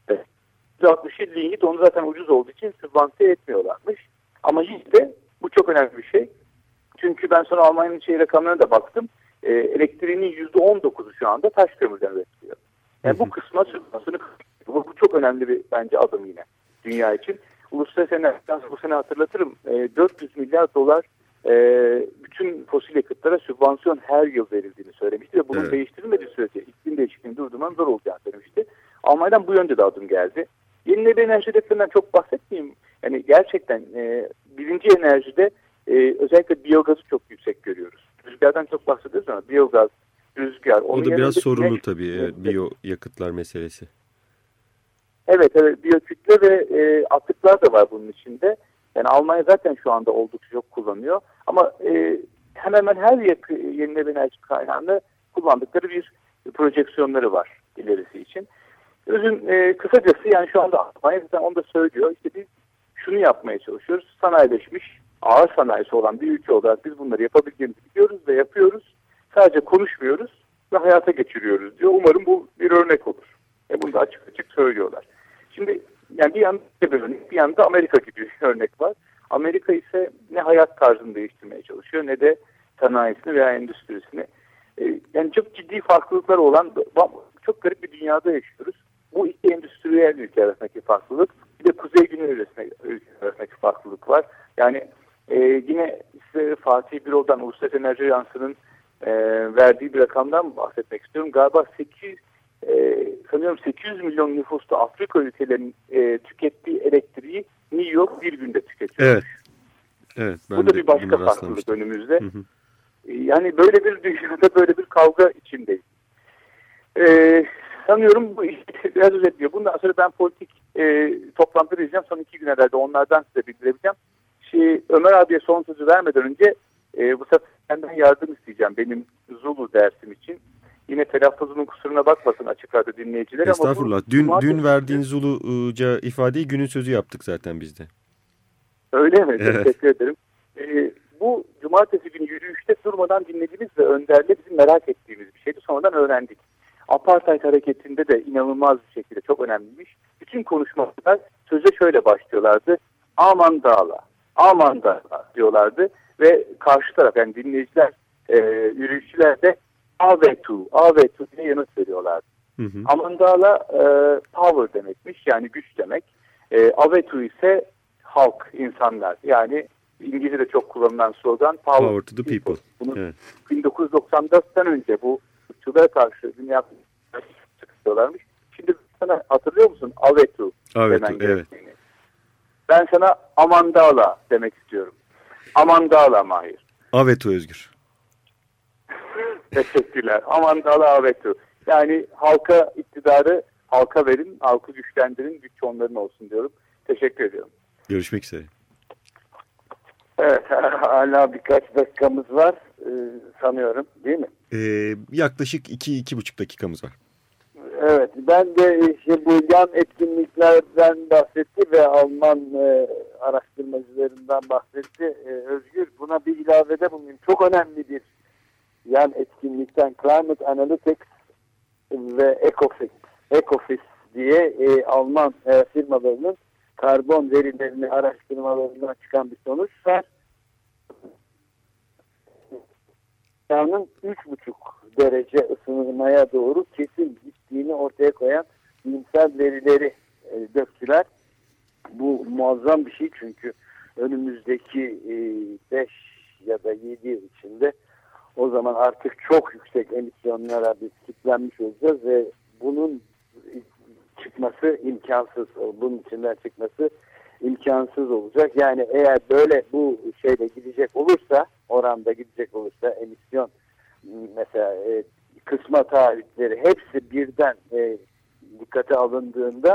%60'ı lignit, onu zaten ucuz olduğu için sübvansiyon etmiyorlarmış. Ama yine de bu çok önemli bir şey. Çünkü ben sonra Almanya'nın rakamlarına da baktım. Elektriğinin %19'u şu anda taş kömürden üretiliyor. Yani bu kısma sübvansiyonu, bu çok önemli bir bence adım yine dünya için. Uluslararası Enerji Ajansı bu sene hatırlatırım 400 milyar dolar bütün fosil yakıtlara sübvansiyon her yıl verildiğini söylemişti ve bunun değiştirilmediği sürece iklim değişikliğini durdurmanın zor olacağını söylemişti. Almanya'dan bu yönde de adım geldi. Yenilenebilir enerji hedeflerinden çok bahsetmeyeyim. Yani gerçekten birinci enerjide özellikle biyogazı çok yüksek görüyoruz. Rüzgardan çok bahsediyoruz ama biyogaz, rüzgar... O da biraz sorunlu tabii biyo yakıtlar meselesi. Evet, biyokütle ve atıklar da var bunun içinde. Yani Almanya zaten şu anda oldukça çok kullanıyor. Ama hemen hemen her yenilenebilir enerji kaynağını kullandıkları bir projeksiyonları var ilerisi için. Kısacası yani şu anda Almanya zaten onu da söylüyor. İşte biz şunu yapmaya çalışıyoruz. Sanayileşmiş, ağır sanayisi olan bir ülke olarak biz bunları yapabildiğimizi biliyoruz ve yapıyoruz. Sadece konuşmuyoruz ve hayata geçiriyoruz diyor. Umarım bu bir örnek olur. Bunu da açık açık söylüyorlar. Şimdi yani bir yanda bir örnek, bir yanda Amerika gibi bir örnek var. Amerika ise ne hayat tarzını değiştirmeye çalışıyor ne de sanayisini veya endüstrisini. Yani çok ciddi farklılıklar olan çok garip bir dünyada yaşıyoruz. Bu iki endüstriyel ülke arasındaki farklılık, bir de Kuzey-Güney ülke arasındaki farklılık var. Yani yine size Fatih Birol'dan Uluslararası Enerji Ajansı'nın verdiği bir rakamdan bahsetmek istiyorum. Galiba sanıyorum 800 milyon nüfuslu Afrika ülkelerinin tükettiği elektriği New York bir günde tüketiyor. Evet. Bu da bir başka farklılık önümüzde. Yani böyle bir dünyada böyle bir kavga içindeyiz. Sanıyorum bu işte biraz özetliyor. Bundan sonra ben politik toplantı edeceğim. Son 2 gün herhalde onlardan size bildirebileceğim. Ömer abiye son sözü vermeden önce bu sefer benden yardım isteyeceğim benim Zulu dersim için. Yine telaffuzunun kusuruna bakmasın açık radyo dinleyiciler. Estağfurullah. Ama dün verdiğin Zuluca ifadeyi günün sözü yaptık zaten biz de. Öyle mi? Evet. Teşekkür ederim. Bu cumartesi günü yürüyüşte durmadan dinlediğimiz ve önderle bizim merak ettiğimiz bir şeydi. Sonradan öğrendik. Apartheid hareketinde de inanılmaz bir şekilde çok önemliymiş. Bütün konuşmalar söze şöyle başlıyorlardı. Aman dağla, aman dağla diyorlardı. Ve karşı taraf yani dinleyiciler, yürüyüşçüler de avetu diye yanıt veriyorlardı. Aman dağla power demekmiş, yani güç demek. Avetu ise halk, insanlar. Yani İngilizce'de çok kullanılan slogan power to the people. Bunu 1994'ten önce bu ırkçılığa karşı dünya çıkıyorlarmış. Şimdi sana hatırlıyor musun? Avetu demen gerektiğini. Evet. Ben sana amandala demek istiyorum. Amandala Mahir. Avetu Özgür. Teşekkürler. Amandala Avetu. Yani halka iktidarı halka verin, halkı güçlendirin, güç onların olsun diyorum. Teşekkür ediyorum. Görüşmek üzere. Evet, hala birkaç dakikamız var sanıyorum, değil mi? Yaklaşık 2-2,5 dakikamız var. Evet, ben de bu yan etkinliklerden bahsetti ve Alman araştırmacılarından bahsetti. Özgür, buna bir ilavede bulunayım. Çok önemli bir yan etkinlikten Climate Analytics ve Ecofis diye Alman firmalarının karbon verilerini araştırmalarından çıkan bir sonuç var. Dünyanın 3,5 derece ısınmaya doğru kesin gittiğini ortaya koyan bilimsel verileri döktüler. Bu muazzam bir şey çünkü önümüzdeki 5 ya da 7 yıl içinde o zaman artık çok yüksek emisyonlara biz kilitlenmiş olacağız ve bunun çıkması imkansız. Bunun içinden çıkması imkansız olacak. Yani eğer böyle bu şeyle gidecek olursa, oranda gidecek olursa emisyon mesela kısma taahhütleri hepsi birden dikkate alındığında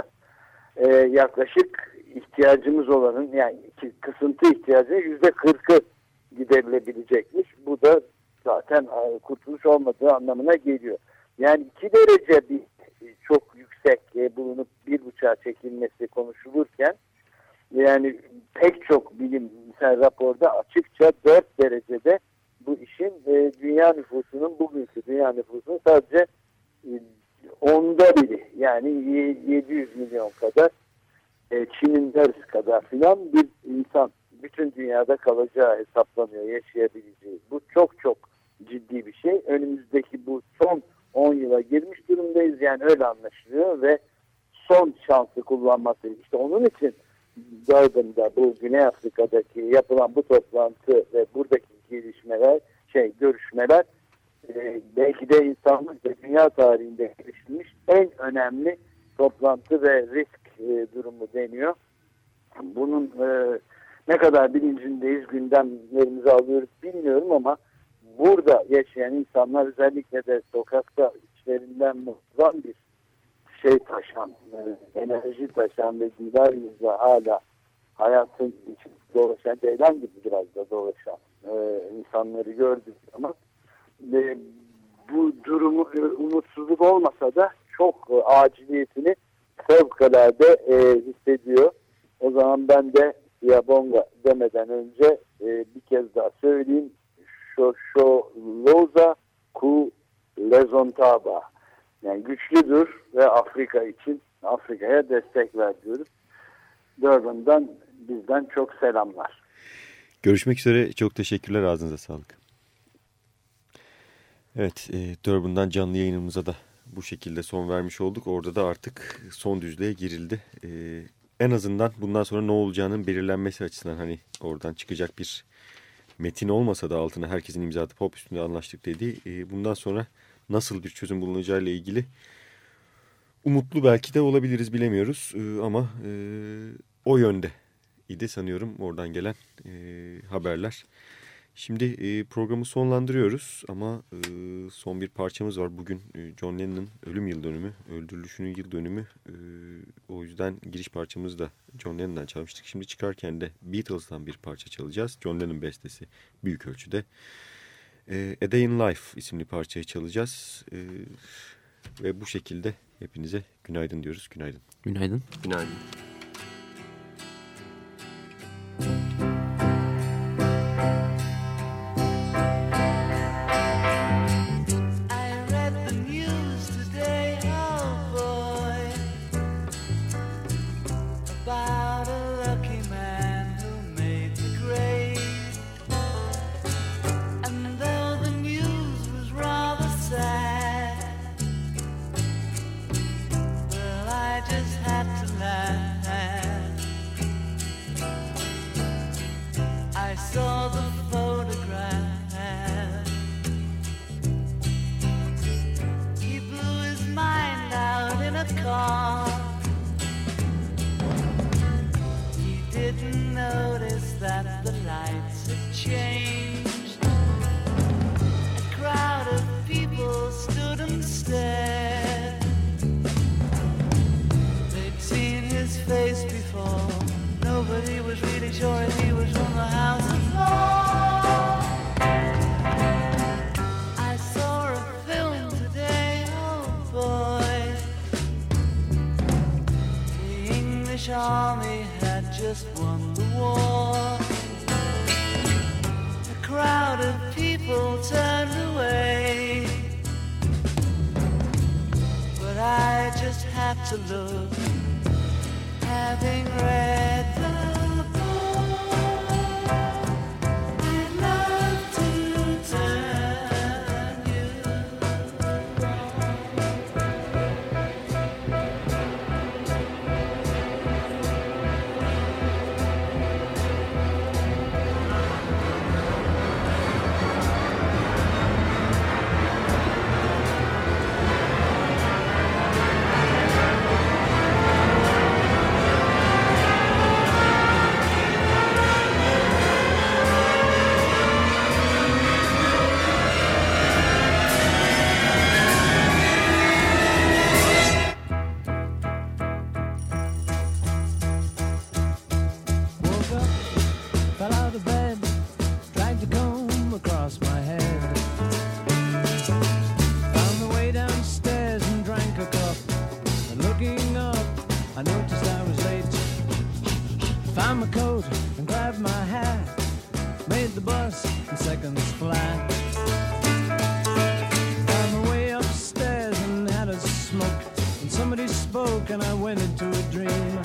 yaklaşık ihtiyacımız olanın yani kısıntı ihtiyacının %40'ı giderilebilecekmiş. Bu da zaten kurtuluş olmadığı anlamına geliyor. Yani 2 derece bir çok yüksek bulunup 1,5'a çekilmesi konuşulurken yani pek çok bilimsel raporda açıkça 4 derecede bu işin dünya nüfusunun bugünkü dünya nüfusunun sadece 10'da biri yani 700 milyon kadar Çin'in yarısı kadar filan bir insan bütün dünyada kalacağı hesaplanıyor, yaşayabileceği. Bu çok çok ciddi bir şey. Önümüzdeki bu son 10 yıla girmiş durumdayız yani öyle anlaşılıyor ve son şansı kullanması. İşte onun için Durban'da bu Güney Afrika'daki yapılan bu toplantı ve buradaki gelişmeler, görüşmeler belki de insanlık ve dünya tarihinde geliştirilmiş en önemli toplantı ve risk durumu deniyor. Bunun ne kadar bilincindeyiz, gündemlerimizi alıyoruz bilmiyorum ama burada yaşayan insanlar özellikle de sokakta içlerinden muazzam bir şey taşan, enerji taşan ve güler yüzle hala hayatın içinde dolaşan, ceylan gibi biraz da dolaşan insanları gördük ama bu durumu umutsuzluk olmasa da çok aciliyetini fevkalade hissediyor. O zaman ben de Siyabonga demeden önce bir kez daha söyleyeyim. Shosholoza ku lezontaba. Yani güçlüdür ve Afrika'ya destek ver diyoruz. Durban'dan bizden çok selamlar. Görüşmek üzere. Çok teşekkürler. Ağzınıza sağlık. Evet, Durban'dan canlı yayınımıza da bu şekilde son vermiş olduk. Orada da artık son düzlüğe girildi. En azından bundan sonra ne olacağının belirlenmesi açısından hani oradan çıkacak bir metin olmasa da altına herkesin imza atıp hop üstünde anlaştık dediği bundan sonra nasıl bir çözüm bulunacağıyla ilgili umutlu belki de olabiliriz bilemiyoruz ama o yönde idi sanıyorum oradan gelen haberler. Şimdi programı sonlandırıyoruz ama son bir parçamız var. Bugün John Lennon'ın ölüm yıl dönümü, öldürülüşünün yıl dönümü. O yüzden giriş parçamızı da John Lennon'dan çalmıştık. Şimdi çıkarken de Beatles'tan bir parça çalacağız. John Lennon bestesi büyük ölçüde. A Day in Life isimli parçayı çalacağız. Ve bu şekilde hepinize günaydın diyoruz. Günaydın. Günaydın. Günaydın. Army had just won the war. A crowd of people turned away, but I just had to look, Having read the book, I'd love to turn you and I went into a dream.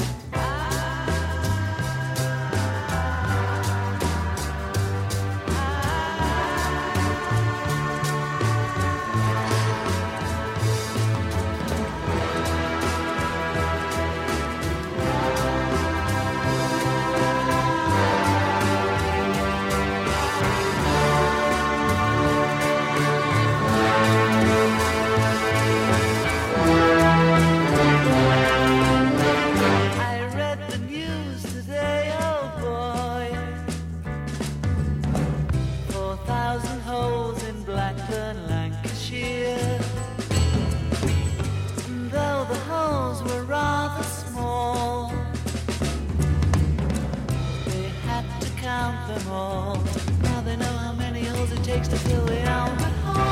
Them all. Now they know how many holes it takes to fill the Albert Hall.